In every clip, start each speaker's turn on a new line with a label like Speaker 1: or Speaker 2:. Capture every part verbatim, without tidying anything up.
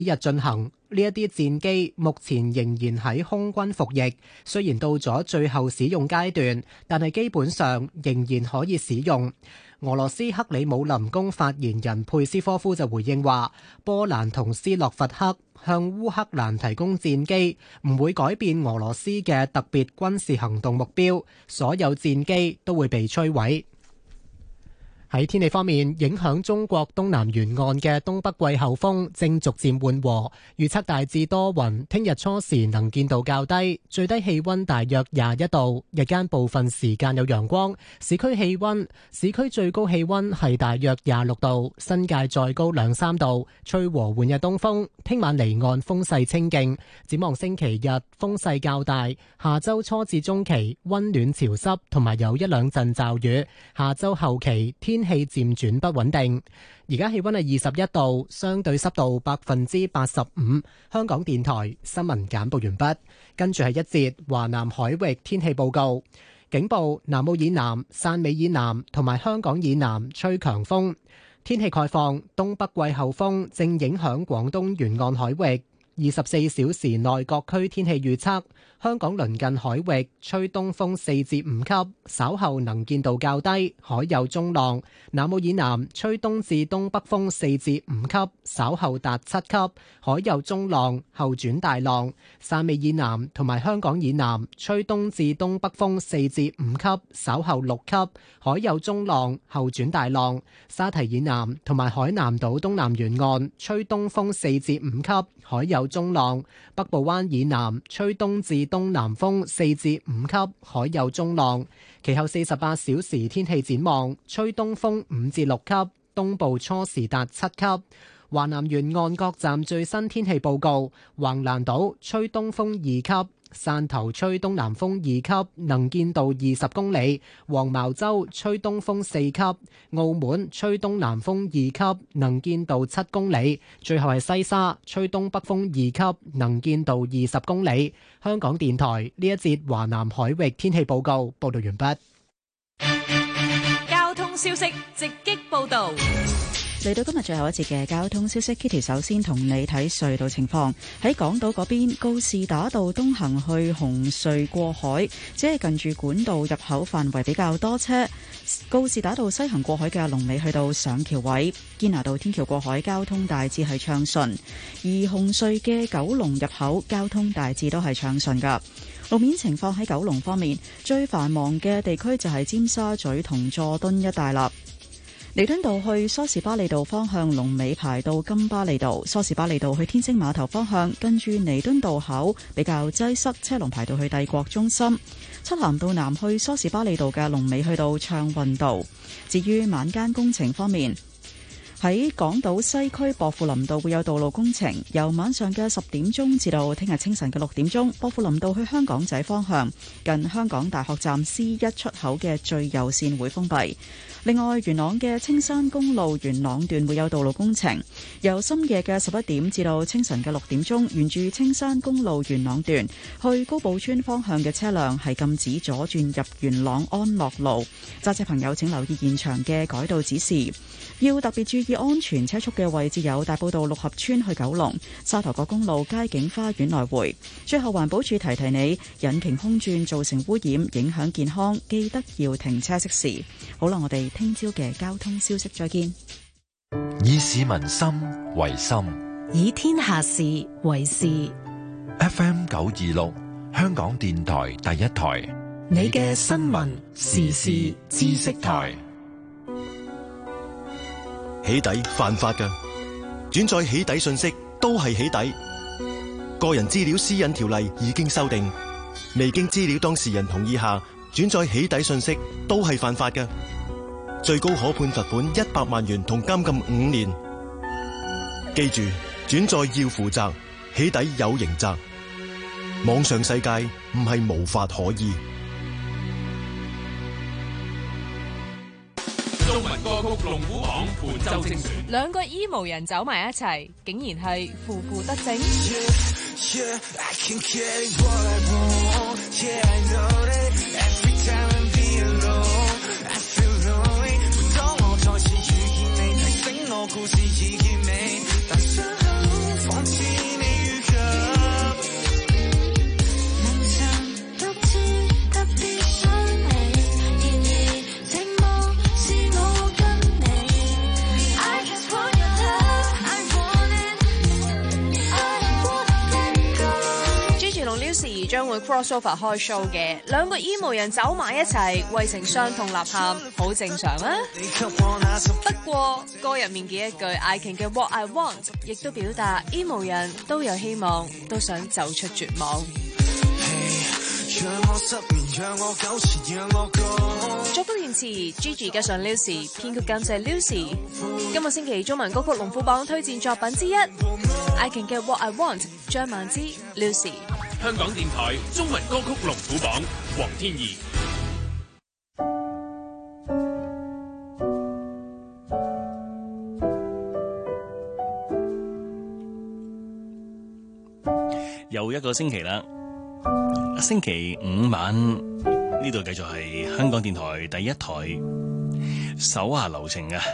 Speaker 1: 日進行。呢一啲戰機目前仍然喺空軍服役，雖然到咗最後使用階段，但係基本上仍然可以使用。俄羅斯克里姆林宮發言人佩斯科夫就回應話，波蘭同斯洛伐克向烏克蘭提供戰機，唔會改變俄羅斯嘅特別軍事行動目標，所有戰機都會被摧毀。喺天氣方面，影響中國東南沿岸嘅東北季候風正逐漸緩和，預測大致多雲，聽日初時能見度較低，最低氣溫大約廿一度，日間部分時間有陽光，市區氣溫市區最高氣溫係大約廿六度，新界再高兩三度，吹和緩嘅東風，聽晚離岸風勢清勁。展望星期日風勢較大，下周初至中期溫暖潮濕，同埋有一兩陣驟雨，下周後期天天氣漸轉不穩定，而家氣溫係二十一度，相對濕度百分之八十五。香港電台新聞簡報完畢，跟住係一節華南海域天氣報告。警報：南澳以南、汕尾以南同埋香港以南吹強風。天氣概況：東北季候風正影響廣東沿岸海域。二十四小時內各區天氣預測：香港鄰近海域吹東風四至五級，稍後能見度較低，海有中浪；南澳以南吹東至東北風四至五級，稍後達七級，海有中浪，後轉大浪；汕尾以南同埋香港以南吹東至東北風四至五級，稍後六級，海有中浪，後轉大浪；沙堤以南同埋海南島東南沿岸吹東風四至五級，海有中浪；北部灣以南吹東至東南風四至五級，海有中浪。其後四十八小時天氣展望：吹東風五至六級，東部初時達七級。華南沿岸各站最新天氣報告：橫瀾島吹東風二級。汕頭吹東南風二級，能見度二十公里；黃茅洲吹東風四級；澳門吹東南風二級，能見度七公里；最後係西沙吹東北風二級，能見度二十公里。香港電台呢一節華南海域天氣報告報道完畢。
Speaker 2: 交通消息直擊報道。
Speaker 3: 嚟到今日最後一節嘅交通消息 ，Kitty 首先同你睇隧道情況。喺港島嗰邊，告士打道東行去紅隧過海，只係近住管道入口範圍比較多車；告士打道西行過海嘅龍尾去到上橋位，堅拿道天橋過海交通大致係暢順，而紅隧嘅九龍入口交通大致都係暢順噶。路面情況喺九龍方面，最繁忙嘅地區就係尖沙咀同佐敦一帶啦。彌敦道去梳士巴利道方向龍尾排到金巴利道，梳士巴利道去天星碼頭方向跟住彌敦道口比較擠塞，車龍排到去帝國中心。漆咸道南去梳士巴利道嘅龍尾去到暢運道。至於晚間工程方面，喺港島西區薄扶林道會有道路工程，由晚上嘅十點鐘至到聽日清晨嘅六點鐘，薄扶林道去香港仔方向近香港大學站 C 一出口嘅最右線會封閉。另外，元朗嘅青山公路元朗段會有道路工程，由深夜嘅十一點至到清晨嘅六點鐘，沿住青山公路元朗段去高寶村方向嘅車輛係禁止左轉入元朗安樂路。揸車朋友請留意現場嘅改道指示，要特別注意安全車速嘅位置有大埔道六合村去九龍、沙頭角公路佳景花園來回。最後環保署提提你，引擎空轉造成污染，影響健康，記得要停車熄匙。好啦，我哋聽朝嘅交通消息再見。
Speaker 4: 以市民心為心，
Speaker 2: 以天下事為事。
Speaker 4: F M 九二六，香港電台第一台，
Speaker 2: 你嘅新聞時事知識台。
Speaker 5: 起底犯法㗎，轉載起底信息都係起底。個人資料私隱條例已經修訂，未經資料當事人同意下轉載起底信息都係犯法㗎，最高可判罰款一百萬元同監禁五年。記住，轉載要負責，起底有刑責。網上世界唔係無法可依。
Speaker 6: 中文歌曲龍虎榜伴周精選，
Speaker 2: 兩個醫無人走埋一齊，竟然係負負得正。 將會 crossover 開 show 嘅，兩個 emo 人走埋一齊，為成傷痛吶喊，好正常啊。不過歌入面嘅一句 I can get what I want， 亦都表達 emo 人都有希望，都想走出絕望。作曲填詞 Gigi 加上 Lucy， 編曲監製 Lucy。今個星期中文歌曲龍虎榜推薦作品之一 I can get what I want， 張曼之 Lucy。
Speaker 6: 香港電台中文歌曲龍虎榜，黃天怡。
Speaker 7: 又一個星期啦，星期五晚呢度繼續係香港電台第一台手下留情啊！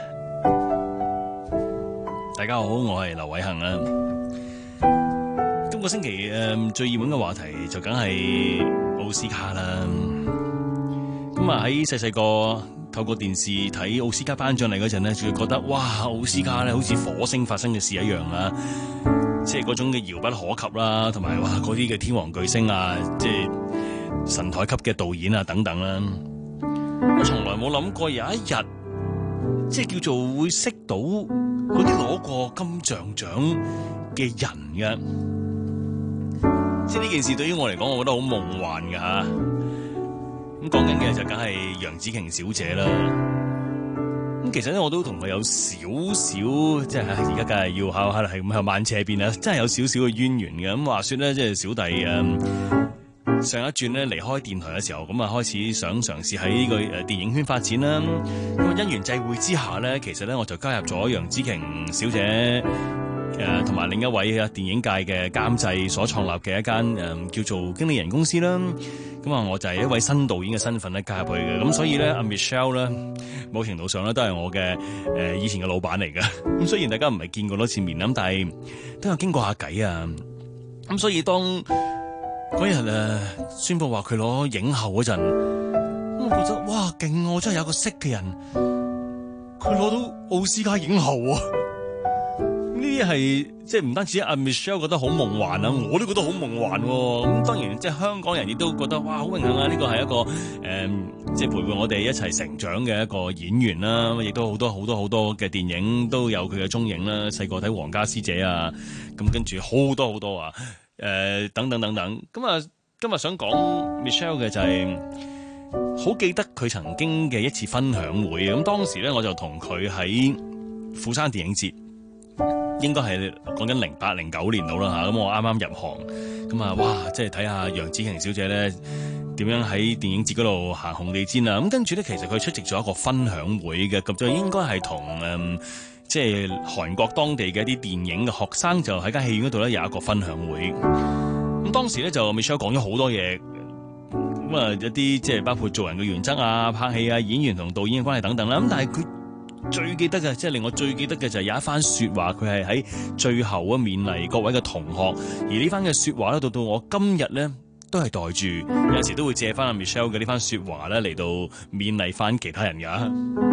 Speaker 7: 大家好，我係劉偉恒啊。今個星期誒、呃、最熱門嘅話題就梗係奧斯卡啦。咁啊喺細細個透過電視睇奧斯卡頒獎禮嗰陣咧，就會覺得哇，奧斯卡咧好似火星發生嘅事一樣啊！即係嗰種嘅遙不可及啦，同埋哇嗰啲嘅天王巨星啊，即係神台級嘅導演啊等等啦。我從來冇諗過有一日，即係叫做會識到嗰啲攞過金像獎嘅人嘅。即係呢件事對於我嚟講，我覺得好夢幻㗎吓。咁講緊嘅就梗係楊紫瓊小姐啦。咁其實咧，我都同佢有少少，即係而家梗係要考下係咁向慢斜邊啊！真係有少少嘅淵源嘅。咁話說咧，即係小弟誒上一轉咧離開電台嘅時候，咁啊開始想嘗試喺呢個誒電影圈發展啦。咁啊因緣際會之下咧，其實咧我就加入咗楊紫瓊小姐誒同埋另一位啊電影界嘅監製所創立嘅一間誒、呃、叫做經理人公司啦。咁啊，我就係一位新導演嘅身份咧加入去嘅，咁所以咧阿 Michelle 咧，某程度上咧都係我嘅誒、呃、以前嘅老闆嚟嘅。咁雖然大家唔係見過多次面，咁但係都有傾過下偈啊。咁所以當嗰日誒宣布話佢攞影后嗰陣，咁我覺得哇勁啊！我真係有個識嘅人，佢攞到奧斯卡影后啊！呢啲係即係唔單止阿 Michelle 覺得好夢幻啊，我都覺得好夢幻喎。咁當然即係香港人亦都覺得哇好榮幸啊！呢個係一個誒、呃、即係陪伴我哋一齊成長嘅一個演員啦。亦都好多好多好多嘅電影都有佢嘅蹤影啦。細個睇皇家師姐啊，咁跟住好多好多啊，誒、呃、等等等等。咁啊，今日想講 Michelle 嘅就係、是、好記得佢曾經嘅一次分享會。咁當時咧我就同佢喺釜山電影節。應該係講緊零八零九年到啦嚇，咁我啱啱入行，咁啊哇，即係睇下楊紫瓊小姐咧點樣喺電影節嗰度行紅地毯啊！咁跟住咧，其實佢出席咗一個分享會嘅，咁就應該係同誒即係韓國當地嘅一啲電影嘅學生就喺間戲院嗰度咧有一個分享會。咁當時咧就 Michelle 講咗好多嘢，咁啊一啲即係包括做人嘅原則啊、拍戲啊、演員同導演嘅關係等等啦。咁但係佢最記得嘅，即係令我最記得嘅就係有一番說話，佢係喺最後啊勉勵各位嘅同學，而呢番嘅說話咧，到到我今日咧都係袋住，有陣時都會借翻阿 Michelle 嘅呢番說話咧嚟到勉勵翻其他人噶。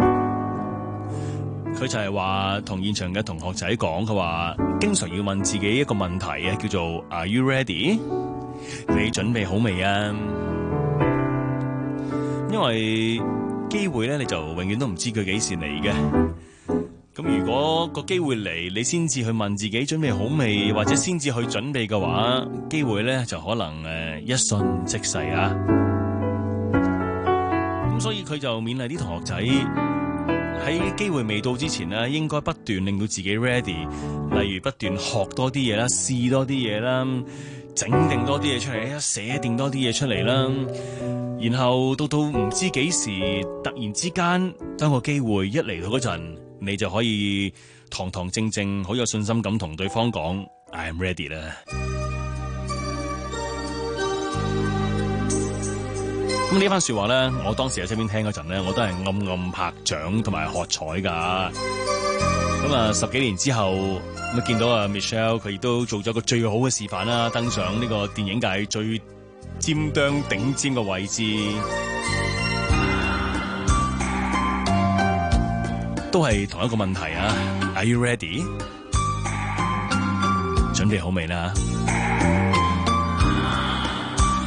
Speaker 7: 佢就係話同現場嘅同學仔講，佢話經常要問自己一個問題啊，叫做 Are you ready？ 你準備好未啊？因為機會咧，你就永遠都唔知佢幾時嚟嘅。咁如果個機會嚟，你先至去問自己準備好未，或者先至去準備嘅話，機會咧就可能誒一瞬即逝啊。咁所以佢就勉勵啲同學仔喺機會未到之前咧，應該不斷令到自己 ready， 例如不斷學多啲嘢啦，試多啲嘢啦，整定多啲嘢出嚟，寫定多啲嘢出嚟啦。然後到到唔知幾時，突然之間，當個機會一嚟到嗰陣，你就可以堂堂正正、好有信心咁同對方講 I am ready 啦。咁呢番說話咧，我當時喺側邊聽嗰陣咧，我都係暗暗拍掌同埋喝彩噶。咁啊，十幾年之後咁啊，見到啊 Michelle 佢亦都做咗個最好嘅示範啦，登上呢個電影界最尖端頂尖嘅位置，都係同一個問題啊 Are you ready？ 準備好未啦？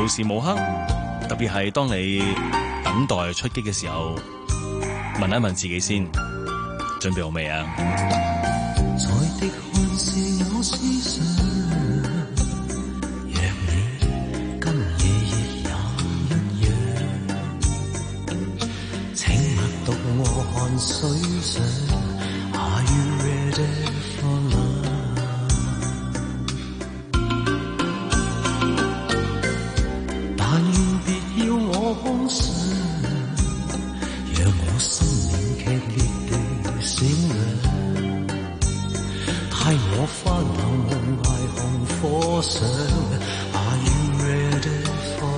Speaker 7: 無時無刻，特別係當你等待出擊嘅時候，問一問自己先，準備好未啊？
Speaker 8: 在的看是我思想，若你今夜亦也一樣，請默讀我看水上。Are you ready for love？ 但願別要我空想，讓我心靈劇烈地閃亮，帶我翻到夢外紅火上。Are you ready for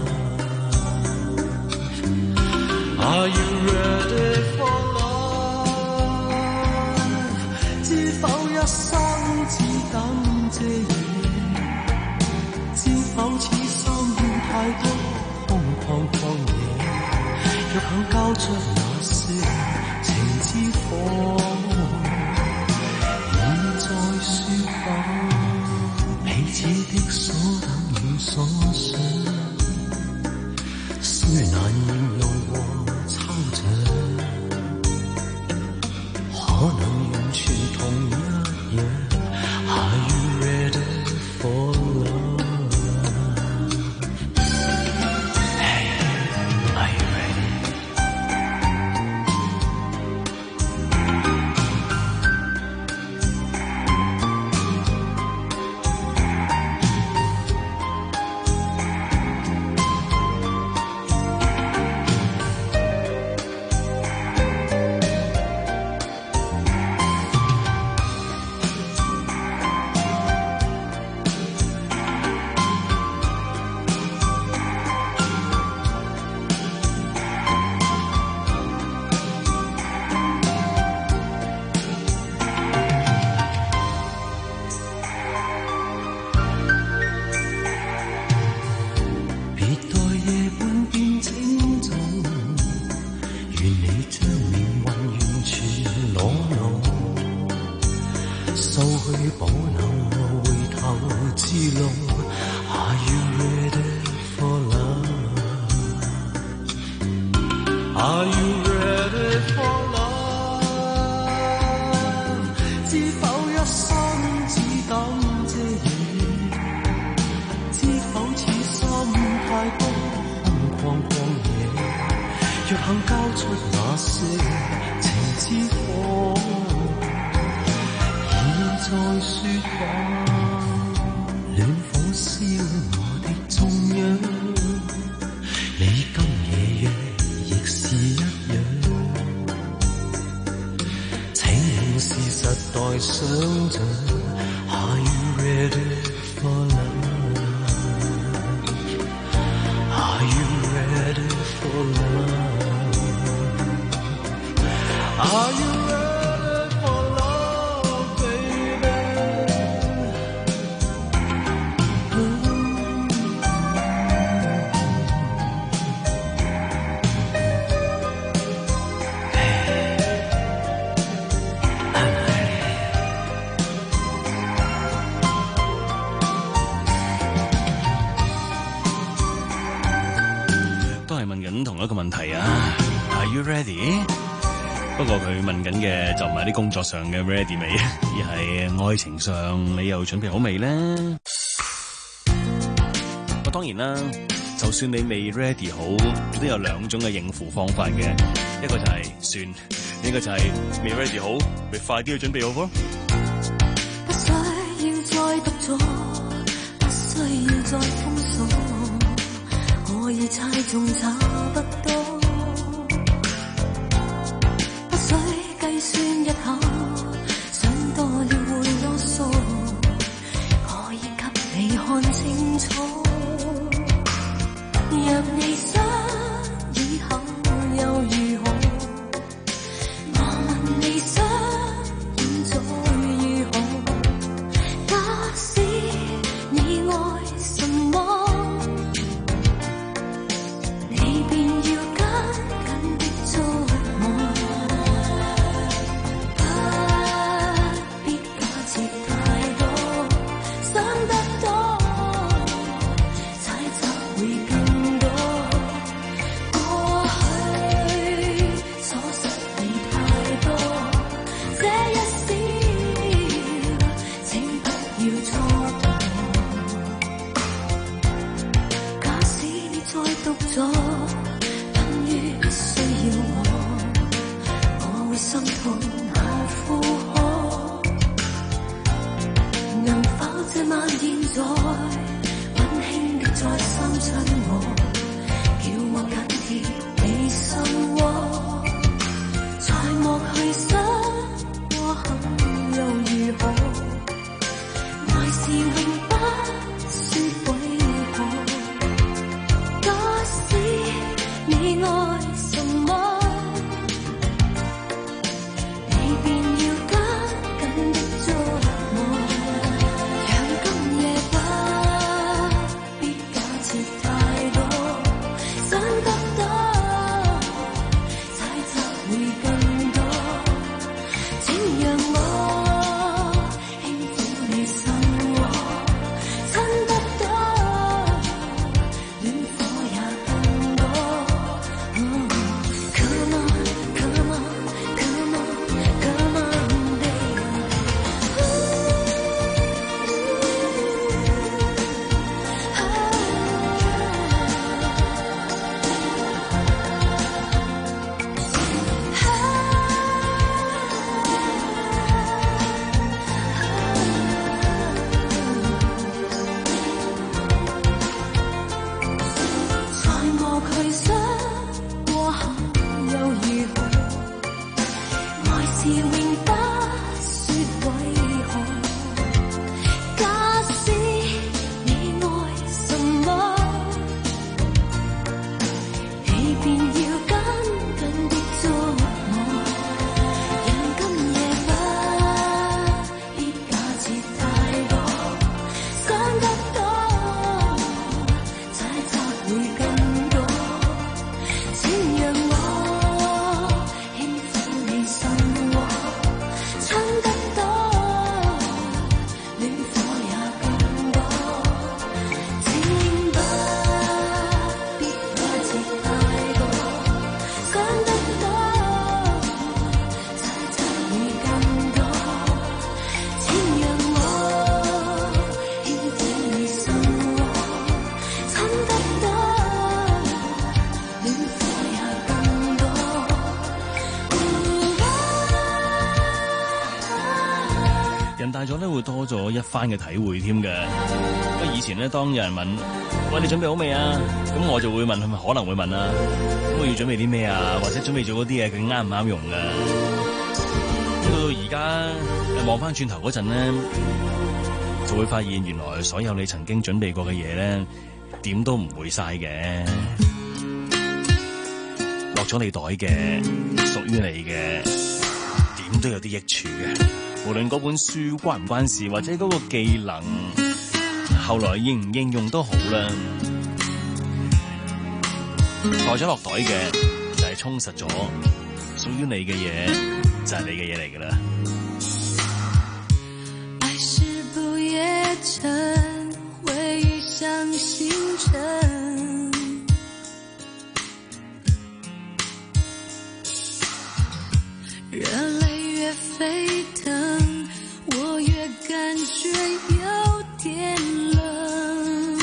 Speaker 8: love？ Are you ready for love？ 知否一生只等這夜？知否此心太多空曠曠野？若肯交出那些情之火，現在說吧，彼此的所等與所想，雖難形容和抽象，可能完全同一樣。Are you ready for love？ Hey, are you ready？ Are you ready for love？ 知否一生只等這夜？知否此心太多空曠曠野？若肯交出那些情之火，現在說吧，暖火燒我的中央，你今夜若亦是一樣，請用事實代想像。Are you ready for love？ Are you ready for love？ Are you ready for love, baby？
Speaker 7: 都係問緊同一個問題啊 Are you ready？ 不過佢問緊嘅就唔係啲工作上嘅 ready 未，而係愛情上你又準備好未呢？我當然啦，就算你未 ready 好，都有兩種嘅應付方法嘅，一個就係算，一個就係未 ready 好，咪快啲去準備好咯。
Speaker 8: 不需要再獨坐，不需要再封鎖，可以猜中差不多，不需計算一下，想多了會囉嗦，可以給你看清楚。若你想以後又如何？我問你想現在如何？假使你愛什麼？你便要緊緊的捉我，不必假設太多，想得多，猜測會漫現在，溫馨的再三親我，叫我緊貼你心窩，在莫去失過後又如何？愛是永不說為何，假使你愛什麼，你便要跟緊的捉摸，讓今夜不必假設太多，想得到猜測會更多，請讓我輕撫你心窩，親得到戀火也更多。Oh, come on, come on, come on, come on, baby.在我驅失過後又如何？愛是永不說為何？假使你愛什麼，你便要跟緊的捉摸，讓今夜不必假設太多，想得到猜測會更多，請讓我輕撫你心窩，親得到戀火也更多，請不必假設太多，想得到猜測會更多，請讓我輕撫你心窩，親得到戀火也更多。
Speaker 7: 人大咗咧，會多咗一番嘅體會添嘅。因為以前咧，當有人問：喂，你準備好未啊？咁我就會問，係咪可能會問啊？咁我要準備啲咩啊？或者準備咗嗰啲嘢，佢啱唔啱用噶？到到而家望翻轉頭嗰陣咧，就會發現原來所有你曾經準備過嘅嘢咧，點都唔會嘥嘅。落咗你袋嘅，屬於你嘅，點都有啲益處嘅。無論嗰本書關唔關事，或者嗰個技能後來應唔應用都好啦，袋咗落袋嘅就係充實咗，屬於你嘅嘢就係你嘅嘢嚟㗎啦。
Speaker 8: 愛是不夜城，回憶像星辰，熱淚越沸騰，我越感覺有點冷，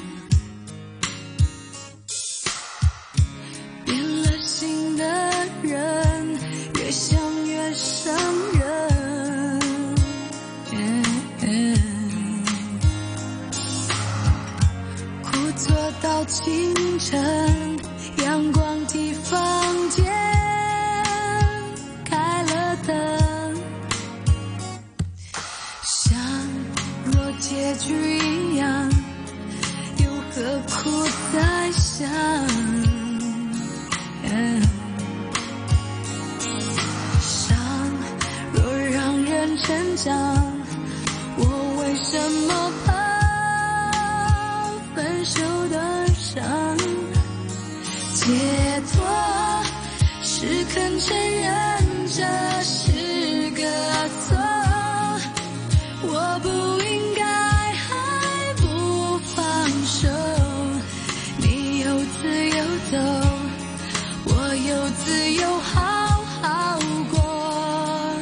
Speaker 8: 變了心的人，越想越傷人，枯坐到清晨，陽光替房間開了燈，像若結局一樣，又何苦再想？傷若讓人成長，我為什麼怕分手的傷？解脫是肯承認這是個錯，我不應該還不放手，你有自由走，我有自由好好過，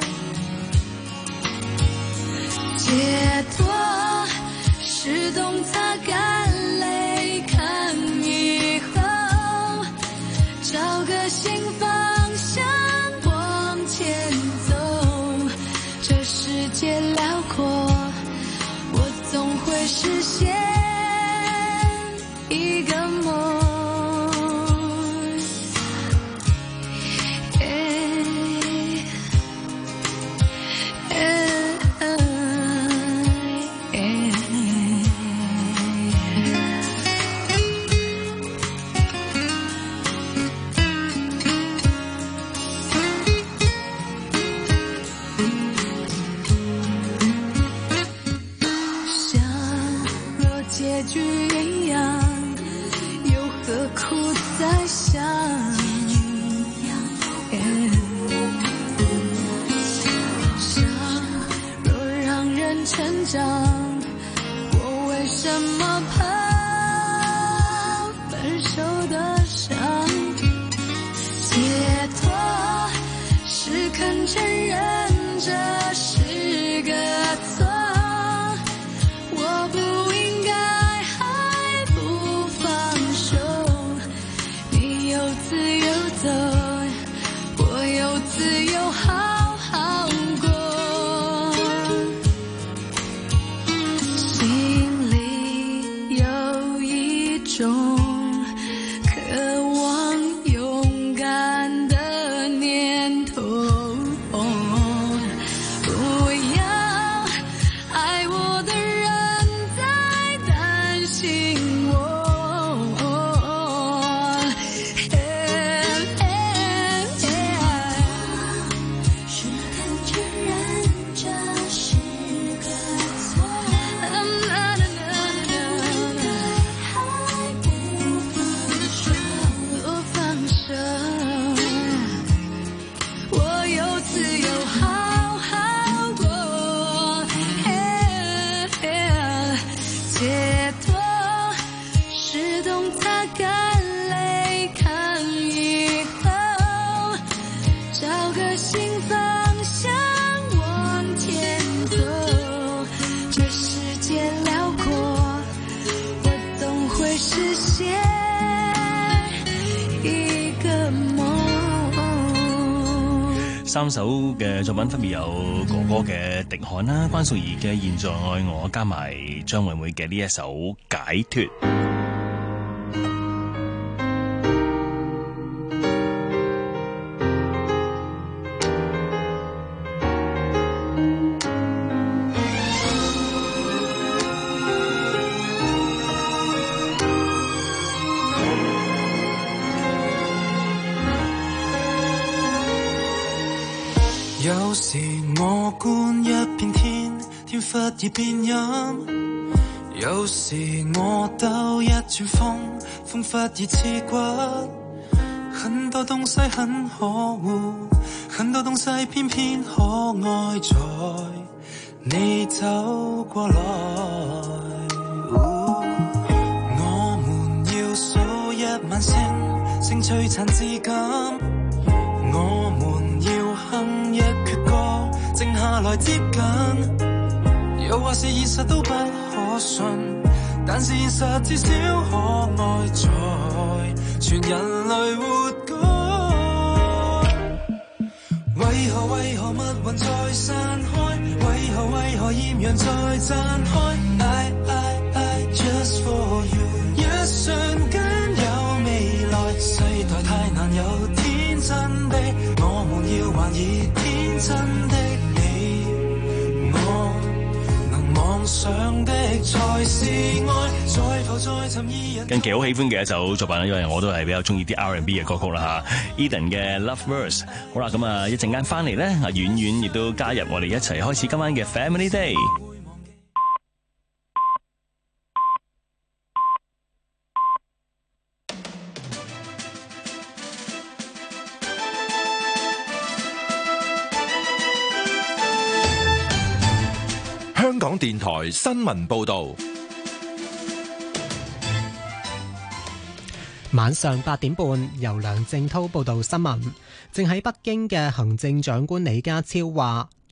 Speaker 8: 解脫是懂擦乾淚看以後，找個新方向往前走，這世界遼闊，我總會實現一個夢。結局一樣，又何苦再想？傷若讓人成長，我為什麼怕分手的傷？解脫是肯承認這是個錯。
Speaker 7: 三首嘅作品分別有哥哥嘅《滴汗》啦，關淑怡嘅《現在愛我》，加埋張惠妹嘅呢一首《解脫》。
Speaker 8: 有時我觀一片天，天忽而變陰；有時我兜一轉風，風忽而刺骨。很多東西很可惡，很多東西偏偏可愛，在你走過來。哦、我們要數一晚星，星璀璨至今。我們要哼一闕歌，靜下來接近。又或是現實都不可信，但是現實至少可愛，在全人類活過。為何為何密雲再散開？為何為何豔陽再綻開 I, I, I just for you， 一瞬間有未來，世代太難有天真的，我們要還以天真的你，我能妄想的才是愛，再浮再尋意人。
Speaker 7: 近期好喜歡嘅一首作品，因為我都係比較中意啲 R and B 嘅歌曲啦嚇。Eden 嘅 Love Verse， 好啦，咁啊一陣間翻嚟咧，阿遠遠亦都加入我哋一齊開始今晚嘅 Family Day。
Speaker 4: 香港電台新聞報導，
Speaker 1: 晚上八點半，由梁正滔報道新聞。正喺北京嘅行政長官李家超話，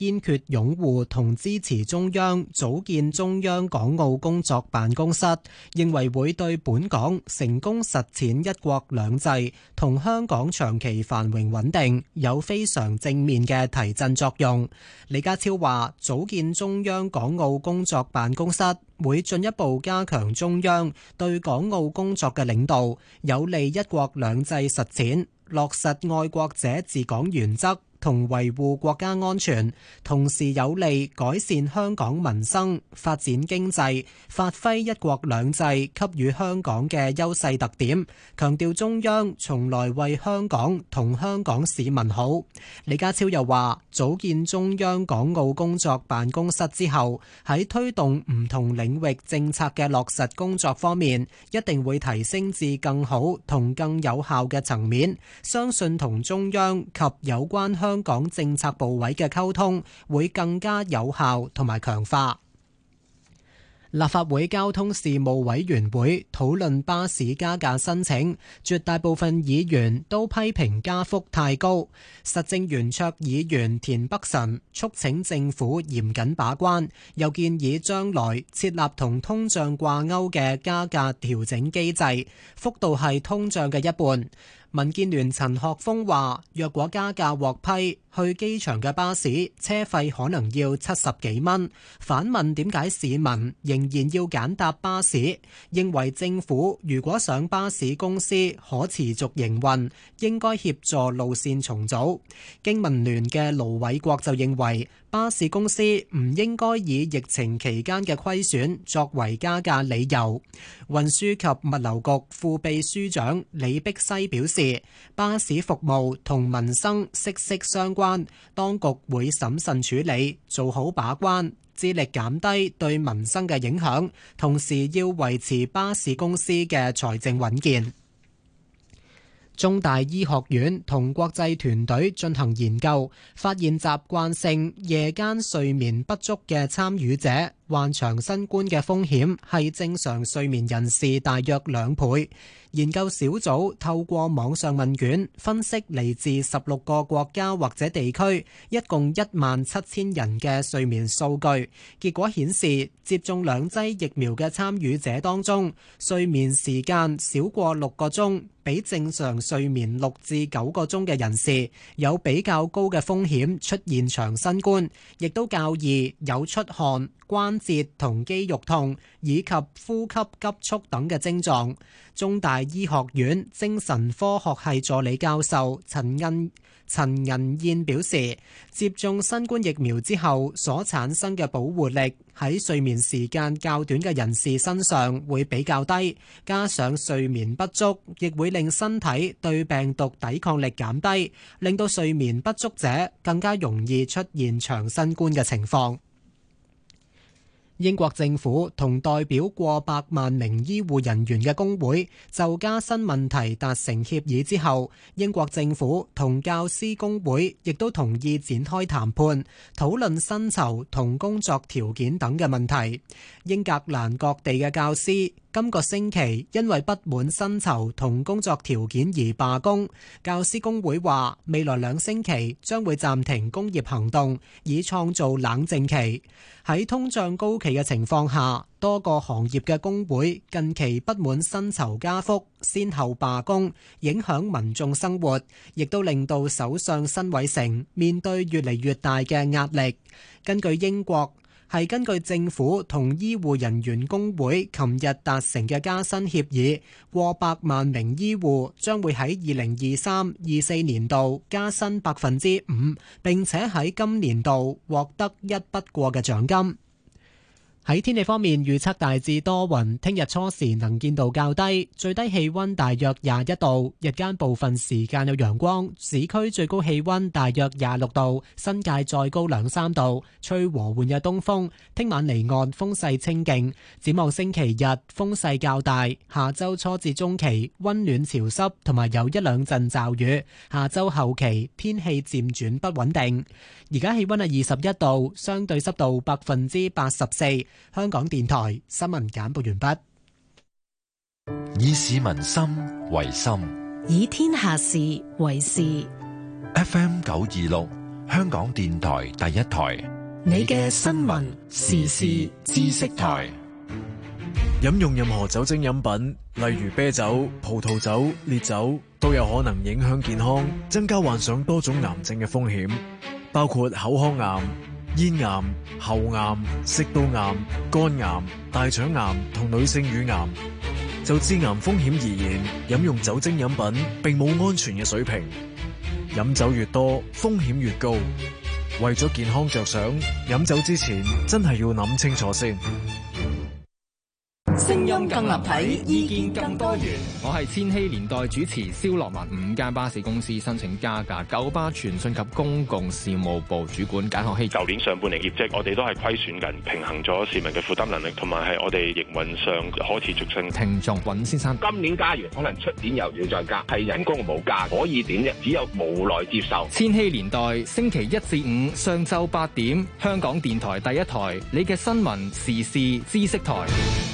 Speaker 1: 堅決擁護同支持中央組建中央港澳工作辦公室，認為會對本港成功實踐一國兩制同香港長期繁榮穩定有非常正面嘅提振作用。李家超話，組建中央港澳工作辦公室會進一步加強中央對港澳工作嘅領導，有利一國兩制實踐，落實愛國者治港原則同維護國家安全，同時有利改善香港民生、發展經濟、發揮一國兩制給予香港嘅優勢特點，強調中央從來為香港同香港市民好。李家超又話，組建中央港澳工作辦公室之後，喺推動唔同領域政策嘅落實工作方面，一定會提升至更好同更有效嘅層面，相信同中央及有關香香港政策部委嘅溝通會更加有效同埋強化。立法會交通事務委員會討論巴士加價申請，絕大部分議員都批評加幅太高。實政圓桌議員田北辰促請政府嚴謹把關，又建議將來設立同通脹掛鈎嘅加價調整機制，幅度係通脹嘅一半。民建聯陳學鋒話，若果加價獲批，去機場嘅巴士車費可能要七十幾蚊。反問點解市民仍然要揀搭巴士？認為政府如果想巴士公司可持續營運，應該協助路線重組。經民聯嘅盧偉國就認為，巴士公司唔應該以疫情期間嘅虧損作為加價理由。運輸及物流局副秘書長李碧西表示，巴士服務同民生息息相關，當局會審慎處理，做好把關，致力減低對民生嘅影響，同時要維持巴士公司嘅財政穩健。中大醫學院同國際團隊進行研究，發現習慣性夜間睡眠不足嘅參與者患長新冠嘅風險係正常睡眠人士大約兩倍。研究小組透過網上問卷分析嚟自十六個國家或者地區，一共一萬七千人嘅睡眠數據。結果顯示，接種兩劑疫苗嘅參與者當中，睡眠時間少過六個鐘，比正常睡眠六至九個鐘嘅人士有比較高嘅風險出現長新冠，亦都較易有出汗、關節同肌肉痛以及呼吸急促等嘅症狀。中大醫學院精神科學系助理教授陳恩陳銀燕表示，接種新冠疫苗之後所產生嘅保護力喺睡眠時間較短嘅人士身上會比較低，加上睡眠不足，亦會令身體對病毒抵抗力減低，令到睡眠不足者更加容易出現長新冠嘅情況。英國政府同代表過百萬名醫護人員嘅工會就加薪問題達成協議之後，英國政府同教師工會亦都同意展開談判，討論薪酬同工作條件等嘅問題。英格蘭各地嘅教師今個星期因為不滿薪酬同工作條件而罷工，教師工會話未來兩星期將會暫停工業行動，以創造冷靜期。喺通脹高企嘅情況下，多個行業嘅工會近期不滿薪酬加幅，先後罷工，影響民眾生活，亦都令到首相辛偉誠面對越嚟越大嘅壓力。根據英國係根據政府同醫護人員工會琴日達成嘅加薪協議，過百萬名醫護將會喺二零二三、二四年度加薪百分之五，並且喺今年度獲得一筆過嘅獎金。喺天氣方面，預測大致多雲，聽日初時能見度較低，最低氣溫大約廿一度，日間部分時間有陽光，市區最高氣溫大約廿六度，新界再高兩三度，吹和緩嘅東風，聽晚離岸風勢清勁。展望星期日風勢較大，下周初至中期溫暖潮濕，同埋有一兩陣驟雨，下周後期天氣漸轉不穩定。而家氣溫係二十一度，相對濕度百分之八十四。香港電台新聞簡報完畢。
Speaker 4: 以市民心為心，
Speaker 9: 以天下事為事。
Speaker 4: F M 九二六， 香港電台第一台。
Speaker 8: 你嘅新聞時事知識台。
Speaker 9: 飲用任何酒精飲品，例如啤酒、葡萄酒、烈酒，都有可能影響健康，增加患上多種癌症嘅風險，包括口腔癌、咽癌、喉癌、食道癌、肝癌、大腸癌同女性乳癌。就致癌風險而言，飲用酒精飲品並冇安全嘅水平，飲酒越多，風險越高。為咗健康着想，飲酒之前真係要諗清楚先。
Speaker 10: 聲音更立體，意見更多元。
Speaker 11: 我係千禧年代主持蕭樂文。五間巴士公司申請加價，九巴傳訊及公共事務部主管簡學希。
Speaker 12: 舊年上半年業績，我哋都係虧損緊，平衡咗市民嘅負擔能力，同埋係我哋營運上可持續性。
Speaker 11: 聽眾尹先生，
Speaker 13: 今年加完，可能出年又要再加，係人工冇加，可以點啫？只有無奈接受。
Speaker 11: 千禧年代星期一至五上晝八點，香港電台第一台，你嘅新聞時事知識台。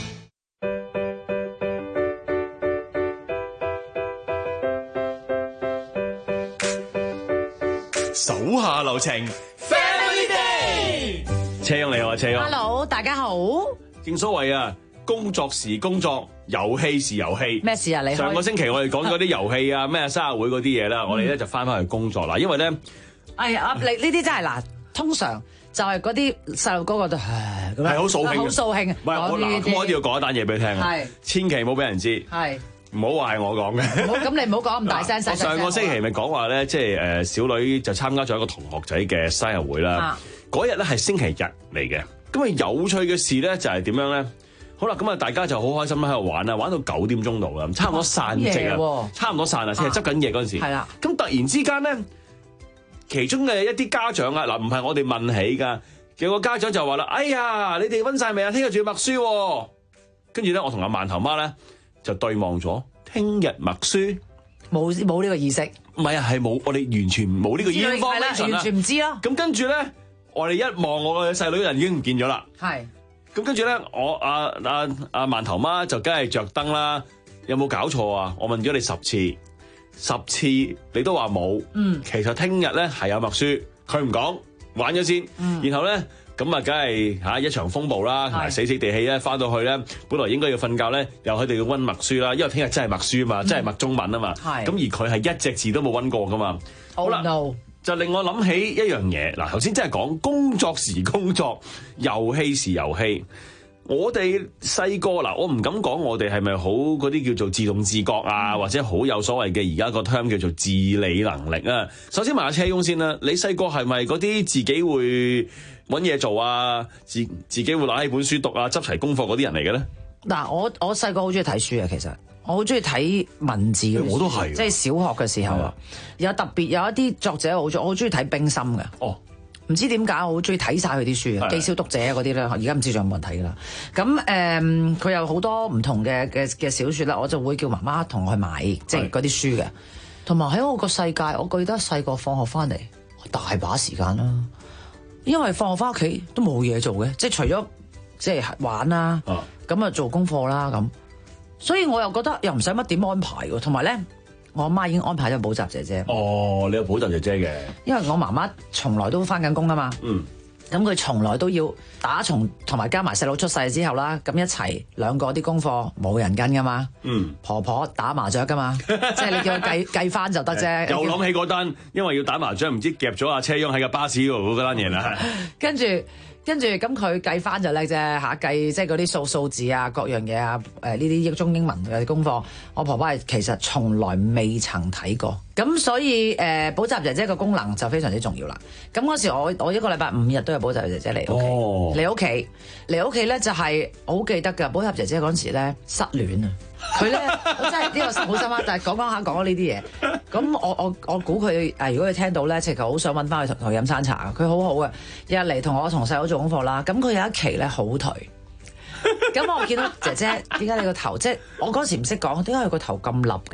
Speaker 5: 手下留情 ，Family Day。車兄你好啊，車兄。
Speaker 14: Hello， 大家好。
Speaker 5: 正所謂啊，工作時工作，遊戲時遊戲。
Speaker 14: 咩事啊？你
Speaker 5: 上個星期我哋講嗰啲遊戲啊，咩生日會嗰啲嘢啦，我哋咧就翻返去工作啦，因為咧，
Speaker 14: 哎呀，你呢啲真係嗱，通常就係嗰啲細路哥嗰度，唉，咁樣
Speaker 5: 係好掃興，
Speaker 14: 好掃興。
Speaker 5: 唔係我嗱，咁我一定要講一單嘢俾你聽啊，
Speaker 14: 係，千
Speaker 5: 祈唔好俾人知。
Speaker 14: 係。
Speaker 5: 唔好話係我講嘅，
Speaker 14: 唔好咁你唔好講咁大聲細聲。
Speaker 5: 我上個星期咪講話咧，即係誒小女就參加咗一個同學仔嘅生日會啦。嗰日咧係星期日嚟嘅，咁啊有趣嘅事咧就係點樣咧？好啦，咁啊大家就好開心啦，喺度玩啦，玩到九點鐘度啦，差唔多散席啊，差唔多散啦，先係執緊嘢嗰陣時。係啦。咁突然之間咧，其中嘅一啲家長啊，嗱唔係我哋問起㗎，有個家長就話啦：哎呀，你哋溫晒未啊？聽日仲要默書喎。跟住咧，我同阿饅頭媽咧。就對望咗，聽日默書
Speaker 14: 冇冇呢個意識？
Speaker 5: 唔係啊，係冇，我哋完全冇呢個 information
Speaker 14: 完全唔知咯。
Speaker 5: 咁跟住咧，我哋一望我個細女人已經唔見咗啦。係。咁跟住咧，我阿阿阿饅頭媽就梗係着燈啦。有冇搞錯啊？我問咗你十次，十次你都話冇。嗯。其實聽日咧係有默書，佢唔講，玩咗先。嗯。然後咧。咁啊，梗係嚇一場風暴啦，同埋死死地氣咧，翻到去咧，本來應該要瞓覺咧，又佢哋要溫默書啦，因為聽日真係默書啊嘛，嗯、真係默中文啊嘛。咁而佢係一隻字都冇溫過噶嘛。好啦， oh, no. 就令我諗起一樣嘢。嗱，頭先真係講工作時工作，遊戲時遊戲。我哋細個嗱，我唔敢講我哋係咪好嗰啲叫做自動自覺啊，嗯、或者好有所謂嘅而家個 term 叫做自理能力啊。首先問下車公先啦，你細個係咪嗰啲自己會揾嘢做啊，自自己會攞起本書讀啊，執齊功課嗰啲人嚟嘅咧？嗱，我我細個好中意睇書啊，其實我好中意睇文字嘅書，我都係，即係小學嘅時候啊，有特別有一啲作者好中，我好中意睇冰心嘅。哦。唔知點解我好中意睇晒佢啲書啊，記小讀者嗰啲咧，而家唔知仲有冇人睇㗎啦。咁誒，佢、嗯、有好多唔同嘅嘅嘅小説啦，我就會叫媽媽同我去買，即係嗰啲書嘅。同埋喺我個世界，我記得細個放學翻嚟，大把時間啦，因為放學翻屋企都冇嘢做嘅，即係除咗即係玩啦，咁啊做功課啦咁。所以我又覺得又唔使乜點安排喎，同埋咧。我阿媽已經安排咗補習姐姐。哦，你有補習姐姐嘅？因為我媽媽從來都翻緊工啊嘛。嗯。咁佢從來都要打從同埋加埋細佬出世之後啦，咁一齊兩個啲功課冇人跟噶嘛。嗯。婆婆打麻雀噶嘛，即係你叫佢計計翻就得啫。又諗起嗰單，因為要打麻雀，唔知夾咗阿車央喺個巴士嗰度嗰單嘢啦。跟住。跟住咁佢計翻就叻啫嚇，計即係嗰啲數數字啊，各樣嘢啊，誒呢啲中英文嘅功課，我婆婆係其實從來未曾睇過，咁所以誒、呃、補習姐姐個功能就非常之重要啦。咁嗰時我我一個禮拜五日都有補習姐姐嚟屋企，嚟屋企嚟屋企咧就係、是、我好記得㗎，補習姐姐嗰陣時咧失戀啊，佢咧我真係呢個好深刻，但係講講下講呢啲嘢，咁我我我估佢誒如果佢聽到咧，其實好想揾翻佢同佢飲餐茶，佢好好嘅，日日嚟同我同細佬做功課啦，咁佢有一期咧好頹，咁我見到姐姐點解你個頭即係我嗰時唔識講，點解佢個頭咁立嘅？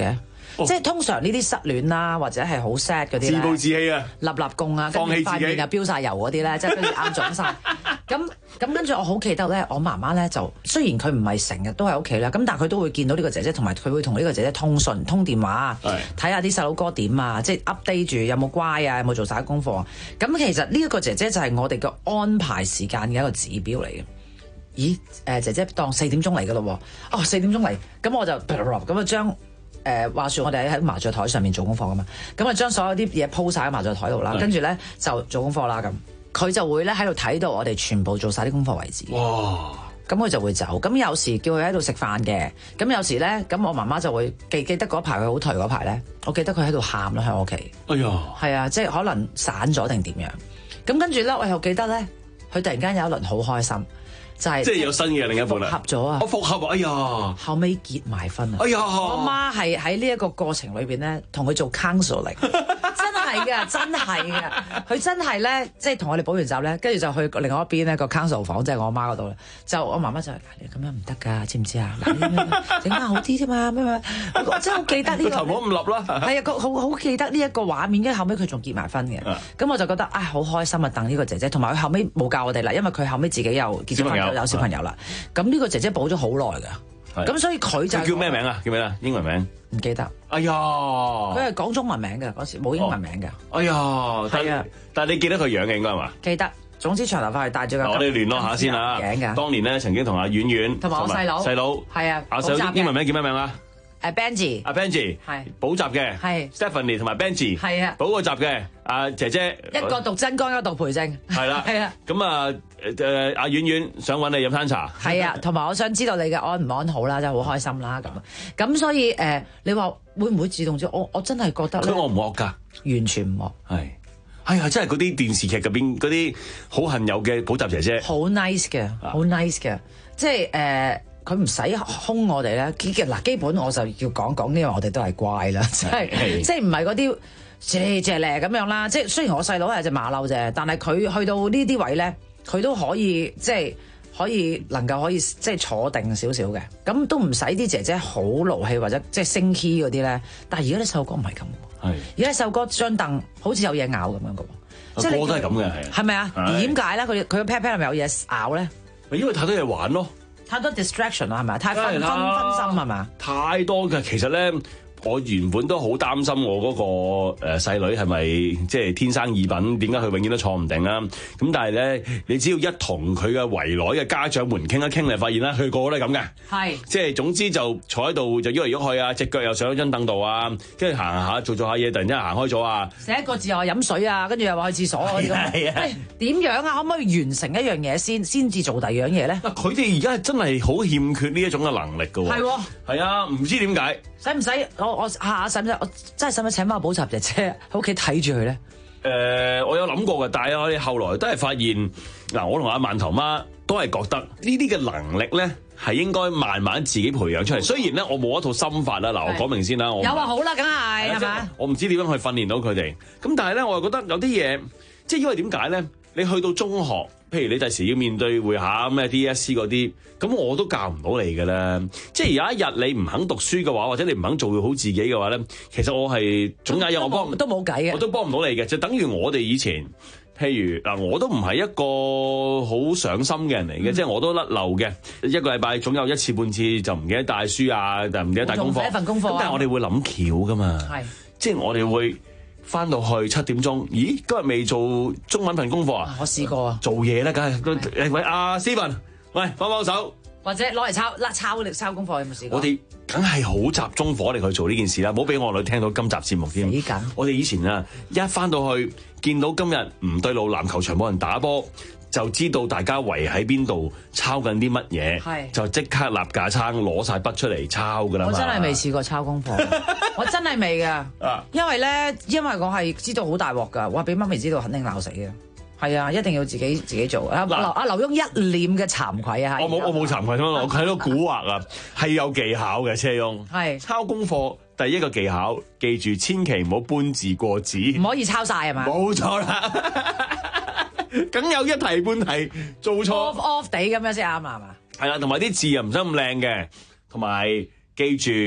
Speaker 14: 哦、即係通常呢啲失戀啦，或者係好 sad 嗰啲
Speaker 15: 自暴自棄啊，
Speaker 14: 立立功啊，
Speaker 15: 放棄自己，
Speaker 14: 塊面啊飆晒油嗰啲咧，即係跟住眼腫晒。咁咁跟住我好記得咧，我媽媽咧就雖然佢唔係成日都喺屋企啦，咁但係佢都會見到呢個姐姐，同埋佢會同呢個姐姐通訊、通電話，睇下啲細佬哥點啊，即係 update 住有冇乖啊，有冇做晒功課。咁其實呢一個姐姐就係我哋嘅安排時間嘅一個指標嚟嘅。咦？誒、呃、姐姐當四點鐘嚟㗎咯喎，哦四點鐘嚟，咁我就咁啊將誒話説我哋喺麻雀台上面做功課㗎嘛，咁啊將所有啲嘢鋪晒喺麻雀台度啦，跟住咧就做功課啦咁，佢就會咧喺度睇到我哋全部做晒啲功課為止。哇！咁佢就會走，咁有時叫佢喺度食飯嘅，咁有時咧，咁我媽媽就會記記得嗰排佢好頹嗰排咧，我記得佢喺度喊啦喺我屋企。哎呀！係啊，即係可能散咗定點樣？咁跟住咧，我又記得咧，佢突然間有一輪好開心。就係、
Speaker 15: 即係有新嘅另一半啦，
Speaker 14: 復合咗啊！
Speaker 15: 我復合，哎呀，
Speaker 14: 後尾結埋婚啊！
Speaker 15: 哎呀，
Speaker 14: 我媽係喺呢一個過程裏邊咧，同佢做 counseling，真係嘅，真係嘅，佢真係咧，即係同我哋補完習咧，跟住就去另外一邊咧個 counsel 房，即係我媽嗰度咧，就我媽媽就係你咁樣唔得㗎，知唔知啊？嗱，整翻好啲啫嘛，咩咩，我真係好記得呢、呢個
Speaker 15: 頭冇咁立啦，
Speaker 14: 係啊，佢好好記得呢一個畫面，跟住後尾佢仲結埋婚嘅，咁我就覺得啊，好開心啊，等呢個姐姐，同埋佢後尾冇教我哋啦，因為佢後尾自己又結咗婚。有小朋友啦，咁呢個姐姐補咗好耐㗎，咁所以佢就
Speaker 15: 佢叫咩名啊？叫咩啊？英文名
Speaker 14: 唔記得。
Speaker 15: 哎呀，
Speaker 14: 佢係講中文名嘅嗰時，冇英文名嘅。
Speaker 15: 哎呀，係啊，但係你記得佢樣嘅應該係嘛？
Speaker 14: 記得，總之長頭髮係戴住個。
Speaker 15: 我哋聯絡下先啊。
Speaker 14: 頸㗎。
Speaker 15: 當年咧曾經同阿婉婉
Speaker 14: 同埋我細佬，
Speaker 15: 細佬
Speaker 14: 係啊，
Speaker 15: 阿細佬英文名叫咩名啊？
Speaker 14: 誒 Benji，
Speaker 15: 阿 Benji 係補習嘅，係 Stephanie 同埋 Benji 係啊，補個習嘅，阿姐姐
Speaker 14: 一個讀真光，一個讀培正，
Speaker 15: 係啦，
Speaker 14: 係啊，
Speaker 15: 咁啊誒阿婉婉想揾你飲餐茶，
Speaker 14: 係啊，同埋我想知道你嘅安唔安好啦，真係好開心啦咁，咁所以誒，你話會唔會自動咗？我我真係覺得
Speaker 15: 佢惡唔惡㗎？
Speaker 14: 完全唔惡，
Speaker 15: 係，哎呀，真係嗰啲電視劇入邊嗰啲好恨有嘅補習姐姐，
Speaker 14: 好 nice 嘅，好 nice 嘅，即係誒。佢唔使兇我哋咧，嗱基本我就要講講，因為我哋都係乖啦，即係即係唔係嗰啲謝謝咧咁樣啦。即係雖然我細佬係隻馬騮啫，但係佢去到呢啲位咧，佢都可以即係可以能夠可以即係坐定少少嘅，咁都唔使啲姐姐好勞氣或者即係升 key 嗰啲咧。但係而家啲細路哥唔係咁，係而家啲細路哥張凳好似有嘢咬咁樣嘅喎，
Speaker 15: 即係個個都係咁嘅，係
Speaker 14: 係咪啊？點解咧？佢佢個 pat pat 係咪有嘢咬咧？
Speaker 15: 因為太多嘢玩咯。
Speaker 14: 太多 distraction 啦，係咪？太分分分心係嘛？
Speaker 15: 太多嘅，其實咧，我原本都好擔心我嗰個誒細女係咪即係天生異稟？點解佢永遠都坐唔定啊？咁但係咧，你只要一同佢嘅圍內嘅家長們傾一傾，你發現咧，佢個個都係咁嘅。係，即係總之就坐喺度就喐嚟喐去啊，隻腳又上咗張凳度啊，跟住行下做做下嘢，突然之間行開咗啊！
Speaker 14: 寫一個字又話飲水啊，跟住又話去廁所嗰啲咁。係啊，點樣啊？可唔可以完成一樣嘢先，先至做第二樣嘢咧？
Speaker 15: 嗱，佢哋而家真係好欠缺呢一種嘅能力㗎喎。係喎。係啊，唔知點解。使唔使我我下使唔使我真係使唔使請翻個補習姐姐喺屋企睇住佢咧？ 誒、呃，我有諗過嘅，但係我哋後來都係發現，嗱，我同阿饅頭媽都係覺得呢啲嘅能力咧係應該慢慢自己培養出嚟。雖然咧我冇一套心法啦，嗱，我講明先啦，我
Speaker 14: 有啊好啦，梗係係咪？
Speaker 15: 我唔知點樣去訓練到佢哋，咁但係咧我又覺得有啲嘢，即係因為點解咧？你去到中學，譬如你第時要面對會考咩 D S C 嗰啲，咁我都教唔到你嘅啦。即係有一日你唔肯讀書嘅話，或者你唔肯做好自己嘅話咧，其實我係總有一日我幫
Speaker 14: 都冇計嘅，
Speaker 15: 我都幫唔到你嘅。就等於我哋以前，譬如嗱，我都唔係一個好上心嘅人嚟嘅，嗯、即係我都甩漏嘅。一個禮拜總有一次半次就唔記得帶書啊，就唔記得帶功課。
Speaker 14: 一份功課、啊。咁
Speaker 15: 但係我哋會諗橋噶嘛，係即係我哋會。翻到去七點鐘，咦？今日未做中文份功課啊？
Speaker 14: 我試過啊，
Speaker 15: 做嘢咧，梗係喂阿 Steven，喂幫幫手，
Speaker 14: 或者攞嚟抄，甩抄力抄功課有冇試過？
Speaker 15: 我哋梗係好集中火力去做呢件事啦，唔好俾我女聽到今集節目添。
Speaker 14: 死緊！
Speaker 15: 我哋以前啊，一翻到去見到今日唔對路，籃球場冇人打波。就知道大家圍喺邊度抄緊啲乜嘢，就即刻立架撐攞晒筆出嚟抄噶啦嘛！
Speaker 14: 我真係未試過抄功課，我真係未噶，因為咧，因為我係知道好大鑊噶，哇！俾媽咪知道肯定鬧死嘅，係啊，一定要自己自己做。阿阿劉墉一臉嘅慚愧啊！
Speaker 15: 我冇我冇慚愧，我喺度蠱惑啊，係有技巧嘅，車翁係抄功課第一個技巧，記住千祈唔好搬字過紙，
Speaker 14: 唔可以抄晒係嘛？
Speaker 15: 冇錯啦。梗有一題半題做錯
Speaker 14: off off 地咁樣先啱啊嘛，
Speaker 15: 係啦，同埋啲字又唔使咁靚嘅，同埋記住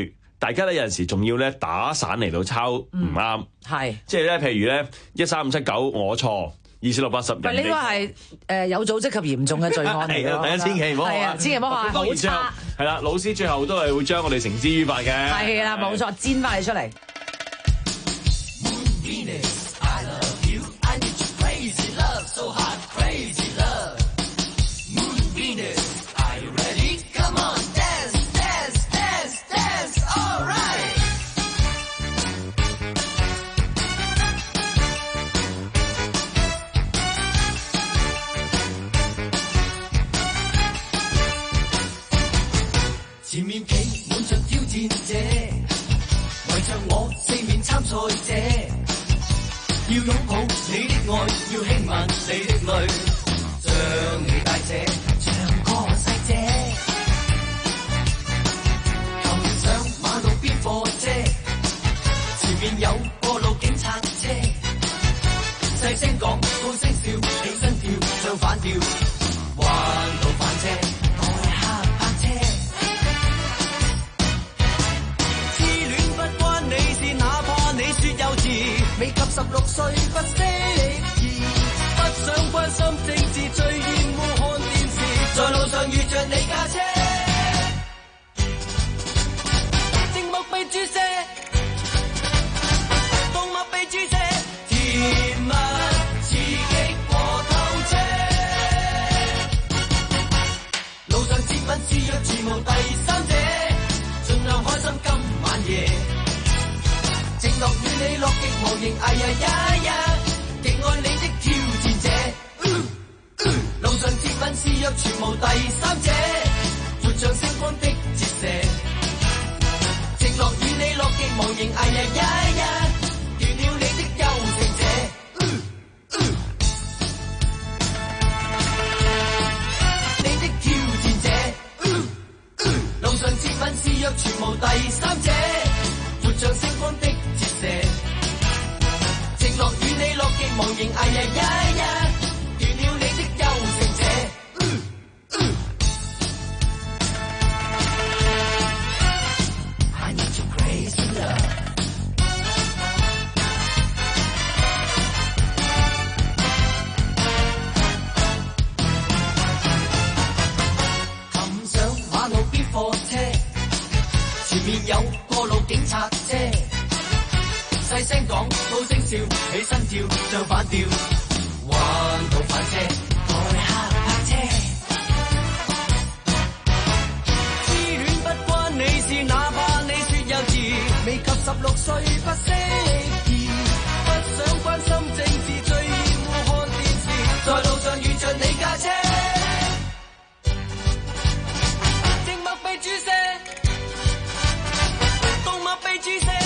Speaker 15: 大家咧有陣時仲要咧打散嚟到抄唔啱，
Speaker 14: 係、嗯、
Speaker 15: 即係咧譬如咧一三五七九我錯。二四六八十，
Speaker 14: 唔係呢個係誒有組織及嚴重嘅罪案嚟嘅，
Speaker 15: 大家千祈唔好學，
Speaker 14: 千祈唔好學，好差。
Speaker 15: 係啦，老師最後都係會將我哋繩之於法嘅。
Speaker 14: 係啦，冇錯，煎翻你出嚟。
Speaker 8: 前面企滿着挑戰者，圍着我四面參賽者，要擁抱你的愛，要輕吻你的淚，將你帶這唱歌細姐，擒上馬路邊貨車，前面有過路警察車，細聲講高聲笑，起身跳唱反調，彎道反車。未及十六歲不識意，不想關心政治，最厭惡看電視，在路上遇着你架車，靜脈被注射，動脈被注射，甜蜜刺激過透車，路上接吻示弱全無第三者，盡量開心今晚夜。靜落與你樂極忘形，哎呀呀呀！極愛你的挑戰者，呃呃、路上接吻示弱，全無第三者，活像星光的折射。靜落與你樂極忘形，哎呀呀呀！斷了你的優勝者，呃呃、你的挑戰者，呃呃、路上接吻示弱，全無第三者，活像星光的。靜落與你樂極忘形，哎呀呀呀！斷了你的優勝者，呃呃、I need your crazy love。擒上馬路邊貨車，前面有過路警察車。細聲講，高聲笑，起身跳，像反調，彎道反車，代客泊車。痴戀不關你事，哪怕你說幼稚，未及十六歲不識意，不想關心政治，最厭惡看電視，在路上遇着你架車，靜脈被注射，動脈被注射。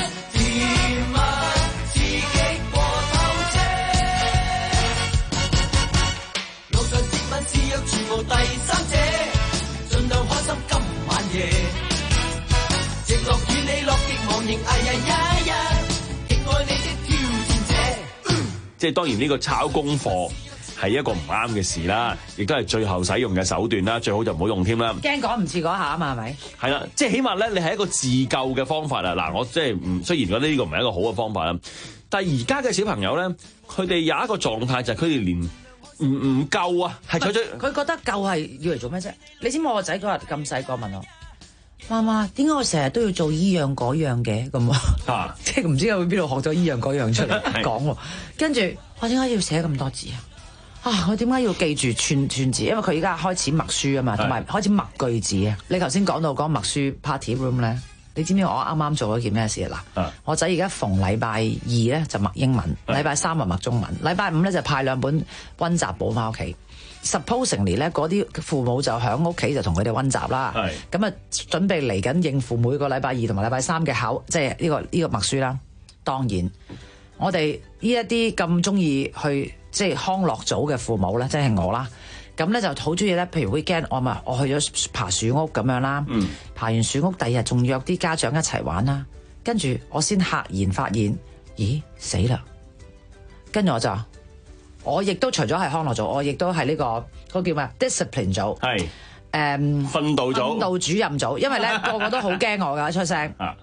Speaker 8: 全無第三者，盡量開心今晚夜。直落與你樂極忘形，哎呀呀呀！極愛你的挑戰者。
Speaker 15: 即係當然呢個抄功課係一個唔啱嘅事啦，亦都係最後使用嘅手段啦，最好就唔好用添啦。
Speaker 14: 驚講唔似嗰下啊嘛，係咪？
Speaker 15: 係啦，即係起碼咧，你係一個自救嘅方法啊！嗱，我即係唔雖然覺得呢個唔係一個好嘅方法啦，但係而家嘅小朋友咧，佢哋有一個狀態就係佢哋連。唔唔夠啊，係採取
Speaker 14: 佢覺得夠係要嚟做咩啫？你知唔知我個仔嗰日咁細個問我媽媽點解我成日都要做依樣嗰樣嘅咁啊？即係唔知佢邊度學咗依樣嗰樣出嚟講喎。跟住我點解要寫咁多字啊？啊，我點解要記住串串字？因為佢而家開始默書啊嘛，同埋開始默句子啊。你頭先講到講默書 party room 咧。你知唔知我啱啱做咗件咩事啊？嗱，我仔而家逢禮拜二咧就默英文，禮拜三就默中文，禮拜五咧就派兩本溫習簿翻屋企。Supposingly 咧，嗰啲父母就喺屋企就同佢哋溫習啦。咁啊，準備嚟緊應付每個禮拜二同埋禮拜三嘅考，即係呢個呢個默書啦。當然，我哋呢一啲咁中意去即係康樂組嘅父母咧，即係我啦。咁咧就好中意咧，譬如 weekend 我咪我去咗爬樹屋咁樣啦，嗯、爬完樹屋第二日仲約啲家長一齊玩啦，跟住我先赫然發現，咦死啦！跟住我就，我亦都除咗係康樂組，我亦都係呢、這個嗰、那個、叫咩 discipline 組，係誒、um,
Speaker 15: 訓導組、
Speaker 14: 訓導主任組，因為咧個個都好驚我噶出聲。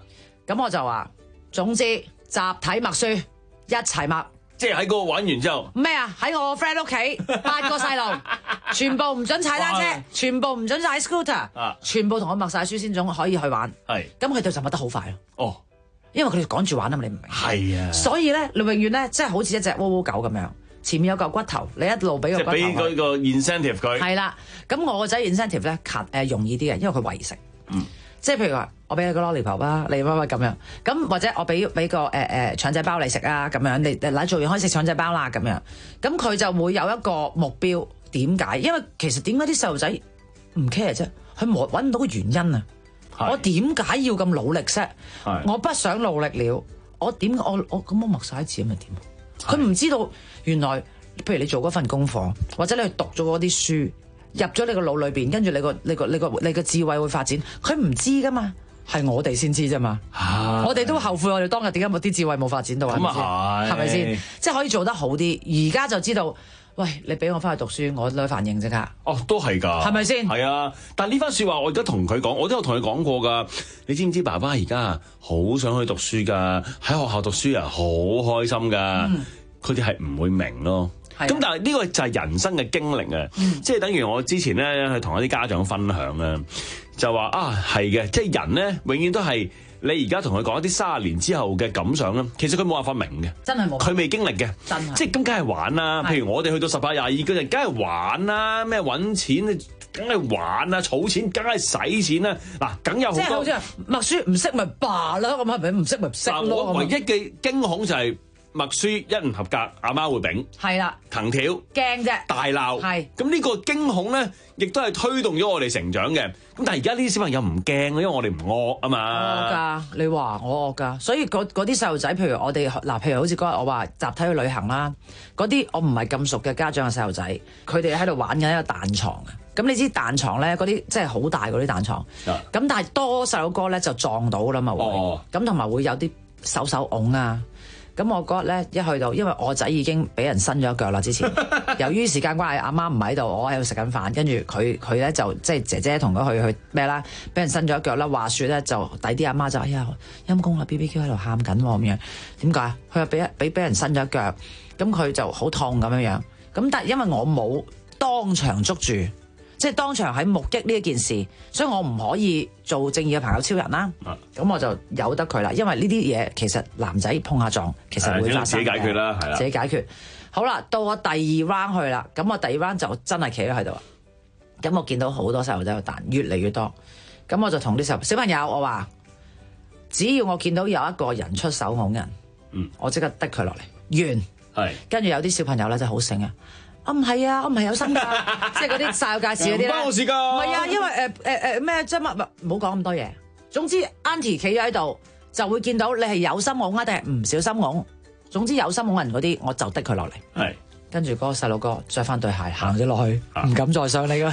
Speaker 14: 咁我就話，總之集體默書，一齊默。
Speaker 15: 即係喺嗰個玩完之後，
Speaker 14: 咩啊？喺我 friend 屋企，八個細路，全部唔准踩單車，全部唔准踩 scooter，、啊、全部同我默晒書先總可以去玩。係，咁佢哋就默得好快咯。哦，因為佢哋趕住玩啊嘛，你唔明？係啊。所以咧，你永遠咧，即係好似一隻窩窩狗咁樣，前面有嚿骨頭，你一路俾個骨頭。即係俾嗰個 incentive 佢。係啦，咁我個仔 incentive 咧，近誒容易啲嘅，因為佢為食。嗯。即係譬如話，我俾你個 lollipop 啦，你乜乜咁樣，咁或者我俾俾個誒誒、呃、腸仔包你食啊，咁樣你嗱做完可以食腸仔包啦，咁樣，咁佢就會有一個目標。點解？因為其實點解啲細路仔唔 care 啫？佢冇揾唔到個原因啊！我點解要咁努力啫？我不想努力了，我點我我咁我默晒一次咁咪點？佢唔知道原來，譬如你做嗰份功課，或者你去讀咗嗰啲書。入咗你個腦裏邊，跟住你個你個你個你個智慧會發展。佢唔知噶嘛，係我哋先知啫嘛。我哋都後悔我哋當日點解冇啲智慧冇發展到啊？咁啊係，係咪先？即係可以做得好啲。而家就知道，喂，你俾我翻去讀書，我女反應即刻。哦，都係㗎，係咪先？係啊，但係呢番説話我而家同佢講，我都有同佢講過㗎。你知唔知爸爸而家好想去讀書㗎？喺學校讀書啊，好開心㗎。佢哋係唔會明咯。咁但係呢個就係人生嘅經歷啊，嗯、即係等於我之前咧去同一啲家長分享啊，就話啊係嘅，即係人咧永遠都係你而家同佢講一啲三十年之後嘅感想啦，其實佢冇辦法明嘅，真係冇，佢未經歷嘅，真係，即係咁梗係玩啦。譬如我哋去到十八廿二嗰陣，梗係玩啦，咩揾錢梗係玩啦，儲錢梗係使錢啦，嗱，梗有好多。即係好似默書唔識咪罷啦，咁係咪唔識咪唔識咯？我唯一嘅驚恐就係、是。默書一唔合格，阿媽會丙，係啦，藤條，驚啫，大鬧，係。咁呢個驚恐咧，亦都係推動咗我哋成長嘅。咁但係而家呢啲小朋友唔驚，因為我哋唔惡啊嘛。惡㗎，你話我惡㗎，所以嗰啲細路仔，譬如我哋嗱，譬如好似嗰日我話集體去旅行啦，嗰啲我唔係咁熟嘅家長嘅細路仔，佢哋喺度玩緊一個彈床啊。咁你知彈床咧，嗰啲即係好大嗰啲彈床，咁、啊、但係多細路哥咧就撞到啦嘛，會，咁同埋會有啲手手㧬啊。咁我嗰日咧一去到，因為我仔已經俾人伸咗一腳啦。之前由於時間關係，阿媽唔喺度，我喺度食緊飯，跟住佢佢咧就即係姐姐同佢去去咩啦，俾人伸咗一腳啦。話説咧就抵啲阿媽就哎呀陰公啦 ，B B Q 喺度喊緊喎咁樣。點解？佢話俾俾俾人伸咗一腳，咁佢就好痛咁樣樣。咁但係因為我冇當場捉住。即係當場喺目擊呢一件事，所以我唔可以做正義嘅朋友超人啦。咁、啊、我就由得佢啦，因為呢啲嘢其實男仔碰下撞，其實會發生嘅。自己解決啦，係啦，自己解決。好啦，到我第二 round 去啦，咁我第二 round 就真係企咗喺度。咁我見到好多細路仔喺度彈，越嚟越多。咁我就同啲小小朋友我話，只要我見到有一個人出手㧬人，嗯，我即刻滴佢落嚟，完。係。跟住有啲小朋友咧真係好醒啊！我唔係啊，我唔係有心㗎，即係嗰啲晒有介紹嗰啲咧。唔關我事㗎。唔係啊，因為誒誒誒咩即係乜唔好講咁多嘢。總之 Auntie 企咗喺度，就會見到你係有心㧬啊，定係唔小心㧬。總之有心㧬人嗰啲，我就滴佢落嚟。係。跟住嗰個細路哥着翻對鞋行咗落去，唔敢再上嚟㗎。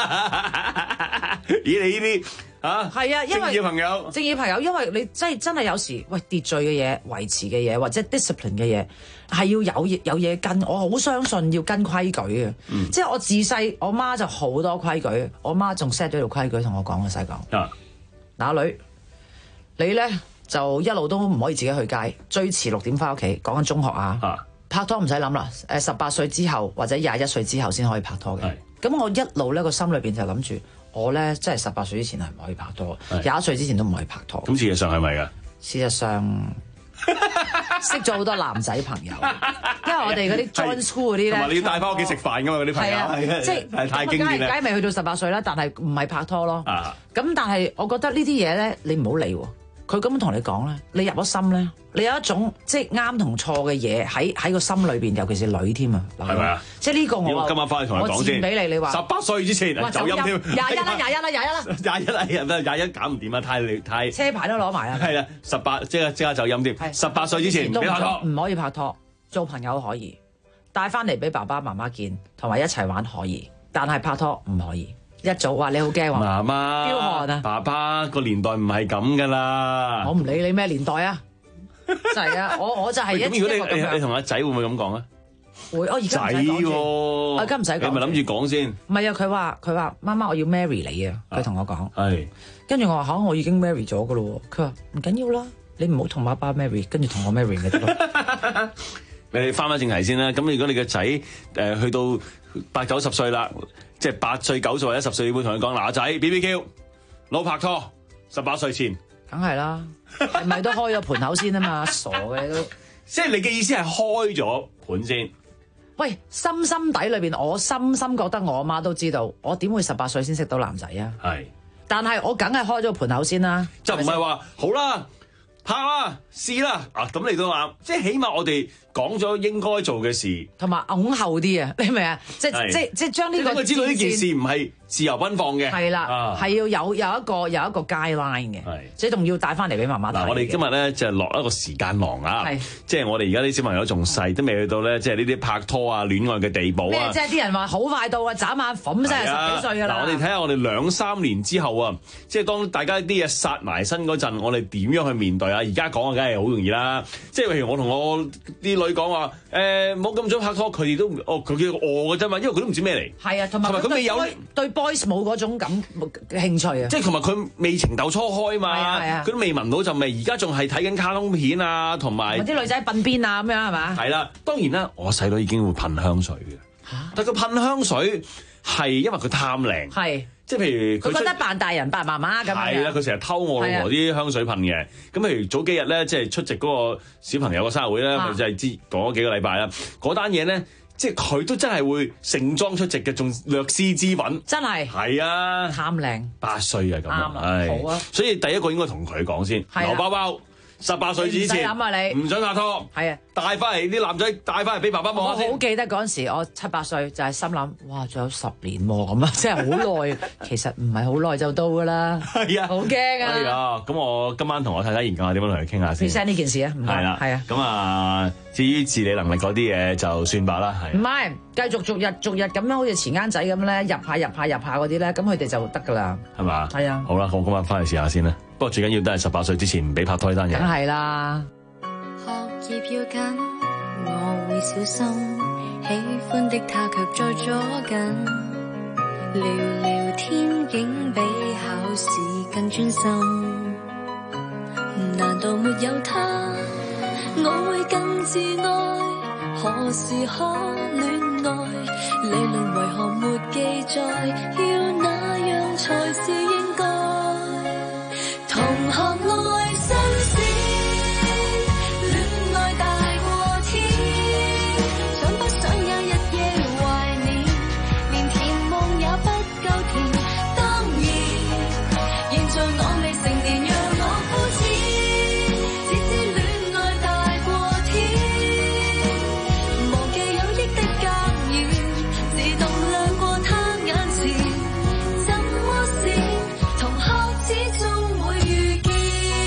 Speaker 14: 咦？你呢啲啊？係啊，因為正義朋友，正義朋友，因為你真係真係有時喂秩序嘅嘢、維持嘅嘢或者 discipline 嘅嘢係要有有嘢跟，我好相信要跟規矩嘅。嗯、即係我自細，我媽就好多規矩，我媽仲 set 咗條規矩同我講嘅細講。啊，嗱女，你咧就一路都唔可以自己去街，最遲六點翻屋企。講緊中學啊。啊拍拖唔使諗啦，誒十八歲之後或者廿一歲之後先可以拍拖嘅。咁我一路咧個心裏邊就諗住，我咧即係十八歲之前係唔可以拍拖，廿一歲之前都唔可以拍拖。咁事實上係咪㗎？事實上識咗好多男仔朋友，因為我哋嗰啲 join school 嗰啲咧，同埋你要帶翻屋企食飯㗎嘛嗰啲朋友，係啊，即係太經典啦。梗係未去到十八歲啦，但係唔係拍拖咯。咁、啊、但係我覺得呢啲嘢咧，你唔好理喎。佢咁樣同你講咧，你入咗心咧，你有一種即係啱同錯嘅嘢喺喺個心裏邊，尤其是女添啊，係咪啊？即係呢個我今晚翻去同你講先，俾你你話十八歲之前走音添，廿一啦，廿一啦，廿一啦，廿一啦，廿一廿一搞唔掂啊！太你太車牌都攞埋啊！係啦，十八即刻即刻走音添，十八歲之前唔拍拖，唔可以拍拖，做朋友可以，帶翻嚟俾爸爸媽媽見，同埋一齊玩可以，但係拍拖唔可以。一早話你好驚喎，媽媽，彪悍啊！爸爸個年代唔係咁噶啦，我唔理你咩年代啊，就係啊，我我就係一。咁如果你你你同阿仔會唔會咁講啊？會，我而家唔使講住，我而家唔使講。你咪諗住講先。唔係啊，佢話佢話媽媽我要 marry 你啊，佢同我講。係。跟住我話嚇，我已經 marry 咗噶咯喎。佢話唔緊要啦， 你唔好同爸爸 marry， 跟住同我 marry 嘅啫。
Speaker 15: 你翻返正題先啦。咁如果你個仔誒去到八九十歲啦，即係八歲九歲或者十歲，你會同佢講嗱，仔 B B Q 老拍拖，十八歲前，
Speaker 14: 梗係啦，係咪都開咗盤口先啊嘛？傻嘅都，
Speaker 15: 即係你嘅意思係開咗盤先。
Speaker 14: 喂，深深底裏邊，我深深覺得我阿媽都知道，我點會十八歲先識到男仔啊？
Speaker 15: 係，
Speaker 14: 但係我梗係開咗盤口先啦，
Speaker 15: 就唔係話好啦。拍啦，試啦，啊咁你都啱，即係起碼我哋講咗應該做嘅事，
Speaker 14: 同埋拱後啲啊，你明唔明啊？即係即係即係將呢個，
Speaker 15: 知道呢件事唔係自由奔放嘅，
Speaker 14: 係啦，係、啊、要有有一個有一個 guideline 嘅，即係仲要帶翻嚟俾媽媽睇。嗱，
Speaker 15: 我哋今日咧就落一個時間囊啊，即係我哋而家啲小朋友仲細，都未去到咧，即係呢啲拍拖啊、戀愛嘅地步啊。
Speaker 14: 即係啲人話好快到啊，眨眼粉真係十幾歲㗎啦。嗱，我
Speaker 15: 哋睇下我哋兩三年之後啊，即係當大家啲嘢殺埋身嗰陣，我哋點樣去面對啊？而家講啊，梗係好容易啦。即係譬如我同我啲女講話，誒冇咁早拍拖，佢哋都哦佢叫我嘅啫嘛，因為佢都唔知咩嚟。
Speaker 14: 係啊，同埋佢未有對 boys 冇嗰種感興趣啊。
Speaker 15: 即係同埋佢未情竇初開嘛，佢、啊、都未聞到陣味，而家仲係睇緊卡通片啊，同埋
Speaker 14: 啲女仔鬢邊啊咁樣係嘛？
Speaker 15: 係啦，當然啦，我細佬已經會噴香水嘅，但係佢噴香水係因為佢貪靚，係即係譬如佢
Speaker 14: 覺得扮大人扮媽媽咁樣。
Speaker 15: 係啦，佢成日偷我老婆啲香水噴嘅。咁譬如早幾日咧，即係出席嗰個小朋友嘅生日會咧，佢就係知講咗幾個禮拜啦。嗰單嘢咧，即係佢都真係會盛裝出席嘅，仲略施之品。
Speaker 14: 真係係
Speaker 15: 啊，
Speaker 14: 貪靚
Speaker 15: 八歲啊咁啊，
Speaker 14: 好啊。
Speaker 15: 所以第一個應該同佢講先，留包包。十八歲之前，唔
Speaker 14: 諗啊你，
Speaker 15: 唔想拍拖，
Speaker 14: 係啊，
Speaker 15: 帶翻嚟啲男仔帶翻嚟俾爸爸望下先。
Speaker 14: 我好記得嗰陣時，我七八歲就係心諗，哇，仲有十年喎咁啊，真係好耐。其實唔係好耐就到噶啦，係啊，好驚啊。
Speaker 15: 係啊，咁我今晚同我太太研究下點樣同佢傾下先。
Speaker 14: present 呢件事啊，唔該，係啦，係啊。
Speaker 15: 咁啊，至於自理能力嗰啲嘢就算罷啦，係。
Speaker 14: 唔係，繼續逐日逐日咁樣，好似錢罌仔咁咧，入下入下入下嗰啲咧，咁佢哋就得噶啦，
Speaker 15: 係嘛？
Speaker 14: 係啊。
Speaker 15: 好啦，我今晚翻去試下先啦。不過最緊要都係十八歲之前唔俾拍拖呢單嘢。
Speaker 14: 梗係啦。
Speaker 16: 學業要緊，我會小心。喜歡的他卻在左近，聊聊天竟比考試更專心。難道沒有他，我會更自愛？何時可戀愛？理論為何沒記載？要那樣才是應該？同學愛新鮮，戀愛大過天，想不想有一夜懷念，連甜夢也不夠甜。當然，現在我未成年，讓我膚淺，只知戀愛大過天，忘記有益的格言，自動亮過他眼前。怎麼閃？同學始終會遇見。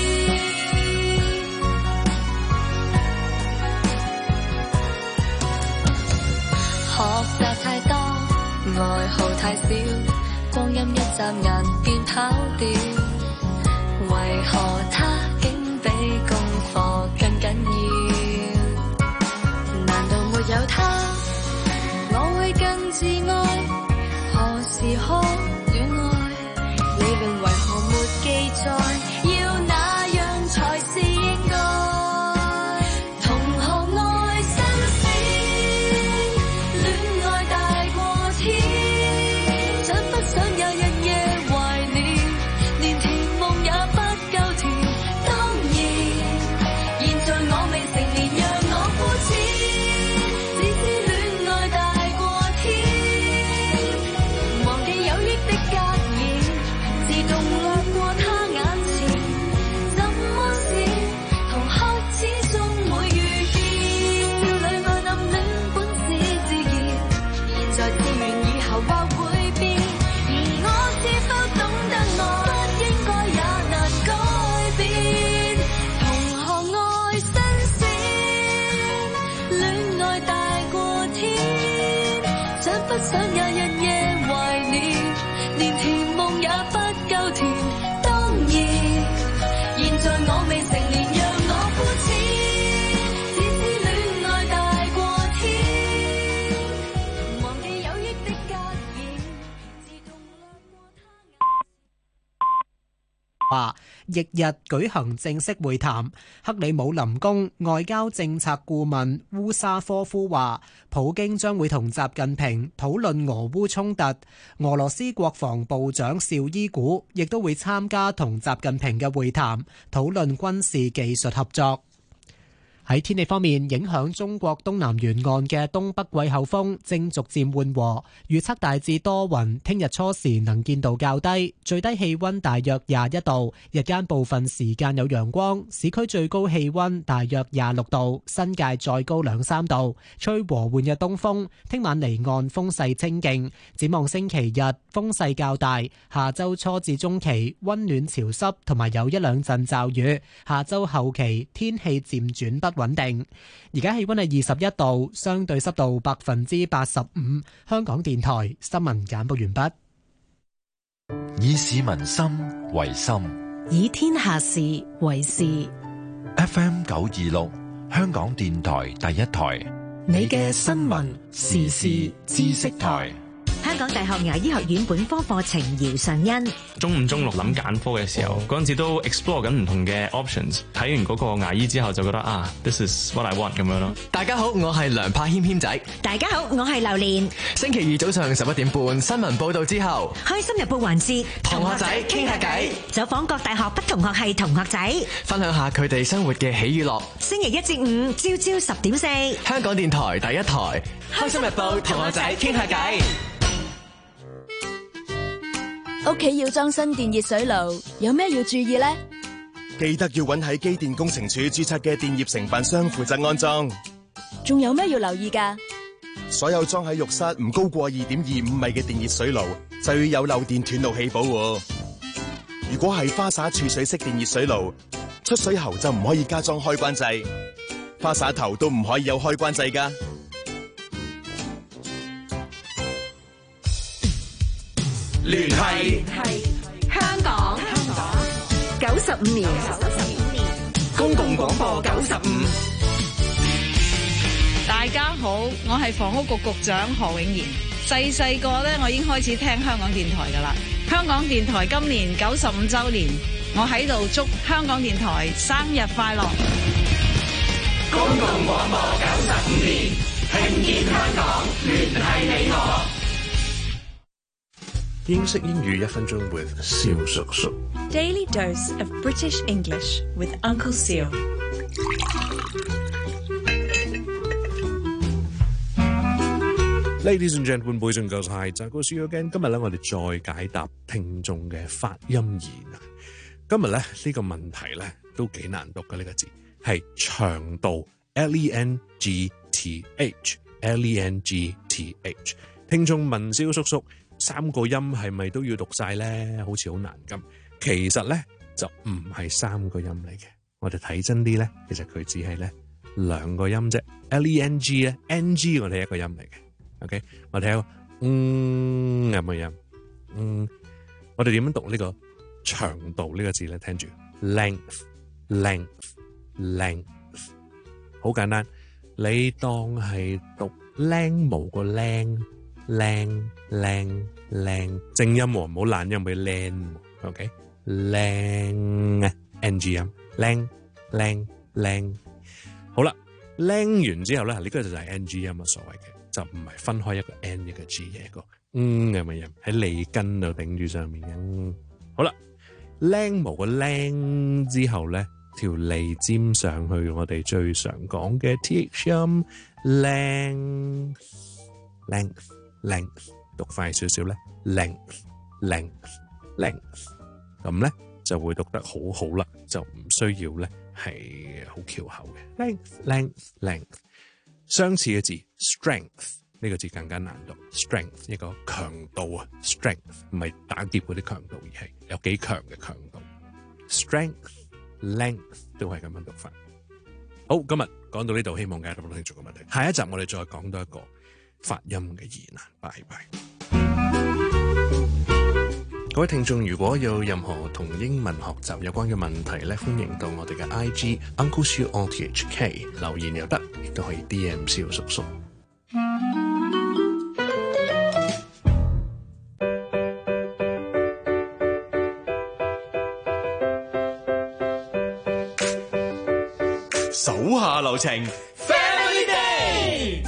Speaker 16: 學習太多，愛好太少，光陰一眨眼便跑掉。為何他竟比功課更緊要？難道沒有他，我會更自愛？何時可戀愛？理論為何沒記載？要那樣才是應該？同學愛新鮮，戀愛大過天，想不想有一夜懷念？連甜夢也不夠甜。當然，現在我未成年，讓我膚淺，只知戀愛大過天，忘記有益的
Speaker 1: 話翌日舉行正式會談。克里姆林宮外交政策顧問烏沙科夫話，普京將會同習近平討論俄烏衝突。俄羅斯國防部長紹伊古亦都會參加同習近平嘅會談，討論軍事技術合作。喺天氣方面，影響中國東南沿岸嘅東北季候風正逐漸緩和，預測大致多雲，聽日初時能見度較低，最低氣溫大約廿一度，日間部分時間有陽光，市區最高氣溫大約廿六度，新界再高兩三度，吹和緩嘅東風，聽晚離岸風勢清勁。展望星期日風勢較大，下周初至中期溫暖潮濕，同埋有一兩陣驟雨，下周後期天氣漸轉不穩定。而家氣溫係二十一度，相對濕度百分之八十五。香港電台新聞簡報完畢。
Speaker 4: 以市民心為心，
Speaker 17: 以天下事為事。
Speaker 4: F M 九二六，香港電台第一台，
Speaker 17: 你嘅新聞時事知識台。
Speaker 18: 香港大學牙醫學院本科課程姚尚恩，
Speaker 19: 中五中六諗揀科嘅時候，嗰陣時都 explore 緊唔同嘅 options。睇完嗰個牙醫之後，就覺得啊 ，this is what I want 咁樣咯。
Speaker 20: 大家好，我係梁柏謙謙仔。
Speaker 18: 大家好，我係榴蓮。
Speaker 20: 星期二早上十一點半，新聞報道之後，
Speaker 18: 開心日報環節，
Speaker 20: 同學仔傾下偈，
Speaker 18: 走訪各大學不同學系同學仔，
Speaker 20: 分享下佢哋生活嘅喜與樂。
Speaker 18: 星期一至五朝朝十點四，
Speaker 20: 香港電台第一台，開心日報同學仔傾下偈。
Speaker 2: 屋企要裝新電熱水爐，有咩要注意呢？
Speaker 5: 記得要揾喺機電工程署註冊嘅電業承辦商負責安裝。
Speaker 2: 仲有咩要留意㗎？
Speaker 5: 所有裝喺浴室唔高過二點二五米嘅電熱水爐，就要有漏電斷路器保護。如果係花灑儲水式電熱水爐，出水喉就唔可以加裝開關掣，花灑頭都唔可以有開關掣㗎。
Speaker 10: 聯繫
Speaker 17: 香港九十五年，
Speaker 10: 公共廣播九十五。
Speaker 21: 大家好，我係房屋局局長何永賢。細細個咧，我已經開始聽香港電台噶啦。香港電台今年九十五週年，我喺度祝香港電台生日快樂。
Speaker 10: 公共廣播九十五年，聽見香港，聯繫你我。
Speaker 22: 英式英語一分鐘 with 蕭叔叔。
Speaker 23: Daily dose of British English with Uncle Seal。
Speaker 22: Ladies and gentlemen, boys and girls, hi， 就係個 See you again。今日咧，我哋再解答聽眾嘅發音言啊。今日咧呢、這個問題咧都幾難讀嘅，呢、這個字係長度 L E N G T H，L E N G T H。聽眾問蕭叔叔，三個音係咪都要讀晒咧？好似好難咁。其實咧就唔係三個音嚟嘅。我哋睇真啲咧，其實佢只係咧兩個音啫。L E N G 咧 ，N G 我哋係一個音嚟嘅。OK， 我哋睇下嗯咁嘅音。嗯，我哋點樣讀呢個長度呢個字咧？聽住 length，length，length， 好簡單。你當係讀靚模個靚。靚靚靚正音喎，唔好懶音俾靚 ，OK？ 靚啊 ，N G 音，靚靚靚。好啦，靚完之後咧，呢、這個就係 N G 音啊，所謂嘅就唔係分開一個 N 一個 G 嘅一個嗯咁嘅音喺脷根度頂住上面嘅。嗯、好啦，靚無個靚之後咧，條脷尖上去，我哋最常講嘅 T H 音，靚 length。length 讀快少少咧 length length length 咁咧就會讀得好好啦，就唔需要咧係好翹口嘅 length length length。相似嘅字 strength 呢個字更加難讀 strength 一個強度啊 strength 唔係打劫嗰啲強度，而係有幾強嘅強度 strength length 都係咁樣讀法。好，今日講到呢度，希望解答到聽眾嘅問題。下一集我哋再講多一個發音嘅言啊，拜拜！各位聽眾，如果有任何同英文學習有關嘅問題咧，歡迎到我哋嘅 I G Uncle Siu O T H K 留言又得，亦都可以 D M 蕭叔叔。
Speaker 5: 手下留情 ，Family Day。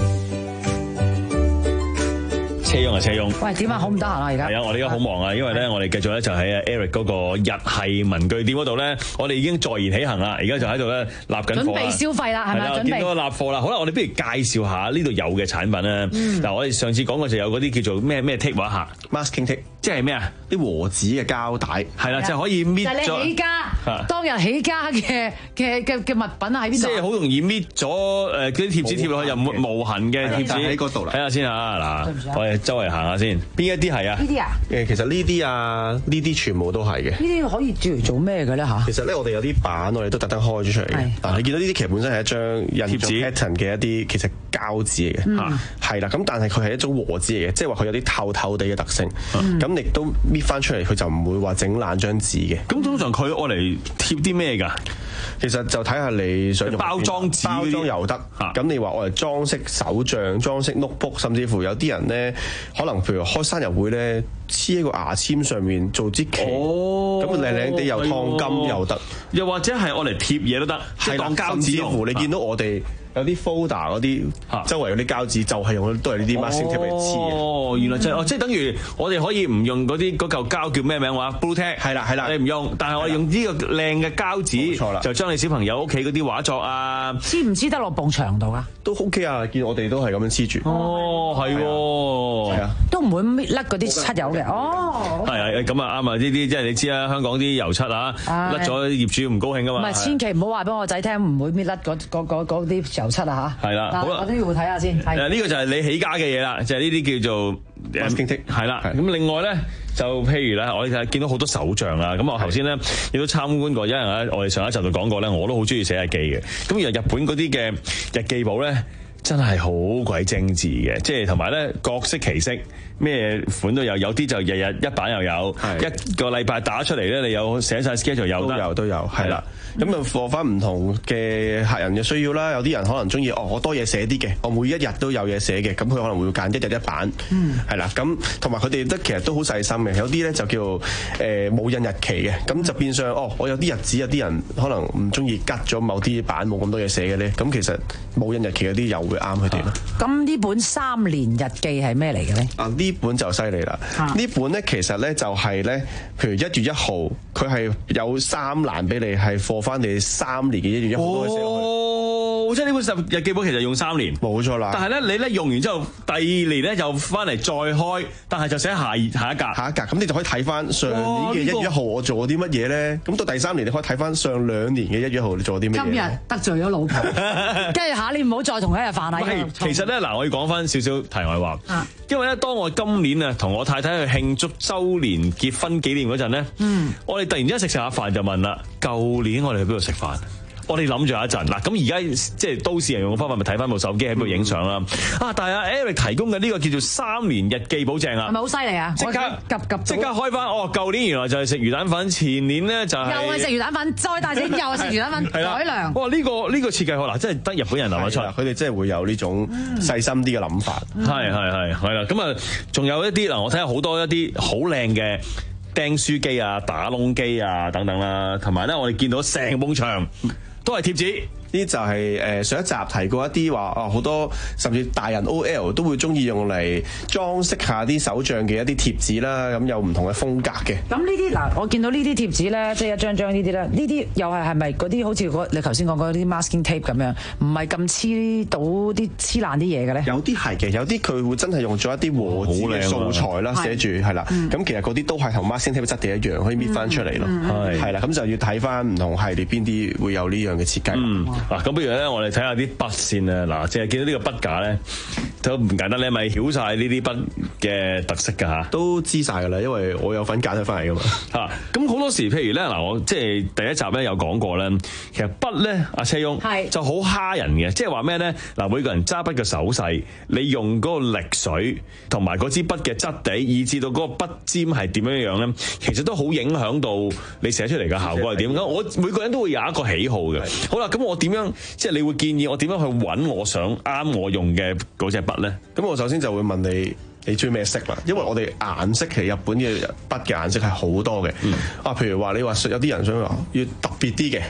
Speaker 5: 車翁啊，車翁，
Speaker 14: 喂，點啊？好唔得閒啊？而家
Speaker 5: 係啊，我哋而家好忙啊，因為咧，我哋繼續咧就喺 Eric 嗰個日系文具店嗰度咧，我哋已經坐言起行啦，而家就喺度咧立緊貨，
Speaker 14: 準備消費啦，係咪？準備
Speaker 5: 見到立貨啦，好啦，我哋不如介紹下呢度有嘅產品啦。嗱、嗯，我哋上次講過就有嗰啲叫做咩咩 tape 話嚇
Speaker 3: masking tape，即係咩啊？啲和紙嘅膠帶，
Speaker 5: 係啦，就係、可以搣咗。
Speaker 14: 就係、你起家當日起家嘅嘅嘅嘅物品喺邊度？
Speaker 5: 即係好容易搣咗誒嗰啲貼紙貼落去又無痕嘅貼紙
Speaker 3: 喺嗰度啦。
Speaker 5: 睇下先啊，嗱，我哋周圍行下先。邊一啲係啊？
Speaker 14: 呢啲啊？
Speaker 3: 誒，其實呢啲啊，呢啲全部都係嘅。
Speaker 14: 呢啲可以做嚟做咩嘅咧嚇？
Speaker 3: 其實咧，我哋有啲版，我哋都特登開咗出嚟嘅。嗱，你見到呢啲其實本身係一張印咗 pattern 嘅一啲其實膠紙嚟嘅嚇，係啦。咁但係佢係一種和紙嚟嘅，即係話佢有啲透透地嘅特性。咁亦都搣翻出嚟，佢就唔會話整爛張紙嘅。
Speaker 5: 咁通常佢愛嚟貼啲咩㗎？
Speaker 3: 其實就睇下你想用
Speaker 5: 包裝紙，
Speaker 3: 包裝又得。咁你話我嚟裝飾手帳、裝飾 notebook， 甚至乎有啲人咧，可能譬如開生日會咧，黐喺個牙籤上面做支旗，咁靚靚地又燙金又得，
Speaker 5: 又或者係愛嚟貼嘢都得，係當膠紙。
Speaker 3: 甚至乎你見到我哋有啲 folder 嗰啲，周圍有啲膠紙就係用都係呢啲 masking tape 嚟黐嘅。
Speaker 5: 哦，原來就係、哦，即係等於我哋可以唔用嗰啲嗰嚿膠叫咩名話 Blue Tack，
Speaker 3: 係啦係啦，
Speaker 5: 你唔用，但係我哋用呢個靚嘅膠紙，冇錯啦，就將你小朋友屋企嗰啲畫作啊，
Speaker 14: 黐唔黐得落埲牆度啊？
Speaker 3: 都 OK 啊，見我哋都係咁樣黐住。
Speaker 5: 哦，係喎，係啊，
Speaker 14: 都唔會搣甩嗰啲漆油嘅。哦，
Speaker 5: 係啊，咁啊啱啊，呢啲即係你知啦，香港啲油漆啊，甩咗業主唔高興噶嘛。
Speaker 14: 唔係，千祈唔好話俾我仔聽，唔會搣甩嗰嗰嗰啲油漆啊嚇。
Speaker 5: 係啦，好啦，
Speaker 14: 我都要睇下先。
Speaker 5: 誒，呢個就係你起家嘅嘢啦，就係呢啲叫做
Speaker 3: masking tape。
Speaker 5: 係啦，咁另外咧就譬如咧，我哋見到好多手帳啦，咁我頭先咧亦都參觀過，因為咧我哋上一集就講過咧，我都好中意寫日記嘅。咁而日本嗰啲嘅日記簿咧，真係好鬼精緻嘅，即係同埋咧各式其式，咩款都有，有啲就日日一版又有，一個禮拜打出嚟咧，你有寫晒 schedule 有
Speaker 3: 都有都有，係啦。咁就放翻唔同嘅客人嘅需要啦。有啲人可能中意哦，我多嘢寫啲嘅，我每一日都有嘢寫嘅，咁佢可能會揀一日一版，係啦。咁同埋佢哋都其實都好細心嘅。有啲咧就叫誒冇印日期嘅，咁就變相哦，我有啲日子有啲人可能唔中意吉咗某啲版冇咁多嘢寫嘅咧，咁其實冇印日期嗰啲又會啱佢哋咯。
Speaker 14: 咁呢本三年日記係咩嚟嘅咧？
Speaker 3: 啊，呢本就犀利啦！呢本咧其實咧就係咧，譬如一月一號，佢係有三欄俾你係放翻你三年嘅一月一號都可以寫落去。
Speaker 5: 哦，即係呢本日記簿其實用三年，
Speaker 3: 冇錯啦。
Speaker 5: 但係咧你咧用完之後，第二年咧又翻嚟再開，但係就寫下下一格，
Speaker 3: 下一格，咁你就可以睇翻上年嘅一月一號我做咗啲乜嘢咧？咁到第三年你可以睇翻上兩年嘅一月一號你做咗啲乜嘢？
Speaker 14: 今日得罪咗老婆，跟住下年唔好再同一日飯啦。
Speaker 5: 其實咧嗱，我要講翻少少題外話，啊、因為咧當我今年啊同我太太去慶祝周年結婚紀念嗰陣咧，嗯，我哋突然之間食食下飯就問啦，舊年我哋去邊度食飯？我哋諗咗一陣嗱，咁而家即係都市人用嘅方法，咪睇翻部手機喺度影相啦。啊，但係阿 Eric 提供嘅呢個叫做三年日記保證啊，
Speaker 14: 係咪好犀利啊？
Speaker 5: 即刻
Speaker 14: 急急
Speaker 5: 即刻開翻哦！舊年原來就係食魚蛋粉，前年咧就係、是、
Speaker 14: 又係食魚蛋粉，再大隻又係食魚蛋粉，改良。
Speaker 5: 哇！呢、這個呢、這個設計好嗱，真係得日本人諗得出，
Speaker 3: 佢哋真係會有呢種細心啲嘅諗法。
Speaker 5: 係係係係啦，咁啊，仲有一啲嗱，我睇下好多一啲好靚嘅釘書機啊、打窿機啊等等啦，同埋咧我哋見到成埲牆都係貼紙。
Speaker 3: 呢就係誒上一集提過一啲話啊，好多甚至大人 O L 都會中意用嚟裝飾下啲手帳嘅一啲貼紙啦，咁有唔同嘅風格嘅。
Speaker 14: 咁呢啲嗱，我見到呢啲貼紙咧，即係一張張呢啲咧，呢啲又係係咪嗰啲好似你頭先講嗰啲 masking tape 咁樣，唔係咁黐到啲黐爛啲嘢嘅咧？
Speaker 3: 有啲係嘅，有啲佢會真係用咗一啲和紙嘅素材啦，寫住係啦。咁其實嗰啲都係同 masking tape 質地一樣，可以搣翻出嚟咯。係係啦，咁就要睇翻唔同系列邊啲會有呢樣嘅設計。
Speaker 5: 嗱，咁不如咧，我哋睇下啲筆先啊！嗱，淨係見到呢個筆架咧，都唔簡單。你係咪曉晒呢啲筆嘅特色㗎嚇？
Speaker 3: 都知晒㗎啦，因為我有份揀佢翻嚟㗎嘛。
Speaker 5: 嚇，咁好多時，譬如咧，嗱，我即係第一集咧有講過咧，其實筆咧，阿車翁就好蝦人嘅，即係話咩咧？嗱，每個人揸筆嘅手勢，你用嗰個力水同埋嗰支筆嘅質地，以至到嗰個筆尖係點樣樣咧，其實都好影響到你寫出嚟嘅效果係點。咁我每個人都會有一個喜好嘅。好啦，咁我點樣？即係你會建議我點樣去揾我想啱我用嘅嗰隻筆咧？
Speaker 3: 咁我首先就會問你，你中意咩色啦？因為我哋顏色其實日本嘅筆嘅顏色係好多嘅。嗯、啊，譬如話你話有啲人想話要特別啲嘅，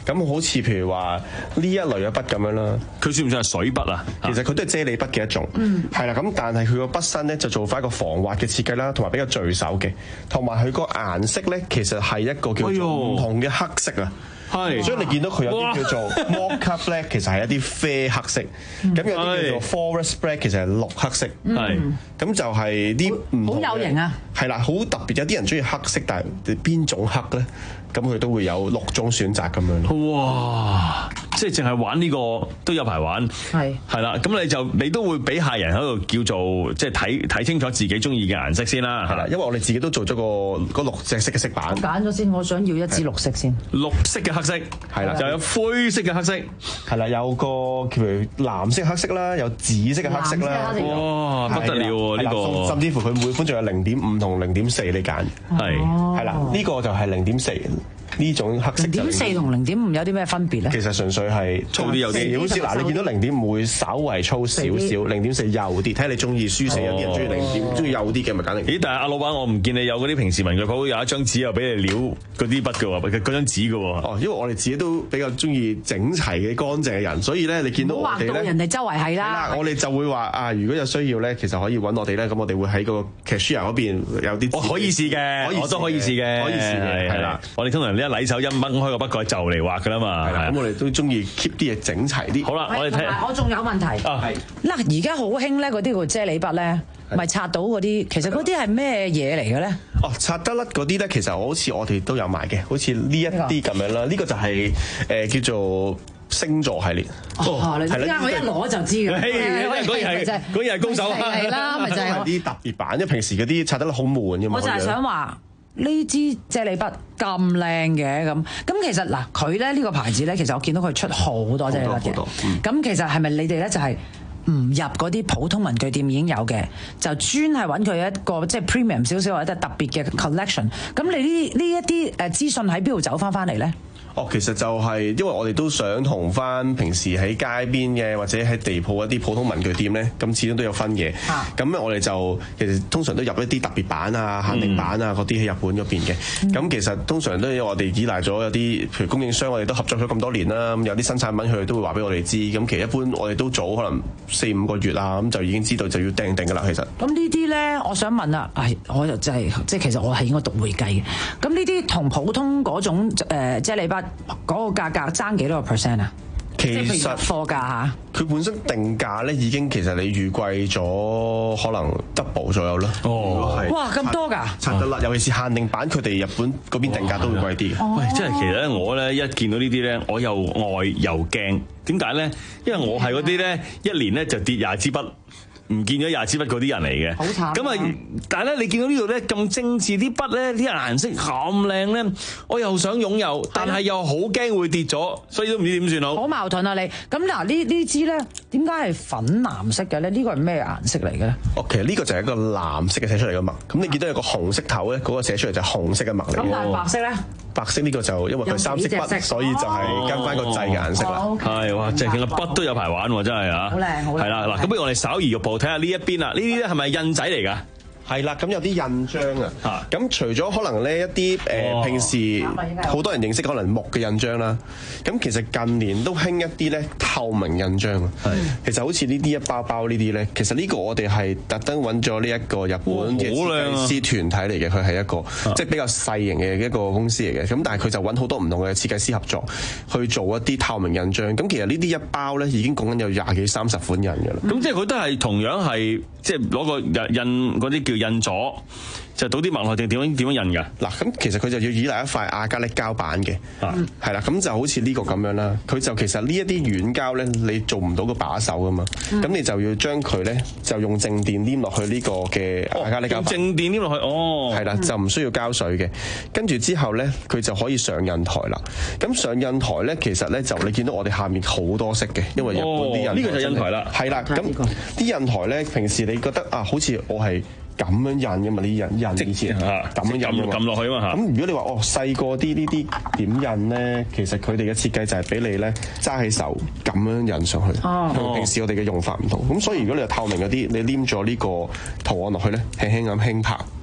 Speaker 3: 咁好似譬如話呢一類嘅筆咁樣啦，
Speaker 15: 佢算唔算係水筆啊？
Speaker 3: 其實佢都係啫喱筆嘅一種，係啦、嗯。咁但係佢個筆身咧就做翻一個防滑嘅設計啦，同埋比較聚手嘅，同埋佢個顏色咧其實係一個叫做唔同嘅黑色啊。係，所以你見到佢有啲叫做 mocha black， 其實係一啲啡黑色，咁、嗯、有啲叫做 forest black， 其實係綠黑色，係、嗯，咁就係啲唔同嘅，
Speaker 14: 好有型啊！
Speaker 3: 係啦，好特別，有啲人中意黑色，但係邊種黑咧？咁佢都會有六種選擇咁樣咯。
Speaker 15: 哇！即係淨係玩呢個都有排玩，係係啦。咁你就你都會俾客人喺度叫做即係睇睇清楚自己中意嘅顏色先啦。
Speaker 3: 係啦，因為我哋自己都做咗個嗰六隻色嘅色板。
Speaker 14: 揀咗先，我想要一支綠色先。
Speaker 15: 綠色嘅黑色係啦，就有灰色嘅黑色
Speaker 3: 係啦，有個譬如藍色黑色啦，有紫色嘅黑色啦。
Speaker 15: 哇！不得了喎呢個，
Speaker 3: 甚至乎佢每款仲有零點五同零點四你揀。係係啦，呢個就係零點四。呢種黑色
Speaker 14: 零點四同零點五有啲咩分別咧？
Speaker 3: 其實純粹係粗啲有啲，好似嗱，你見到零點五會稍為粗少少，零點四幼啲，睇下你中意書寫，有啲人中意零點，中意幼啲嘅咪揀零點。
Speaker 15: 咦？但係阿老闆，我唔見你有嗰啲平時文具鋪有一張紙又俾你撩嗰啲筆嘅喎，嗰張紙嘅喎。
Speaker 3: 哦，因為我哋自己都比較中意整齊嘅乾淨嘅人，所以咧你見到我哋咧，
Speaker 14: 人哋周圍係啦。
Speaker 3: 我哋就會話啊，如果有需要咧，其實可以揾我哋咧，咁我哋會喺個 cashier 嗰邊有啲。
Speaker 15: 我可以試嘅，我都可以試嘅，
Speaker 3: 可以試嘅，係啦。
Speaker 15: 我哋通常呢一禮手一掹開個筆蓋就嚟畫噶啦嘛，係啦。
Speaker 3: 咁我哋都中意 keep 啲嘢整齊啲。
Speaker 15: 好啦，我哋睇。
Speaker 14: 我仲有問題。
Speaker 15: 啊，係。
Speaker 14: 嗱，而家好興咧，嗰啲叫啫喱筆咧，咪擦到嗰啲，其實嗰啲係咩嘢嚟嘅咧？
Speaker 3: 哦，擦得甩嗰啲咧，其實好似我哋都有賣嘅，好似呢一啲咁樣啦。呢個就係誒叫做星座系列。
Speaker 14: 哦，你而家我一攞就知㗎。
Speaker 15: 嗰嘢係嗰嘢係高手。
Speaker 14: 係啦，咪就係
Speaker 3: 啲特別版，因為平時嗰啲擦得甩好悶嘅嘛。
Speaker 14: 我就係想話。呢支啫喱筆咁靚嘅咁，咁其實嗱佢咧呢個牌子咧，其實我見到佢出好多啫喱筆嘅。咁、嗯、其實係咪你哋咧就係唔入嗰啲普通文具店已經有嘅，就專係揾佢一個即係 premium 少少或者特別嘅 collection？ 咁你呢呢一啲誒資訊喺邊度走翻翻嚟咧？
Speaker 3: 哦，其實就係因為我哋都想同翻平時喺街邊嘅或者喺地鋪一啲普通文具店咧，咁始終都有分嘅。咁咧、啊、我哋就其實通常都入一啲特別版啊、限定版啊嗰啲喺日本嗰邊嘅。咁、嗯、其實通常都有我哋依賴咗有啲譬如供應商，我哋都合作咗咁多年啦。咁有啲新產品佢哋都會話俾我哋知。咁其實一般我哋都早可能四五個月啊，咁就已經知道就要訂定㗎啦。其實
Speaker 14: 咁呢啲咧，我想問啊，唉，我就真係即係其實我係應該讀會計嘅。咁呢啲同普通嗰種誒啫喱筆嗰個價格爭幾多個 percent 啊？
Speaker 3: 其實
Speaker 14: 貨價嚇，
Speaker 3: 佢本身定價咧已經其實你預貴咗可能 double 左右啦。
Speaker 15: 哦，
Speaker 14: 哇咁多㗎？
Speaker 3: 拆得甩，尤其是限定版，佢哋日本嗰邊定價都會貴啲嘅。
Speaker 15: 喂，真係其實咧，我咧一見到呢啲咧，我又愛又驚。點解咧？因為我係嗰啲咧一年咧就跌廿支筆。唔見咗廿支筆嗰啲人嚟嘅，
Speaker 14: 好慘。
Speaker 15: 咁啊，但係咧，你見到呢度咧咁精緻啲筆咧，啲顏色咁靚咧，我又想擁有，但係又好驚會跌咗，所以都唔知點算好。
Speaker 14: 好矛盾啊你！咁嗱呢呢支咧，點解係粉藍色嘅咧？呢個係咩顏色嚟嘅咧？
Speaker 3: 哦，其實呢個就係一個藍色嘅寫出嚟嘅墨。咁你見到有個紅色頭咧，嗰、嗰個寫出嚟就係紅色嘅墨嚟。
Speaker 14: 咁但係白色咧？
Speaker 3: 白色呢個就因為佢三色筆，所以就係跟翻個掣嘅顏色啦。
Speaker 15: 係哇，即係個筆都有排玩喎，真係啊！
Speaker 14: 好靚，好靚。
Speaker 15: 係啦，嗱，咁不如我哋稍移玉步睇下呢一邊啦。呢啲咧係咪印仔嚟㗎？
Speaker 3: 係啦，咁有啲印章啊。咁除咗可能呢一啲誒、呃、平時好多人認識可能木嘅印章啦，咁其實近年都興一啲咧透明印章啊。其實好似呢啲一包包呢啲咧，其實呢個我哋係特登揾咗呢一個日本嘅設計師團體嚟嘅，佢係一個、啊、即係比較細型嘅一個公司嚟嘅。咁但係佢就揾好多唔同嘅設計師合作去做一啲透明印章。咁其實呢啲一包咧已經講緊有廿幾三十款印㗎啦。咁、
Speaker 15: 嗯、即係佢都係同樣係即係攞個印嗰啲叫印咗，就倒啲墨落定點樣點樣印㗎？嗱，咁其實佢就要依賴一塊亞加力膠板嘅，係啦、啊，咁就好似呢個咁樣啦。佢就其實呢一啲軟膠咧，你做唔到個把手㗎嘛，咁、嗯、你就要將佢咧就用靜電黏落去呢個嘅亞加力膠板。靜電黏落去，哦，
Speaker 3: 係啦，就唔需要膠水嘅。跟住之後咧，佢就可以上印台啦。咁上印台咧，其實咧就你見到我哋下面好多色嘅，因為日本啲印台呢、哦呢個就印台啦，係啦。咁啲印台咧，平時你覺得啊，好似我係。咁樣印嘅嘛，呢啲印印以前咁樣印
Speaker 15: 撳落去啊嘛。
Speaker 3: 咁如果你話哦細個啲呢啲點印咧，其實佢哋嘅設計就係俾你咧揸起手咁樣印上去。哦，同平時我哋嘅用法唔同。咁所以如果你係透明嗰啲，你黏咗呢個圖案落去咧，輕輕咁輕拍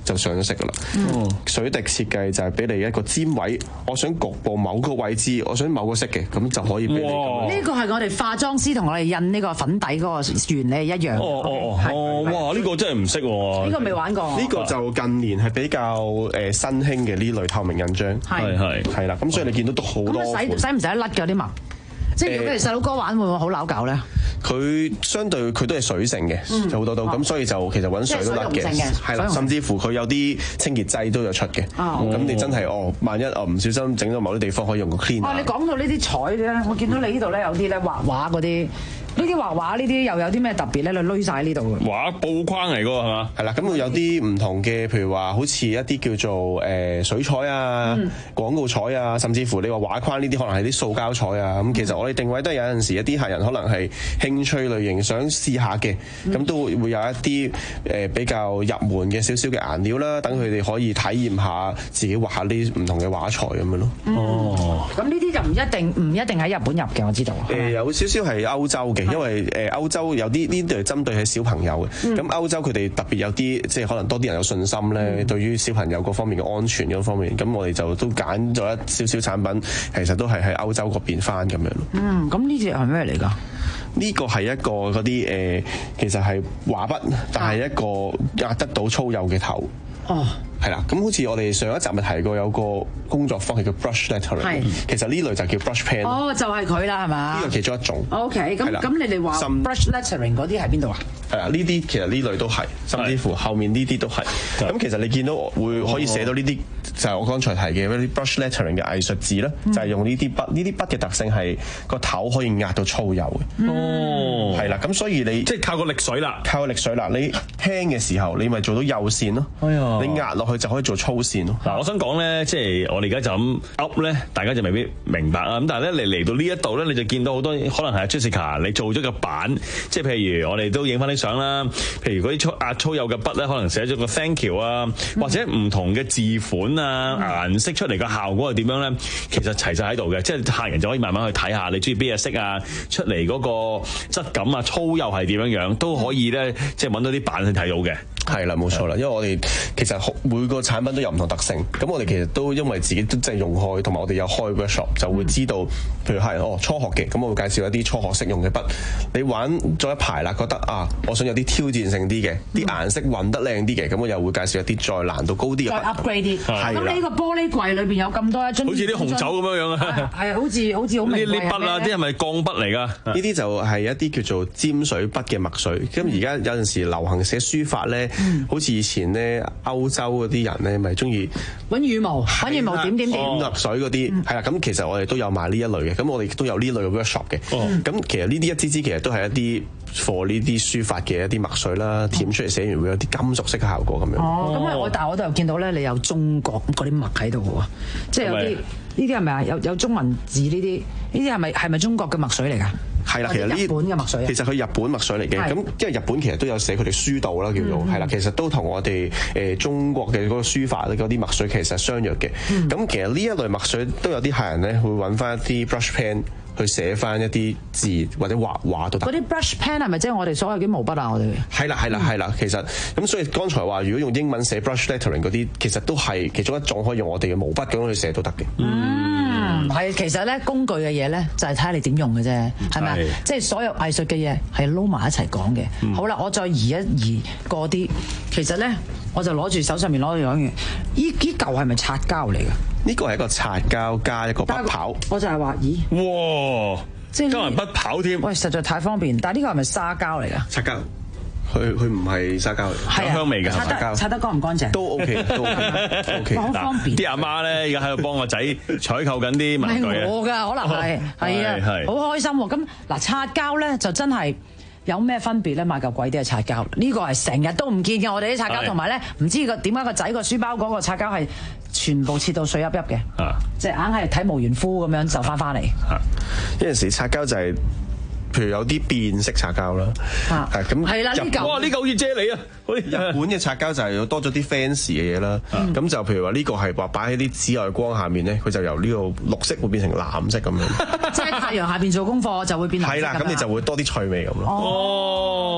Speaker 3: 就上咗色噶啦。嗯、水滴設計就係俾你一個尖位，我想局部某個位置，我想某個色嘅，咁就可以俾你咁樣。
Speaker 14: 呢個係我哋化妝師同我哋印呢個粉底嗰個原理一樣。
Speaker 15: 哦哦哦，哇！呢個真係唔識喎。呢
Speaker 14: 個未玩過。
Speaker 3: 呢個就近年係比較誒新興嘅呢類透明印章。
Speaker 15: 係係
Speaker 3: 係啦，咁所以你見到都好多。
Speaker 14: 咁使使唔使甩㗎啲墨？即係如果佢哋細佬哥玩會唔會好扭搞咧？
Speaker 3: 佢相對佢都係水性嘅，有好多都咁，所以就其實揾水都甩嘅，係啦，甚至乎佢有啲清潔劑都有出嘅。咁你真係哦，萬一哦唔小心整到某啲地方，可以用個 clean。哦，
Speaker 14: 你講到呢啲彩咧，我見到你呢度咧有啲咧畫畫嗰啲。呢啲畫畫呢啲又有啲咩特別咧？你攏晒喺呢度嘅
Speaker 15: 畫布框嚟㗎係嘛？
Speaker 3: 係啦，咁會有啲唔同嘅，譬如話好似一啲叫做誒水彩啊、嗯、廣告彩啊，甚至乎你話畫框呢啲可能係啲塑膠彩啊。咁、嗯、其實我哋定位都係有陣時一啲客人可能係興趣類型想試下嘅，咁、嗯、都會有一啲誒比較入門嘅少少嘅顏料啦，等佢哋可以體驗下自己畫下呢唔同嘅畫材咁樣咯。
Speaker 14: 哦，咁呢啲就唔一定唔一定喺日本入嘅，我知道。
Speaker 3: 誒、呃、有少少係歐洲嘅。因為誒歐洲有啲呢啲係針對係小朋友嘅，咁、嗯、歐洲佢哋特別有啲即係可能多啲人有信心咧，嗯、對於小朋友嗰方面嘅安全嗰方面，咁我哋就都揀咗一少少產品，其實都係喺歐洲嗰邊翻咁樣咯。
Speaker 14: 嗯，咁呢隻係咩嚟㗎？
Speaker 3: 呢個係一個嗰啲誒，其實係畫筆，但係一個壓得到粗幼嘅頭。哦。係啦，咁好似我哋上一集咪提過有個工作坊係叫 brush lettering，其實呢類就叫 brush pen。
Speaker 14: 哦，就係佢啦，係嘛？
Speaker 3: 呢個其中一種。
Speaker 14: OK，咁咁你哋話 brush lettering 嗰啲喺邊度啊？
Speaker 3: 係啊，呢啲其實呢類都係，甚至乎後面呢啲都係。咁其實你見到會可以寫到呢啲，就係我剛才提嘅嗰啲 brush lettering 嘅藝術字啦，就係用呢啲筆。呢啲筆嘅特性係個頭可以壓到粗幼嘅。哦，係啦，咁所以你
Speaker 15: 即係靠個力水啦，
Speaker 3: 靠個力水啦。你輕嘅時候，你咪做到幼線咯。你壓落佢就可以做粗線咯。
Speaker 15: 嗱，我想講咧，即係我哋而家就咁 up 咧，大家就未必明白啊。咁但係咧，你嚟到呢一度咧，你就見到好多可能係 Jessica 你做咗個版，即係譬如我哋都影翻啲相啦。譬如嗰啲粗壓粗幼嘅筆咧，可能寫咗個 thank you 啊，或者唔同嘅字款啊、顏色出嚟嘅效果係點樣咧？其實齊晒喺度嘅，即係客人就可以慢慢去睇下你中意邊隻色啊，出嚟嗰個質感啊、粗幼係點樣樣，都可以咧，即係揾到啲版去睇到嘅。
Speaker 3: 係啦，冇錯啦，因為我哋其實每個產品都有唔同特性，咁我哋其實都因為自己都真係用開，同埋我哋有開 workshop 就會知道，譬如客人哦初學嘅，咁我會介紹一啲初學識用嘅筆。你玩咗一排啦，覺得啊，我想有啲挑戰性啲嘅，啲顏色混得靚啲嘅，咁我又會介紹一啲再難度高啲嘅筆。
Speaker 14: 再 upgrade 啲。咁呢個玻璃櫃裏邊有咁多一樽，
Speaker 15: 好似啲紅酒咁樣樣啊。
Speaker 14: 係啊，好似好似好名貴。呢啲筆啊，啲係咪鋼筆嚟㗎？
Speaker 3: 呢啲就係一啲叫做尖水筆嘅墨水。咁而家有陣時流行寫書法咧，好似以前咧歐洲嗰啲人咧，咪中意
Speaker 14: 揾羽毛，揾羽毛點點點
Speaker 3: 墨水嗰啲，係啦。咁其實我哋都有賣呢一類嘅，咁我哋都有呢類嘅 workshop 嘅。咁其實呢啲一支支其實都係一啲 for 呢啲書法嘅一啲墨水啦，舔出嚟寫完會有啲金屬色嘅效果咁樣。
Speaker 14: 哦，咁啊，我但係我都有見到咧，你有中國嗰啲墨喺度喎，即係有啲呢啲係咪啊？有有中文字呢啲，呢啲係咪係咪中國嘅墨水嚟㗎？
Speaker 3: 係啦，其實呢
Speaker 14: 日本嘅墨水，
Speaker 3: 其實佢日本墨水嚟嘅，咁因為日本其實都有寫佢哋書道啦，叫做係啦、嗯，其實都同我哋誒中國嘅嗰個書法嗰啲墨水其實係相若嘅。咁、嗯、其實呢一類墨水都有啲客人咧會揾翻一啲 brush pen 去寫翻一啲字或者畫畫都得。
Speaker 14: 嗰啲 brush pen 係咪即係我哋所謂嘅毛筆啊？我哋
Speaker 3: 係啦係啦係啦，其實咁所以剛才話如果用英文寫 brush lettering 嗰啲，其實都係其中一種可以用我哋嘅毛筆咁樣去寫都得嘅。
Speaker 14: 嗯，係其實咧工具嘅嘢咧就係睇下你點用嘅啫，係咪？即係所有藝術嘅嘢係撈埋一齊講嘅。嗯、好啦，我再移一移過啲，其實咧我就攞住手上面攞住兩樣，呢呢嚿係咪擦膠嚟㗎？
Speaker 3: 呢個係一個擦膠加一個筆刨。
Speaker 14: 我就係話，咦？
Speaker 15: 哇！即係加埋筆刨添。
Speaker 14: 喂，實在太方便。但係呢個係咪沙膠嚟㗎？
Speaker 3: 擦膠。佢佢唔係沙膠嚟，
Speaker 15: 有香味㗎。
Speaker 14: 擦得擦得乾唔乾淨？
Speaker 3: 都 OK， 都 OK。
Speaker 14: 好方便。
Speaker 15: 啲阿媽咧而家喺度幫個仔採購緊啲文具啊。
Speaker 14: 唔係我㗎，可能係係啊，好開心喎。咁嗱，擦膠咧就真係。有咩分別咧？買嚿貴啲嘅擦膠，呢個係成日都唔見嘅。我哋啲擦膠，同埋咧唔知個點解個仔個書包嗰個擦膠係全部切到碎粒粒嘅，即係硬係睇無緣夫咁樣就翻翻嚟。
Speaker 3: 有陣時擦膠就係、是。譬如有啲變色擦膠啦，係咁
Speaker 14: 係啦，呢嚿
Speaker 15: 哇呢嚿好似啫喱啊！
Speaker 3: 日本嘅擦膠就係多咗啲 fancy 嘅嘢啦，咁、嗯、就譬如話呢個係話擺喺啲紫外光下面咧，佢就由呢個綠色會變成藍色咁樣。
Speaker 14: 即係太陽下邊做功課就會變藍色。
Speaker 3: 係啦，咁你就會多啲趣味咁咯。
Speaker 14: 哦，即係令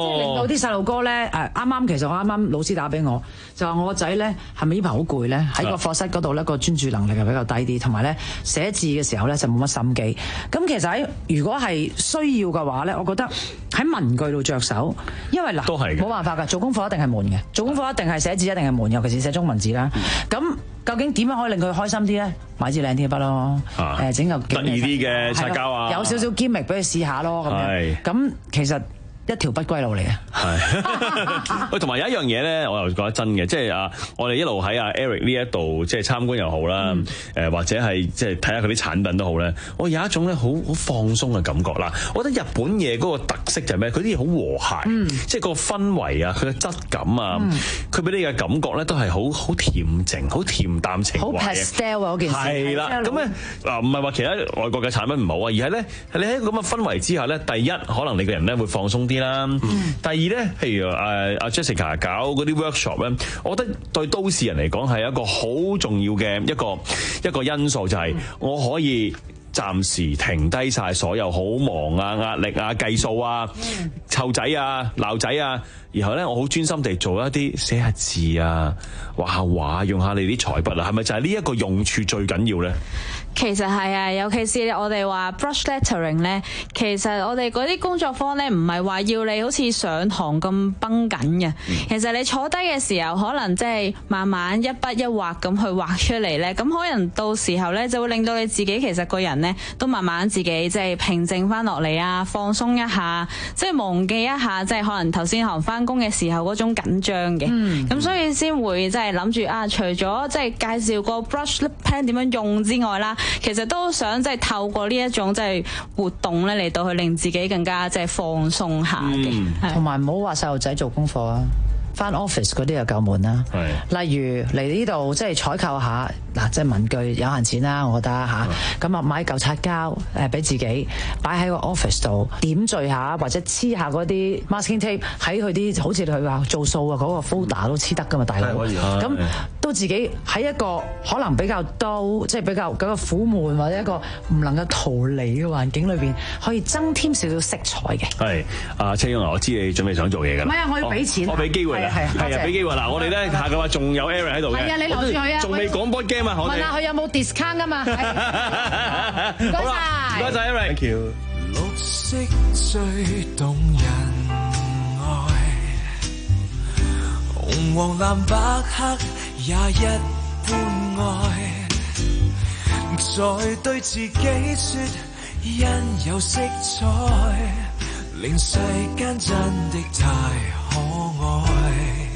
Speaker 14: 有啲細路哥咧誒，啱啱其實我啱啱老師打俾我，就話我個仔咧係咪呢排好攰咧？喺個課室嗰度咧個專注能力係比較低啲，同埋咧寫字嘅時候咧就冇乜心機。咁其實喺如果係需要嘅話咧，我覺得喺文具度着手，因為嗱冇辦法㗎，做功課一定係悶嘅，做功課一定係寫字一定係悶，尤其是寫中文字啦。咁、嗯究竟點樣可以令佢開心啲咧？買支靚啲嘅筆咯，誒整嚿
Speaker 15: 得意啲嘅擦膠啊，
Speaker 14: 有少少 gimmick 俾佢試下咯，咁樣。咁其實一條不歸路嚟嘅。
Speaker 15: 係。喂，同埋有一樣嘢咧，我又覺得真嘅，即係啊，我哋一路喺阿 Eric 呢一度即係參觀又好啦，誒、嗯、或者係即係睇下佢啲產品都好咧，我有一種咧好好放鬆嘅感覺啦。我覺得日本嘢嗰個特色就係咩？佢啲嘢好和諧，嗯、即係個氛圍啊，佢嘅質感啊，佢、嗯、俾你嘅感覺咧都係好好恬靜、好恬淡情懷嘅。
Speaker 14: 好 pastel 啊嗰件事。係啦，咁咧嗱唔係話其他外國嘅產品唔好啊，而係咧你喺咁嘅氛圍之下咧，第一可能你個人咧會放鬆啲啦。嗯、第二咧，譬如誒阿 Jessica 搞嗰啲 workshop 咧，我覺得對都市人嚟講係一個好重要嘅一個一個因素，就係我可以暫時停低晒所有好忙啊、壓力啊、計數啊、湊仔啊、鬧仔啊，然後咧我好專心地做一啲寫下字啊、畫下畫，用下你啲彩筆啊，係咪就係呢一個用處最緊要咧？
Speaker 2: 其實係啊，尤其是我哋話 brush lettering 咧，其實我哋嗰啲工作坊咧，唔係話要你好似上堂咁繃緊嘅。嗯、其實你坐低嘅時候，可能即係慢慢一筆一畫咁去畫出嚟咧，咁可能到時候咧就會令到你自己其實個人咧都慢慢自己即係平靜翻落嚟啊，放鬆一下，即係忘記一下即係可能頭先可能翻工嘅時候嗰種緊張嘅。咁、嗯、所以先會即係諗住啊，除咗即係介紹個 brush pen 點樣用之外啦。其實都想即係透過呢一種即係活動咧嚟到去令自己更加即係放鬆下嘅，同埋唔好話細路仔做功課啊。翻 office 嗰啲又夠悶啦，例如嚟呢度即係採購下嗱，即係文具有限錢啦，我覺得嚇，咁啊買嚿擦膠誒俾自己擺喺個 office 度點綴下，或者黐下嗰啲 masking tape 喺佢啲好似佢話做數啊嗰個 folder 都黐得噶嘛，大佬，咁都自己喺一個可能比較多即係比較嗰個苦悶或者一個唔能夠逃離嘅環境裏邊，可以增添少少色彩嘅。係啊，車雍，我知你準備想做嘢㗎啦。唔係啊，我要俾錢，我俾機會。係啊，係啊，俾機會嗱，我哋咧下個話仲有 Eric 喺度嘅。係啊，你留住佢啊！仲未講 board game 啊，我哋問下佢有冇 discount 噶嘛？唔該晒，唔該晒 Eric。Thank you。綠色最動人愛，紅黃藍白黑也一般愛，再對自己說因有色彩，令世間真的太可愛，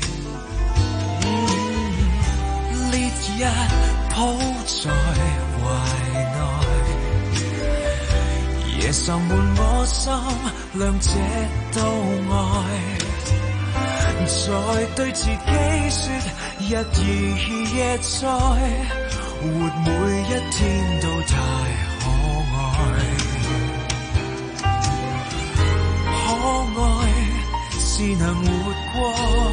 Speaker 2: 烈日抱在懷內，夜愁悶我心，兩者都愛，再對自己說日而夜再活，每一天都太可愛，可愛是能活過，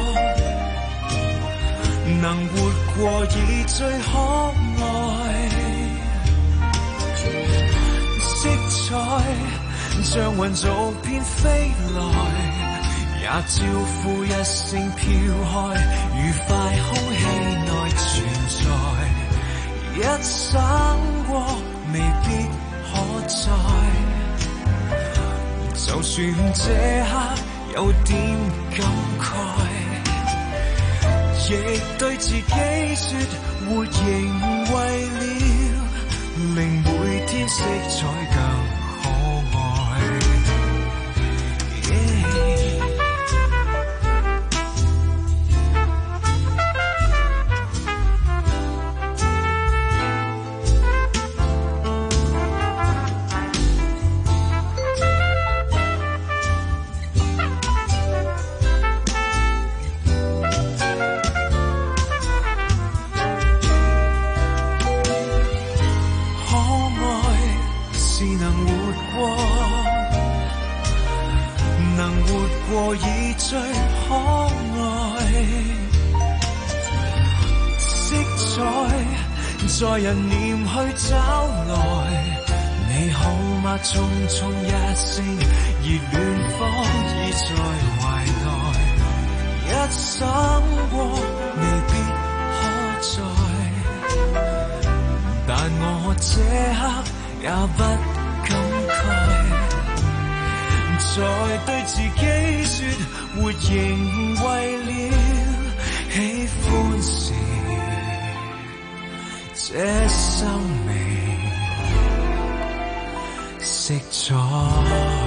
Speaker 2: 能活過已最可愛，色彩像雲逐片飛來，也招呼一聲飄開，愉快空氣內存在，一生過未必可再，就算這刻有點感慨，亦對自己說活仍為了令每天色彩更可愛。Yeah. 過已最可愛，色彩在人念去找來，你好嗎？匆匆一聲，熱戀火已在懷內。
Speaker 8: 想過未必可再，但我這刻也不感慨，再對自己說活仍為了喜歡時，這生命色彩。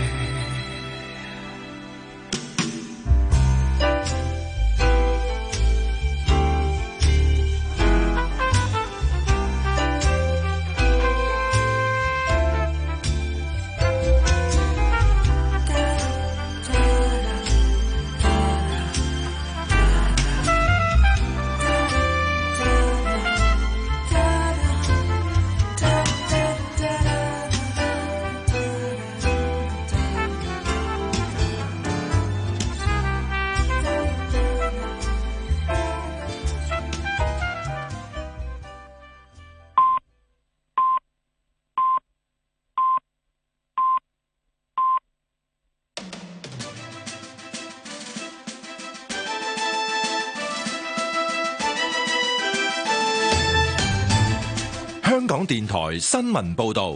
Speaker 4: 香港電台新聞報道，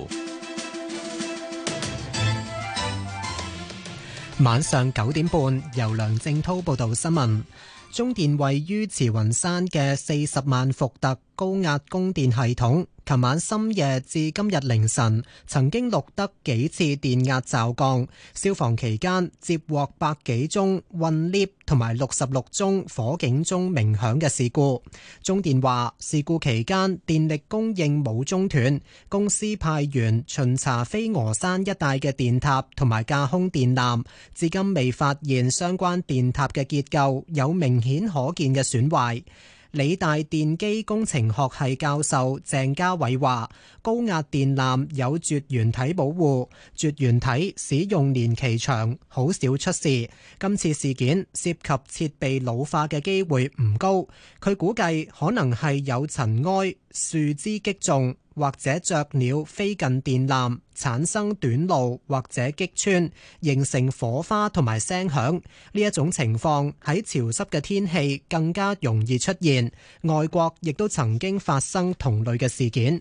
Speaker 1: 晚上九點半，由梁正滔報道新聞。中電位於慈雲山嘅四十萬伏特高壓供電系統，琴晚深夜至今日凌晨，曾經錄得幾次電壓驟降。消防期間接獲百幾宗困 lift 同埋六十六宗火警鐘鳴響嘅事故。中電話事故期間電力供應冇中斷，公司派員巡查飛鵝山一帶嘅電塔同埋架空電纜，至今未發現相關電塔嘅結構有明顯可見嘅損壞。理大電機工程學系教授鄭家偉話，高壓電纜有絕緣體保護，絕緣體使用年期長，好少出事。今次事件涉及設備老化嘅機會唔高，佢估計可能係有塵埃、樹枝擊中或者雀鳥飛近電纜，產生短路或者擊穿，形成火花同埋聲響。呢一種情況喺潮濕嘅天氣更加容易出現。外國亦都曾經發生同類嘅事件。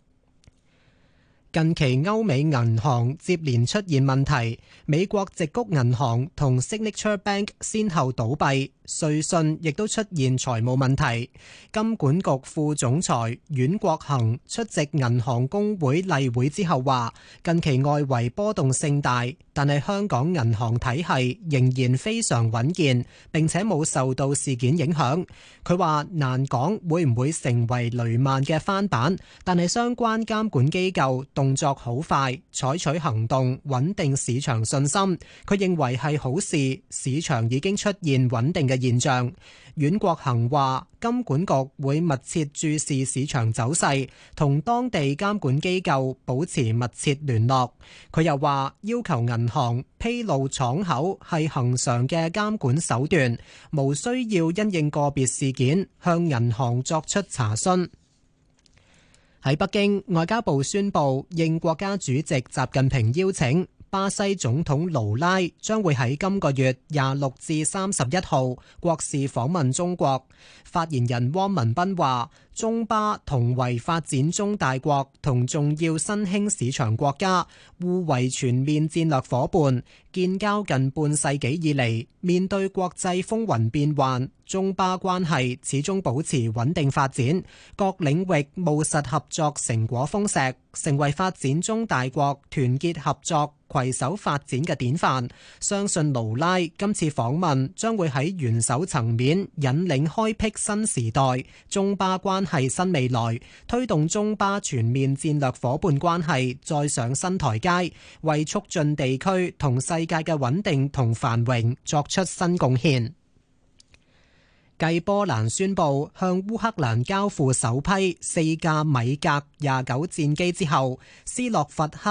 Speaker 1: 近期歐美銀行接連出現問題，美國矽谷銀行同 Signature Bank 先後倒閉，瑞信亦都出現財務問題。金管局副總裁阮國恒出席銀行公會例會之後話，近期外圍波動性大，但係香港銀行體系仍然非常穩健，並且冇受到事件影響。佢話難講會唔會成為雷曼嘅翻版，但係相關監管機構動作好快，採取行動穩定市場信心。佢認為係好事，市場已經出現穩定嘅現象。阮國恒話，金管局會密切注視市場走勢，同當地監管機構保持密切聯絡。佢又話，要求銀行披露敞口係恆常嘅監管手段，無需要因應個別事件向銀行作出查詢。喺北京，外交部宣布，應國家主席習近平邀請，巴西總統盧拉將會喺今個月廿六至三十一號國事訪問中國。發言人汪文斌話，中巴同為發展中大國同重要新興市場國家，互為全面戰略夥伴，建交近半世紀以嚟，面對國際風雲變幻，中巴關係始終保持穩定發展，各領域務實合作成果豐碩，成為發展中大國團結合作、攜手發展嘅典範。相信盧拉今次訪問將會喺元首層面引領開闢新時代中巴關係新未來，推動中巴全面戰略夥伴關係再上新台階，為促進地區同世界嘅穩定同繁榮作出新貢獻。繼波蘭宣布向烏克蘭交付首批四架米格廿九戰機之後，斯洛伐克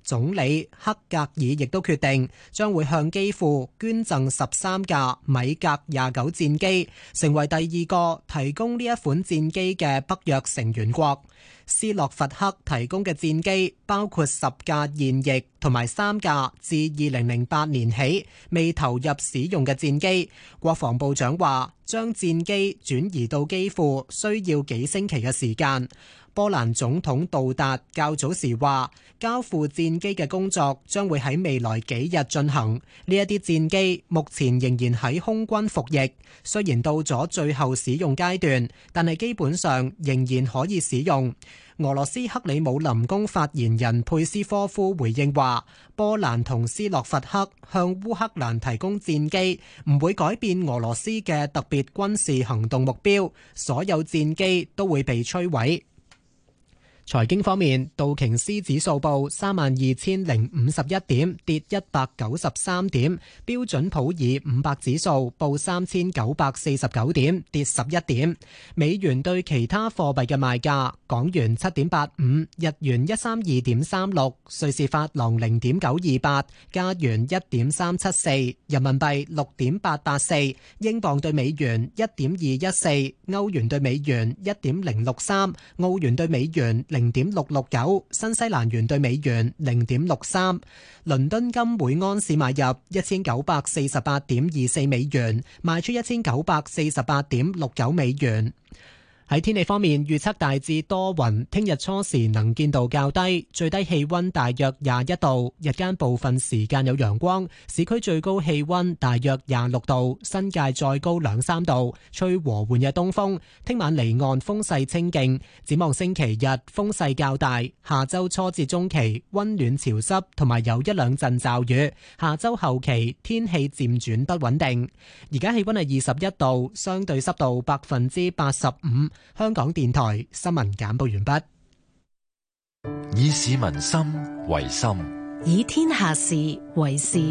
Speaker 1: 總理克格爾亦都決定將會向基輔捐贈十三架米格廿九戰機，成為第二個提供呢一款戰機嘅北約成員國。斯洛伐克提供嘅戰機包括十架現役同埋三架自二零零八年起未投入使用嘅戰機。國防部長話，將戰機轉移到基輔需要幾星期嘅時間。波蘭總統杜達較早時話，交付戰機嘅工作將會喺未來幾日進行。呢一啲戰機目前仍然喺空軍服役，雖然到咗最後使用階段，但係基本上仍然可以使用。俄羅斯克里姆林宮發言人佩斯科夫回應話，波蘭同斯洛伐克向烏克蘭提供戰機，唔會改變俄羅斯嘅特別軍事行動目標，所有戰機都會被摧毀。財經方面，道瓊斯指數報三萬二千零五十一點，跌一百九十三點；標準普爾五百指數報三千九百四十九點，跌十一點。美元對其他貨幣嘅賣價：港元七點八五，日元一三二點三六，瑞士法郎零點九二八，加元一點三七四，人民幣六點八八四，英鎊對美元一點二一四，歐元對美元一點零六三，澳元對美元零點六六九，新西蘭元對美元零點六三。倫敦金每安士買入一千九百四十八點二四美元，賣出一千九百四十八點六九美元。喺天氣方面，預測大致多雲，聽日初時能見度較低，最低氣溫大約廿一度，日間部分時間有陽光，市區最高氣溫大約廿六度，新界再高兩三度，吹和緩嘅東風。聽晚離岸風勢清勁，展望星期日風勢較大，下周初至中期溫暖潮濕，同埋有一兩陣驟雨，下周後期天氣漸轉不穩定。而家氣溫係二十一度，相對濕度百分之八十五。香港電台新聞簡報完畢。
Speaker 4: 以市民心為心，
Speaker 18: 以天下事為事。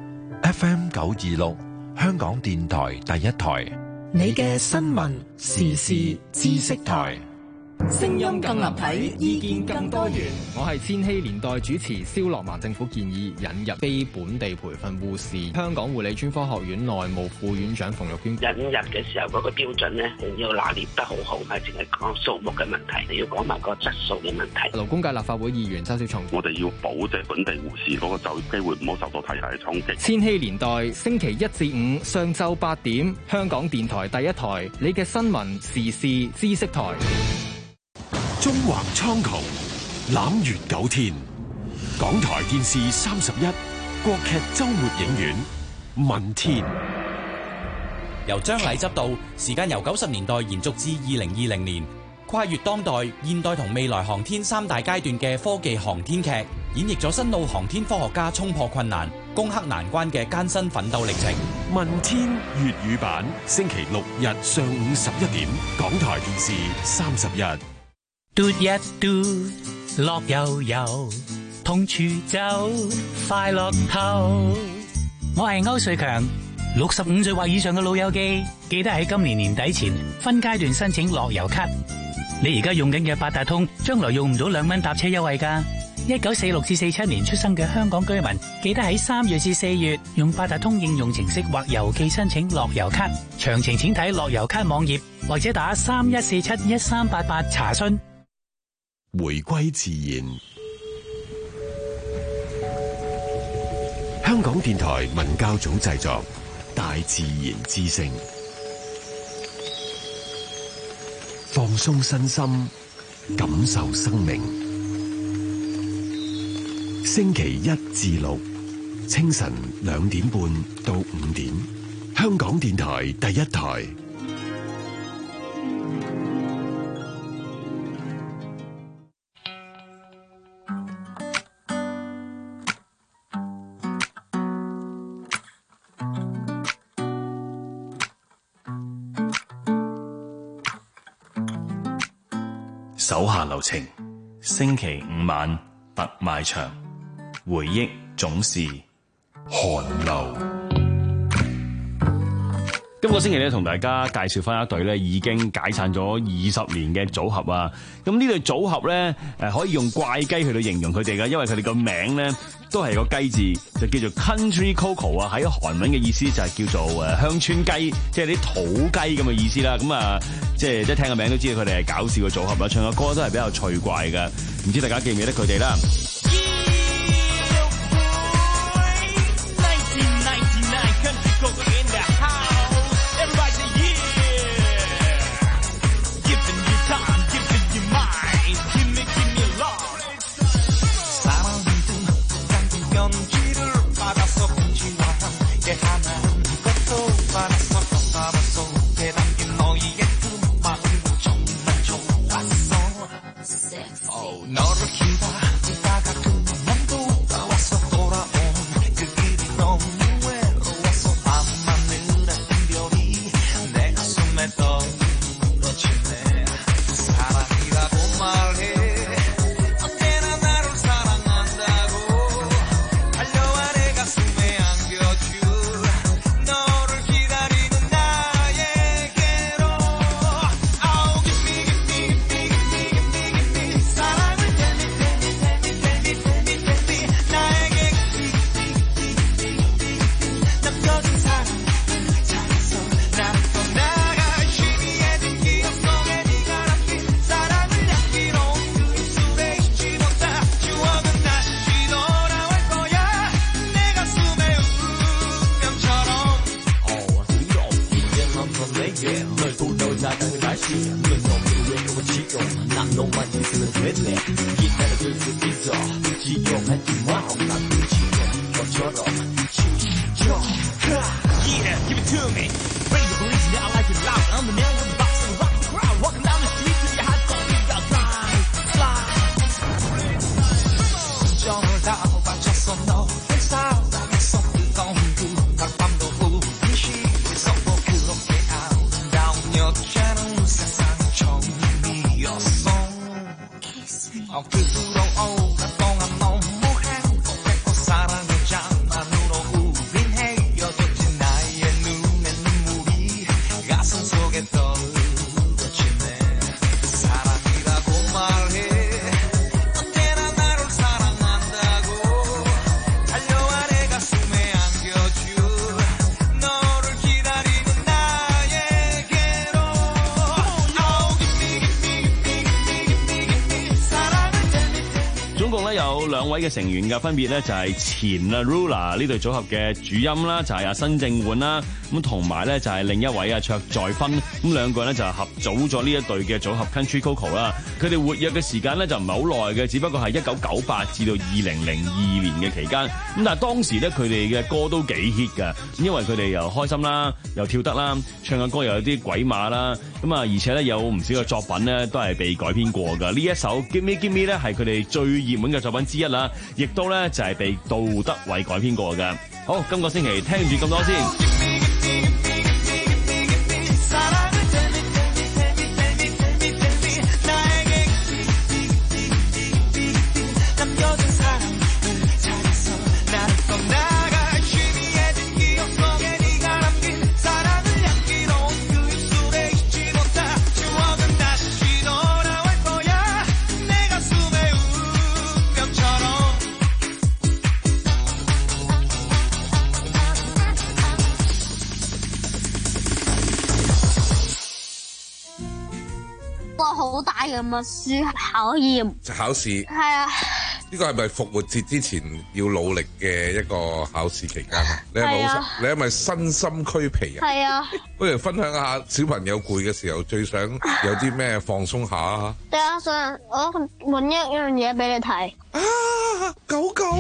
Speaker 4: F M 九二六，香港電台第一台，
Speaker 18: 你嘅新聞時事知識台。
Speaker 11: 聲音更立體，意見更多元。我係千禧年代主持蕭樂文。政府建議引入非本地培訓護士。香港護理專科學院內務副院長馮玉娟，
Speaker 6: 引入嘅時候嗰個標準咧，要拿捏得好好，唔係淨係講數目嘅問題，你要講埋個質素嘅問題。
Speaker 11: 勞工界立法會議員周小松，
Speaker 7: 我哋要保證本地護士嗰個就業機會，唔好受到體系嘅衝擊。
Speaker 11: 千禧年代星期一至五上晝八點，香港電台第一台，你嘅新聞時事知識台。
Speaker 9: 縱橫蒼穹，攬月九天。港台電視三十一，國劇周末影院《問天》，
Speaker 24: 由張禮執導，時間由九十年代延續至二零二零年，跨越當代、現代同未來航天三大階段嘅科技航天劇，演繹咗新老航天科學家衝破困難、攻克難關嘅艱辛奮鬥歷程。
Speaker 9: 《問天》粵語版，星期六日上午十一點，港台電視三十一。
Speaker 25: 嘟一嘟，樂悠悠，同處走，快樂透。我係歐瑞強，六十五歲或以上嘅老友記，記得喺今年年底前分階段申請樂悠咭。你而家用緊嘅八達通，將來用唔到兩蚊搭車優惠㗎。一九四六至四七年出生嘅香港居民，記得喺三月至四月用八達通應用程式或郵寄申請樂悠咭。詳情請睇樂悠咭網頁或者打三一四七一三八八查詢。
Speaker 9: 回歸自然，香港電台文教組製作《大自然之聲》，放鬆身心，感受生命。星期一至六清晨兩點半到五點，香港電台第一台。
Speaker 26: 手下留情，星期五晚特賣場，回憶總是
Speaker 9: 寒流。
Speaker 15: 今個星期咧，同大家介紹翻一隊咧已經解散咗二十年嘅組合啊！咁呢隊組合咧，誒可以用怪雞去到形容佢哋噶，因為佢哋個名咧都係個雞字，就叫做 Country Coco 啊！喺韓文嘅意思就係叫做誒鄉村雞，即係啲土雞咁嘅意思啦。咁啊，即係即係聽個名都知道佢哋係搞笑嘅組合啦，唱嘅歌都係比較趣怪噶。唔知大家記唔記得佢哋啦？兩位嘅成員嘅分別咧就係前啊 Rula 呢隊組合嘅主音啦，就係阿申正煥啦，咁同埋咧就係另一位啊卓在芬，咁兩個人咧就係合組咗呢一隊嘅組合 Country Coco 啦。佢哋活躍嘅時間咧就唔係好耐嘅，只不過係一九九八至到二零零二年嘅期間。咁但係當時咧佢哋嘅歌都幾 hit 㗎，因為佢哋又開心啦，又跳得啦，唱嘅歌又有啲鬼馬啦，咁啊而且咧有唔少嘅作品咧都係被改編過㗎。呢一首 Give Me Give Me 咧係佢哋最熱門嘅作品之一啦，亦都咧就係被杜德偉改編過嘅。好，今個星期聽住咁多先。
Speaker 12: 好大嘅默書考驗，
Speaker 13: 考試
Speaker 12: 係啊。
Speaker 13: 呢個係咪復活節之前要努力嘅一個考試期間啊？你係咪好？你係咪身心俱疲啊？係啊。不如分享下小朋友攰嘅時候最想有啲咩放鬆下啊？
Speaker 12: 第一想我揾一樣嘢俾你睇。
Speaker 13: 啊，狗狗。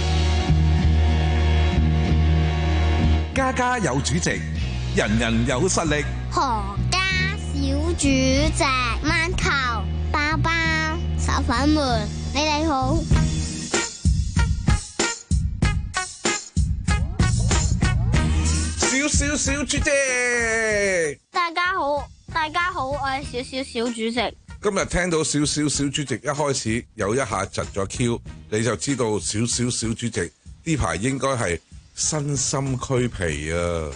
Speaker 16: 家家有主席，人人有實力。
Speaker 12: 何家小主席，饅頭、包包、手粉們，你哋好。
Speaker 13: 小小小主席，
Speaker 12: 大家好，大家好，我係小小小主席。
Speaker 13: 今日聽到小小小主席一開始有一下窒咗 Q， 你就知道小小小主席呢排應該係身心俱疲啊！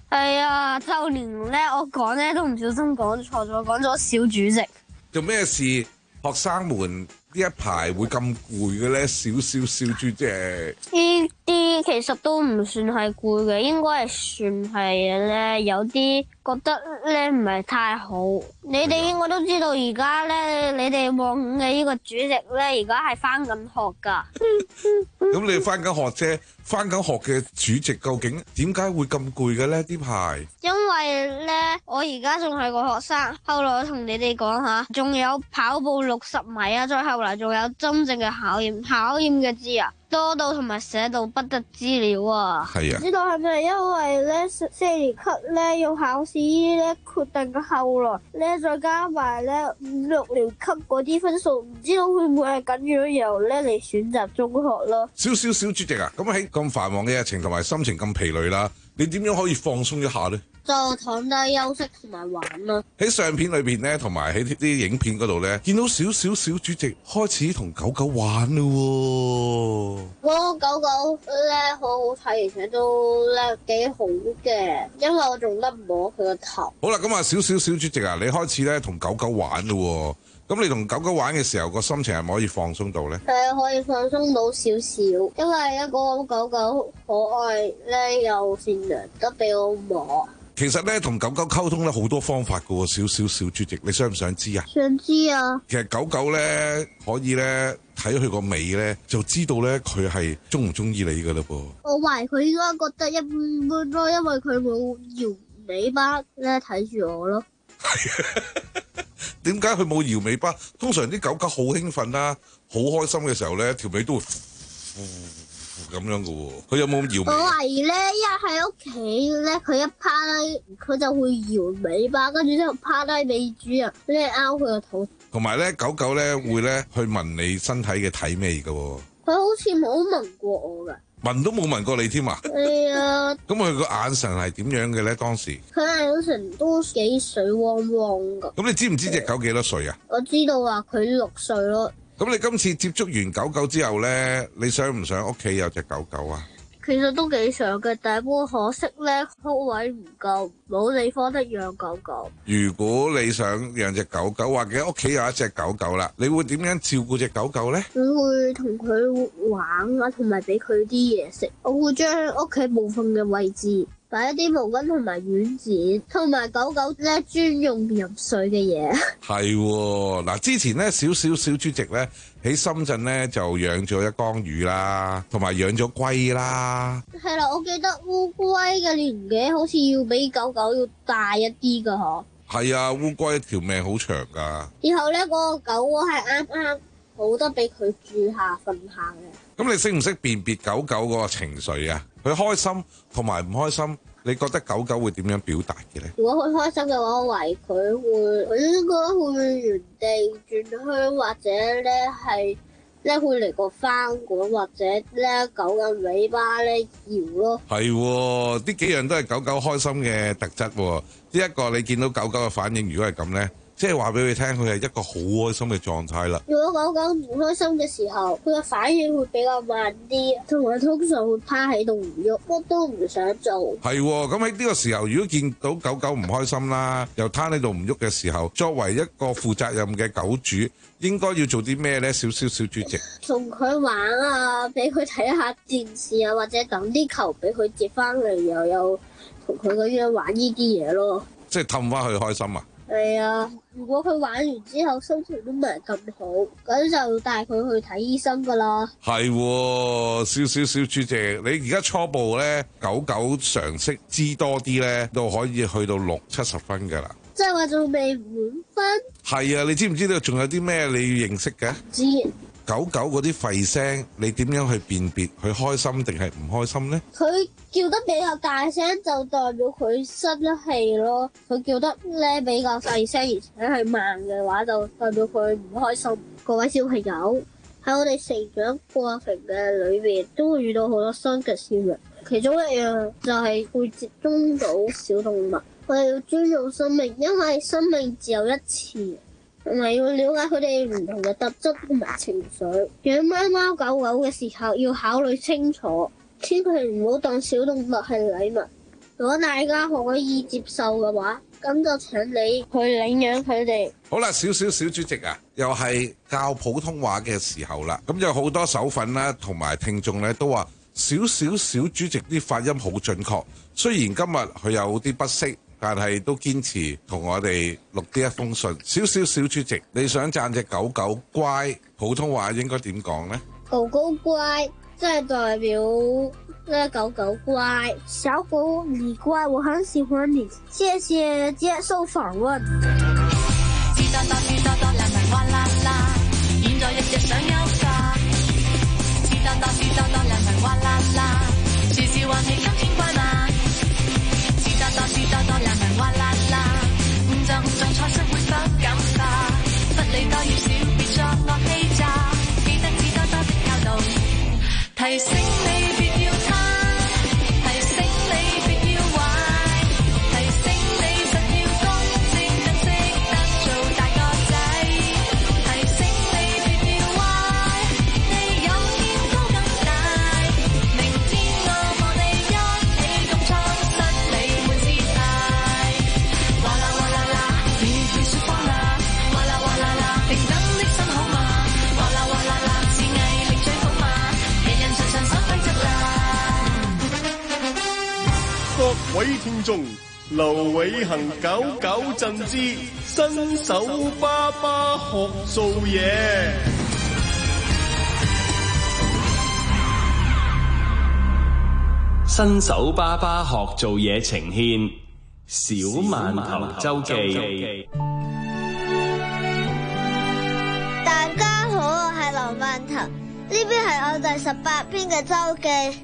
Speaker 12: 係啊，就連咧我講咧都唔小心講錯咗，講咗小主席。
Speaker 13: 做咩事？學生們呢一排會咁攰嘅咧？少少小主席。
Speaker 12: 呢啲其實都唔算係攰嘅，應該係算係咧有啲覺得咧唔係太好。你哋應該都知道而家咧，你哋旺五嘅呢個主席咧，而家係翻緊學㗎。
Speaker 13: 咁你翻緊學啫，翻緊學嘅主席究竟點解會咁攰嘅咧？呢排
Speaker 12: 因為咧，我而家仲係個學生，後來我同你哋講下，仲有跑步六十米啊，再後來仲有真正嘅考驗，考驗嘅字啊多到同埋寫到不得之了啊！
Speaker 13: 係啊，
Speaker 12: 唔知道係咪因為咧四年級咧要考試咧決定嘅後來咧再加埋咧五六年級嗰啲分數，唔知道會唔會係咁樣由咧嚟選擇中學咯？
Speaker 13: 少少小主席啊，咁喺咁繁忙嘅日程同埋心情咁疲累啦，你點樣可以放鬆一下咧？
Speaker 12: 就躺低休息同埋玩咯。
Speaker 13: 喺相片裏邊咧，同埋喺啲影片嗰度咧，見到少少小主席開始同狗狗玩咯喎。
Speaker 12: 嗰個狗狗咧好好睇，而且都咧幾好嘅，因為我仲得摸佢個頭。
Speaker 13: 好啦，咁啊，少少小主席啊，你開始咧同狗狗玩咯喎。咁你同狗狗玩嘅時候，個心情係咪可以放鬆到咧？
Speaker 12: 係啊，可以放鬆到少少，因為一個狗狗可愛咧又善良，得俾我摸。
Speaker 13: 其實咧，同狗狗溝通咧好多方法噶喎，少少小主席，你想唔想知啊？
Speaker 12: 想知啊！
Speaker 13: 其實狗狗咧可以咧睇佢個尾咧，就知道咧佢係中唔中意你噶啦噃。
Speaker 12: 我懷疑佢應該覺得一般般咯，因為佢冇搖尾巴咧睇住我咯。
Speaker 13: 點解佢冇搖尾巴？通常啲狗狗好興奮啦，好開心嘅時候咧，條尾都會咁樣噶喎。佢有冇搖尾？
Speaker 12: 我懷疑咧，一喺屋企咧，佢一趴低，佢就會搖尾巴，跟住之後趴低俾主人咧拗佢個肚。
Speaker 13: 同埋咧，狗狗咧會咧去聞你身體嘅體味噶喎。
Speaker 12: 佢好似冇聞過我噶。
Speaker 13: 聞都冇聞過你添啊！
Speaker 12: 係啊。
Speaker 13: 咁佢個眼神係點樣嘅咧？當時
Speaker 12: 佢眼神都幾水汪汪噶。
Speaker 13: 咁你知唔知隻狗幾多歲啊？
Speaker 12: 我知道話佢六歲咯。
Speaker 13: 咁你今次接觸完狗狗之後咧，你想唔想屋企有隻狗狗啊？
Speaker 12: 其實都幾想嘅，但係不過可惜咧，鋪位唔夠，冇地方得養狗狗。
Speaker 13: 如果你想養隻狗狗，或者屋企有一隻狗狗啦，你會點樣照顧隻狗狗咧？
Speaker 12: 我會同佢玩啊，同埋俾佢啲嘢食。我會將屋企部分嘅位置擺一啲毛巾同埋丸子，同埋狗狗咧專用入睡嘅嘢。係
Speaker 13: 嗱，之前咧少少小主席咧喺深圳咧就養咗一缸魚啦，同埋養咗龜啦。
Speaker 12: 係啦，我記得烏龜嘅年紀好似要比狗狗要大一啲噶嗬。
Speaker 13: 係啊，烏龜條命好長噶。
Speaker 12: 然後咧嗰個狗窩係啱啱好得俾佢住下瞓下嘅。
Speaker 13: 咁你識唔識辨別狗狗嗰個情緒啊？佢開心同埋唔開心，你覺得狗狗會點樣表達嘅咧？
Speaker 12: 如果佢開心嘅話，我懷疑佢會，佢應該會原地轉圈，或者咧係咧會嚟個翻滾，或者咧狗嘅尾巴咧搖咯。係，
Speaker 13: 呢幾樣都係狗狗開心嘅特質。呢一個你見到狗狗嘅反應，如果係咁咧，即係話俾佢聽，佢係一個好開心嘅狀態啦。
Speaker 12: 如果狗狗唔開心嘅時候，佢嘅反應會比較慢啲，同埋通常會趴喺度唔喐，乜都唔想做。
Speaker 13: 係，咁喺呢個時候，如果見到狗狗唔開心啦，又攤喺度唔喐嘅時候，作為一個負責任嘅狗主，應該要做啲咩呢？少少小主席，
Speaker 12: 同佢玩啊，俾佢睇下電視啊，或者等啲球俾佢接翻嚟，又有同佢咁樣玩呢啲嘢咯。
Speaker 13: 即係氹翻佢開心啊！
Speaker 12: 係啊，如果佢玩完之後心情都唔係咁好，咁就帶佢去睇醫生噶啦。係，
Speaker 13: 少少小主席，你而家初步咧狗狗常識知多啲咧，都可以去到六七十分噶啦。
Speaker 12: 即係話仲未滿分？係
Speaker 13: 啊，你知唔知道仲有啲咩你要認識嘅？
Speaker 12: 知。
Speaker 13: 狗狗嗰啲吠聲，你點樣去辨別佢開心定係唔開心呢？
Speaker 12: 佢叫得比較大聲，就代表佢失咗氣咯。佢叫得咧比較細聲，而且係慢嘅話，就代表佢唔開心。各位小朋友喺我哋成長過程嘅裏邊，都會遇到好多新嘅事物，其中一樣就係會接觸到小動物。我哋要尊重生命，因為生命只有一次。同埋要了解佢哋唔同嘅特質同埋情緒。養貓貓狗狗嘅時候要考慮清楚，千祈唔好當小動物係禮物， 如果大家可以接受嘅話，咁就請你去領養佢哋。
Speaker 13: 好啦，少少小主席啊，又係教普通話嘅時候啦。咁有好多手粉啦，同埋聽眾咧都話少少小主席啲發音好準確。雖然今日佢有啲不適，但係都堅持同我哋錄啲一封信。少少小主席，你想讚隻狗狗乖，普通話應該點講呢？
Speaker 12: 狗狗乖，即係代表呢狗狗乖。小狗你乖，我很喜歡你。謝謝接受訪問。
Speaker 8: 自多多自多多爛泥嘩啦啦，現在日日想優化。自多多自多多爛泥嘩啦啦，時時還你今天乖嗎？自多多自多多爛泥嘩啦啦，誤撞誤撞錯失會否感化？不理多與少，別作惡欺詐，記得自多多的教導，提醒你別要貪。
Speaker 10: 各位聽眾，劉偉恒九九震之新手爸爸學做嘢。
Speaker 26: 新手爸爸學做嘢呈獻小饅頭周記。
Speaker 12: 大家好，我係劉饅頭，呢邊係我第十八篇嘅周記。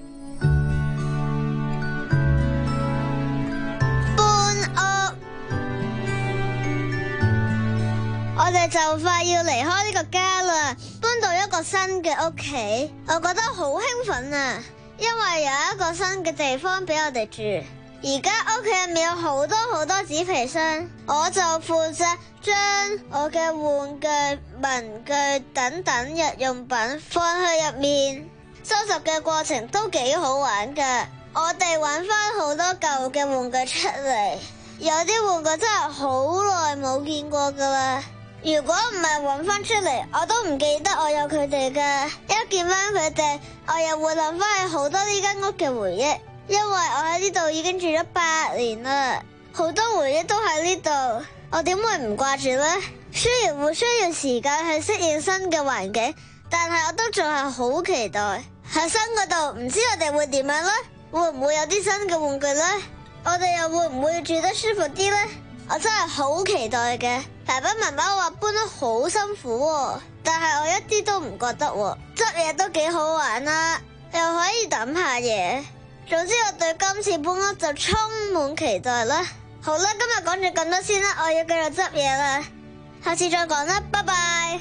Speaker 12: 我哋就快要離開呢個家啦，搬到一個新嘅屋企，我覺得好興奮啊！因為有一個新嘅地方俾我哋住。而家屋企入面有好多好多紙皮箱，我就負責將我嘅玩具、文具等等日用品放去入面。收拾嘅過程都幾好玩㗎，我哋揾翻好多舊嘅玩具出嚟，有啲玩具真係好耐冇見過㗎啦。如果唔係揾翻出嚟，我都唔記得我有佢哋㗎。一見翻佢哋，我又會諗翻起好多呢間屋嘅回憶，因為我喺呢度已經住咗八年啦，好多回憶都喺呢度，我點會唔掛住呢？雖然會需要時間去適應新嘅環境，但係我都仲係好期待喺新嗰度，唔知我哋會點樣呢？會唔會有啲新嘅玩具呢？我哋又會唔會住得舒服啲呢？我真係好期待嘅。爸爸媽媽話搬得好辛苦喎，但係我一啲都唔覺得喎，執嘢都幾好玩啦，又可以揼下嘢。總之我對今次搬屋就充滿期待啦。好啦，今日講住咁多先啦，我要繼續執嘢啦，下次再講啦，拜拜。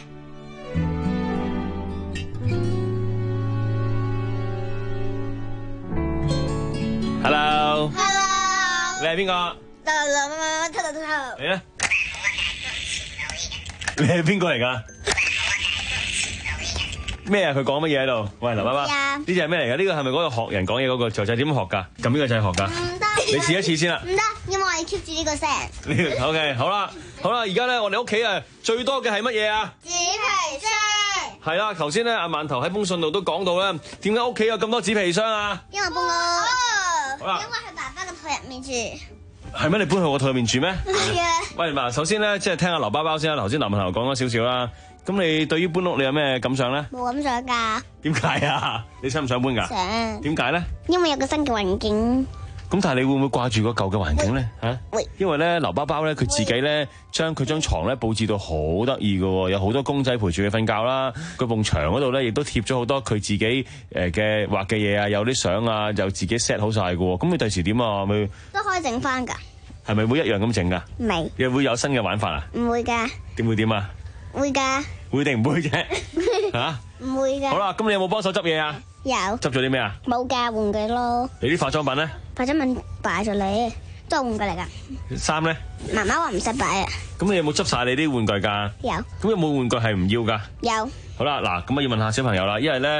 Speaker 15: Hello。
Speaker 12: Hello。
Speaker 15: 你係邊個？
Speaker 12: 得啦，媽媽，偷偷偷。
Speaker 15: 你咧？你係邊個嚟㗎？咩啊？佢講乜嘢喺度？喂，劉爸爸，呢隻係咩嚟㗎？呢個係咪嗰個學人講嘢嗰個？就就點學㗎？撳呢個就係學㗎。
Speaker 12: 唔得。
Speaker 15: 你試一次先啦。
Speaker 12: 唔得，因為我要 keep 住呢個聲。
Speaker 15: 呢個 OK， 好啦，好啦，而家咧，我哋屋企啊最多嘅係乜嘢啊？
Speaker 12: 紙皮箱。
Speaker 15: 係啦，頭先咧阿饅頭喺封信度都講到啦，點解屋企有咁多紙皮箱啊？
Speaker 12: 因為搬屋。
Speaker 15: 好啦。
Speaker 12: 因為喺爸爸嘅肚入面住。
Speaker 15: 係咩？你搬去我肚入面住咩？
Speaker 12: 係啊。
Speaker 15: 喂，嗱，首先咧，即係聽下劉包包先啦。頭先劉饅頭講咗少少啦。咁你對於搬屋你有咩感想咧？
Speaker 12: 冇感想㗎。點
Speaker 15: 解啊？你想唔想搬㗎？
Speaker 12: 想。點
Speaker 15: 解咧？
Speaker 12: 因為有個新嘅環境。
Speaker 15: 咁但係你會唔會掛住個舊嘅環境咧？嚇？
Speaker 12: 會。
Speaker 15: 因為咧，劉包包咧，佢自己咧將佢張床咧佈置到好得意㗎喎，有好多公仔陪住佢瞓覺啦。佢埲牆嗰度咧，亦都貼咗好多佢自己誒嘅畫嘅嘢啊，有啲相啊，又自己 set 好晒㗎喎。咁你第時點啊？咪
Speaker 12: 都可以整翻㗎。
Speaker 15: 係咪會一樣咁整㗎？
Speaker 12: 未。
Speaker 15: 又會有新嘅玩法啊？
Speaker 12: 唔會㗎。
Speaker 15: 點會點啊？
Speaker 12: 會㗎。
Speaker 15: 會定唔會啫？嚇？
Speaker 12: 唔會㗎。
Speaker 15: 好啦，咁你有冇幫手執嘢啊？
Speaker 12: 有。
Speaker 15: 執咗啲咩啊？
Speaker 12: 冇㗎，玩具咯。
Speaker 15: 你啲化妝品咧？
Speaker 12: 化妝品擺咗你，都係玩具嚟㗎。
Speaker 15: 衫咧？
Speaker 12: 媽媽話唔使擺啊。
Speaker 15: 咁你有冇執晒你啲玩具㗎？
Speaker 12: 有。
Speaker 15: 咁有冇玩具係唔要㗎？
Speaker 12: 有。
Speaker 15: 好啦，嗱，咁啊要問下小朋友啦，因為咧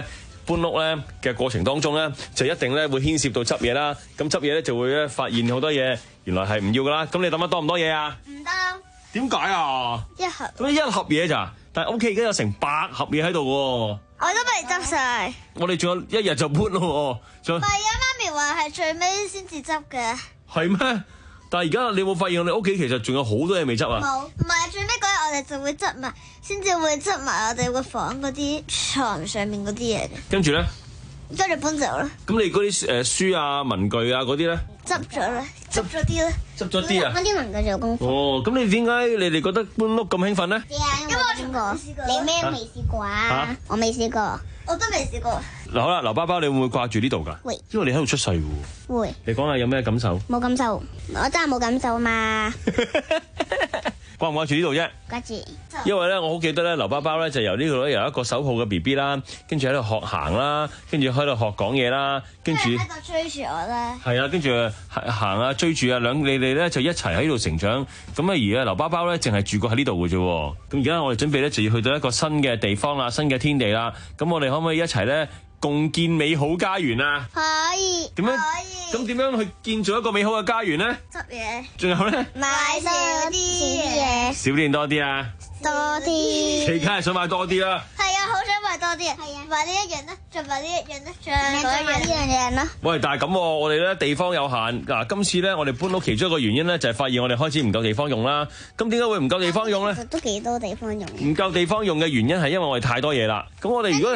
Speaker 17: 搬屋咧嘅過程當中咧，就一定咧會牽涉到執嘢啦。咁執嘢咧就會咧發現好多嘢，原來係唔要噶啦。咁你抌得多唔多嘢啊？
Speaker 12: 唔多。
Speaker 17: 點解啊？
Speaker 12: 一盒。
Speaker 17: 咁一盒嘢咋？但係屋企而家有成百盒嘢喺度喎。
Speaker 12: 我都未執晒。
Speaker 17: 我哋仲有一日就搬咯喎。仲
Speaker 12: 唔係啊，媽咪話係最尾先至執嘅。
Speaker 17: 係咩？但係而家你有冇發現我哋屋企其實仲有好多嘢未執啊？
Speaker 12: 冇，唔係最尾嗰日我哋就會執埋，先至會執埋我哋個房嗰啲床上面嗰啲嘢嘅。
Speaker 17: 跟住咧？
Speaker 12: 跟住搬走啦。
Speaker 17: 咁你嗰啲誒書啊、文具啊嗰啲咧？
Speaker 12: 執咗啦，執咗啲啦。
Speaker 17: 執咗啲啊？
Speaker 12: 揾啲文具做功課。
Speaker 17: 哦，咁你點解你哋覺得搬屋咁興奮咧？
Speaker 12: 因為我試過，你咩未試過啊？我未試過，我都未試過。
Speaker 17: 嗱好啦，劉包包，你會唔會掛住呢度㗎？
Speaker 12: 會，
Speaker 17: 因為你喺度出世喎。
Speaker 12: 會。
Speaker 17: 你講下有咩感受？
Speaker 12: 冇感受，我真係冇感受嘛。
Speaker 17: 掛唔掛住呢度啫？
Speaker 12: 掛住。
Speaker 17: 因為咧，我好記得咧，劉包包咧就由呢度咧由一個手抱嘅 B B 啦，跟住喺度學行啦，跟住喺度學講嘢啦，跟住
Speaker 12: 喺度追住我啦。
Speaker 17: 係啊，跟住行啊追住啊，兩你哋咧就一齊喺度成長。咁啊而啊劉包包咧淨係住過喺呢度嘅啫。咁而家我哋準備咧就要去到一個新嘅地方啦，新嘅天地啦。咁我哋可唔可以一齊咧共建美好家園啊？
Speaker 12: 可以。
Speaker 17: 點樣？可以。咁點樣去建造一個美好嘅家園咧？
Speaker 12: 執嘢。
Speaker 17: 仲有咧？
Speaker 12: 買少啲嘢。
Speaker 17: 少啲定多啲啊？
Speaker 12: 多啲。
Speaker 17: 你梗係想買多啲啦。
Speaker 12: 係啊，好想買多啲啊！係啊，買呢一樣啦，再買呢一樣啦，再買呢樣嘢啦。
Speaker 17: 喂，但係咁，我哋咧地方有限嗱，今次咧我哋搬屋其中一個原因咧就係發現我哋開始唔夠地方用啦。咁點解會唔夠地方用咧？
Speaker 12: 其實都幾多地方用。
Speaker 17: 唔夠地方用嘅原因係因為我哋太多嘢啦。咁我哋如果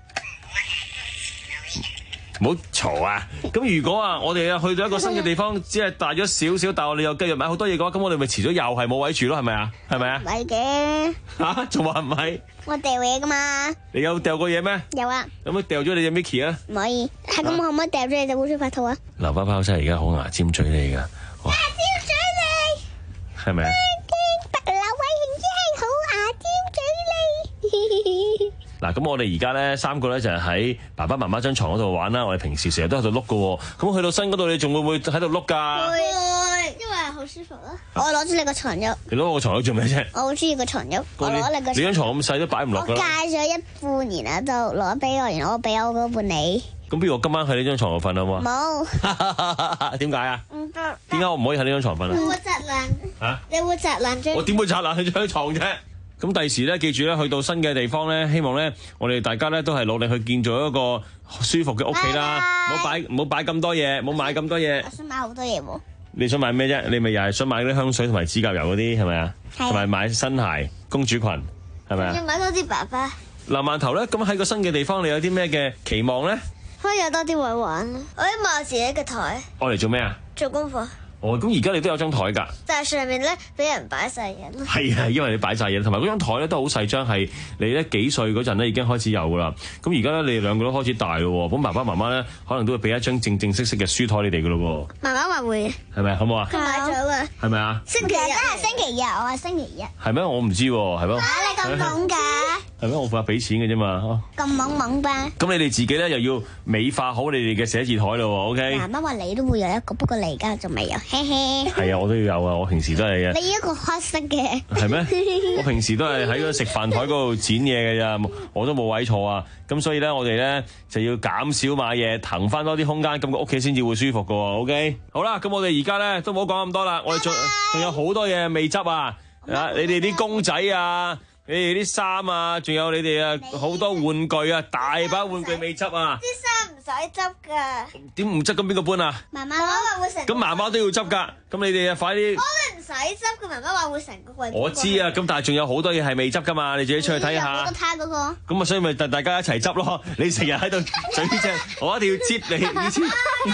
Speaker 17: 唔好嘈啊！咁如果啊，我哋啊去到一個新嘅地方，只係大咗少少，但係我哋又繼續買好多嘢嘅話，咁我哋咪遲早又係冇位住咯，係咪啊？係咪啊？
Speaker 12: 唔係嘅。
Speaker 17: 嚇？仲話唔係？
Speaker 12: 我掉嘢噶嘛。
Speaker 17: 你有掉過嘢咩？
Speaker 12: 有啊。
Speaker 17: 有冇掉咗你隻 Mickey 啊？
Speaker 12: 唔可以。係咁，可唔可以掉咗你隻污糟發套啊？
Speaker 17: 劉包包真係而家好牙尖嘴利㗎。
Speaker 12: 牙尖嘴利。
Speaker 17: 係咪啊？
Speaker 12: 劉偉雄真係好牙尖嘴利。
Speaker 17: 嗱，咁我哋而家咧三個咧就係喺爸爸媽媽張床嗰度玩啦。我哋平時成日都喺度碌㗎，咁去到新嗰度你仲會唔會喺度碌㗎？
Speaker 12: 會，因為好舒服啦。我攞住你個床褥。
Speaker 17: 你攞我個床褥做咩啫？
Speaker 12: 我好中意個床褥，我攞你個。
Speaker 17: 你張床咁細都擺唔落㗎啦。
Speaker 12: 我戒咗一半，然後就攞俾我，然後我俾我嗰半你。
Speaker 17: 咁不如我今晚喺呢張床度瞓好冇？冇。點解啊？唔得。點解我唔可以喺呢張床瞓啊？
Speaker 12: 我會砸爛。嚇？你會砸爛張？
Speaker 17: 我點會砸爛你張床啫？咁第時咧，記住咧，去到新嘅地方咧，希望咧，我哋大家咧都係努力去建造一個舒服嘅屋企啦，唔好擺唔好擺咁多嘢，唔好買咁多嘢。
Speaker 12: 我想買好多嘢喎。
Speaker 17: 你想買咩啫？你咪又係想買啲香水同埋指甲油嗰啲係咪啊？同埋買新鞋、公主裙係咪啊？
Speaker 12: 要買多啲爸爸。
Speaker 17: 嗱，饅頭咧，咁喺個新嘅地方，你有啲咩嘅期望咧？
Speaker 12: 可以有多啲位玩。我要買自己嘅台。
Speaker 17: 我嚟做咩啊？
Speaker 12: 做功課。
Speaker 17: 哦，咁而家你都有張台㗎，
Speaker 12: 但係上面咧俾人擺晒嘢咯。
Speaker 17: 係啊，因為你擺晒嘢，同埋嗰張台咧都好細張，係你咧幾歲嗰陣咧已經開始有㗎啦。咁而家咧你哋兩個都開始大咯，咁爸爸媽媽咧可能都會俾一張正正式式嘅書台你哋㗎咯喎。
Speaker 12: 媽媽話會，
Speaker 17: 係咪好唔好啊？
Speaker 12: 佢買咗啊。
Speaker 17: 係咪啊？
Speaker 12: 星期日真係星期日，我係星期日。
Speaker 17: 係咩？我唔知喎，係咩？
Speaker 12: 嚇你咁懵㗎？
Speaker 17: 係咩？我負責俾錢嘅啫嘛。
Speaker 12: 咁懵懵吧？
Speaker 17: 咁你哋自己咧又要美化好你哋嘅寫字台咯喎 ，OK？
Speaker 12: 媽媽話你都會有一個，不過你而家仲未有，嘿嘿。
Speaker 17: 係啊，我都要有啊，我平時都係嘅。
Speaker 12: 你一個黑色嘅。
Speaker 17: 係咩？我平時都係喺個食飯台嗰度剪嘢嘅咋，我都冇位坐啊。咁所以咧，我哋咧就要減少買嘢，騰翻多啲空間，咁個屋企先至會舒服噶喎。OK？好啦，咁我哋而家咧都唔好講咁多啦，我哋仲仲有好多嘢未執啊！啊，你哋啲公仔啊，你哋啲衫啊，仲有你哋啊好多玩具啊，大把玩具未執啊！
Speaker 12: 啲衫唔使執噶。
Speaker 17: 點唔執咁邊個搬啊？
Speaker 12: 媽媽話會成。
Speaker 17: 咁媽媽都要執噶，咁你哋啊快啲。
Speaker 12: 我哋唔使執嘅，媽媽話會成個櫃。
Speaker 17: 我知啊，咁但係仲有好多嘢係未執噶嘛，你自己出去睇下。
Speaker 12: 我個攤嗰個。
Speaker 17: 咁啊，所以咪大大家一齊執咯。你成日喺度嘴正，我一定要接你。以前。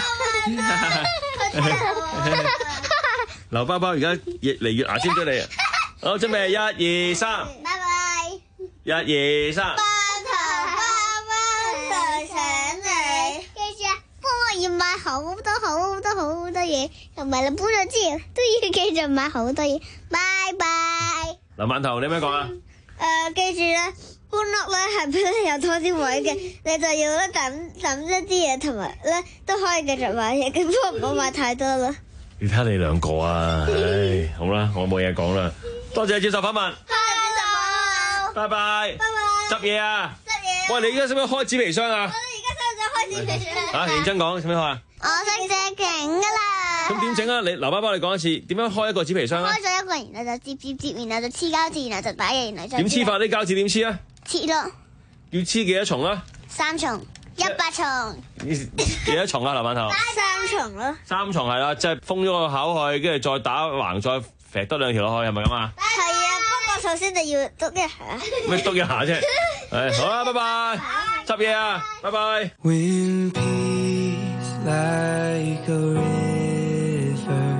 Speaker 17: 劉包包而家越嚟越牙尖咗你啊！好，準備一二三，
Speaker 12: 拜拜。
Speaker 17: 一二三。
Speaker 12: 班頭爸爸請你，記住啊，幫我要買好多好多好多嘢，同埋你搬咗之後都要繼續買好多嘢。拜拜。
Speaker 17: 嗱，饅頭你咩講啊？
Speaker 12: 誒，記住咧，搬屋咧係俾你有多啲位嘅，你就要咧抌抌一啲嘢，同埋咧都可以繼續買嘢，咁不過唔好買太多啦。
Speaker 17: 你睇下你兩個啊，唉，好啦，我冇嘢講啦，多謝接受訪問，
Speaker 12: 係，接受訪問，
Speaker 17: 拜拜，
Speaker 12: 拜拜，
Speaker 17: 執嘢啊，
Speaker 12: 執嘢。
Speaker 17: 喂，你而家使唔使開紙皮箱啊？
Speaker 12: 我哋而家使唔使開紙皮箱？
Speaker 17: 啊，認真講，使唔使開啊？
Speaker 12: 我識整整噶啦。
Speaker 17: 咁點整啊？你劉爸爸，你講一次，點樣開一個紙皮箱啊？
Speaker 12: 開咗一個，然後就摺摺摺，然後就黐膠紙，然後就擺嘢，然後就點
Speaker 17: 黐法？啲膠紙點黐啊？
Speaker 12: 黐咯。
Speaker 17: 要黐幾多重啊？
Speaker 12: 三重，一百重。
Speaker 17: 幾多重啊？劉饅頭？
Speaker 12: 三重咯。
Speaker 17: 三重係啦，即係封咗個口去，跟住再打橫，再揈多兩條落去，係咪咁啊？
Speaker 12: 係啊，不過首先就要篤一下。
Speaker 17: 咩篤一下啫？係好啦，拜拜，執嘢啊，拜拜。
Speaker 8: When peace like a river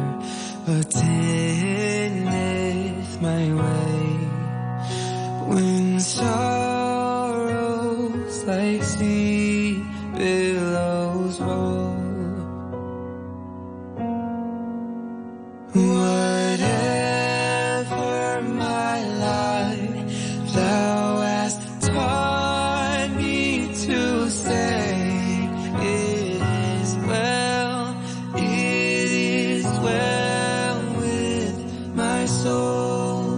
Speaker 8: attendeth my way, when sorrows like sea billows roll, whatever my life thou hast taught me to say, it is well, it is well with my soul.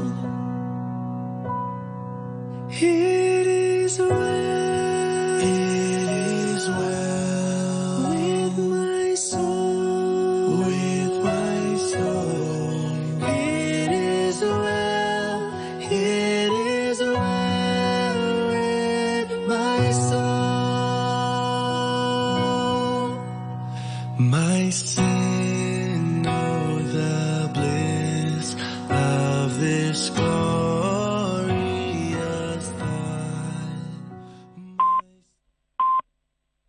Speaker 8: It is well, it is well with my soul, with my soul. It is well, it is well with my soul. My sin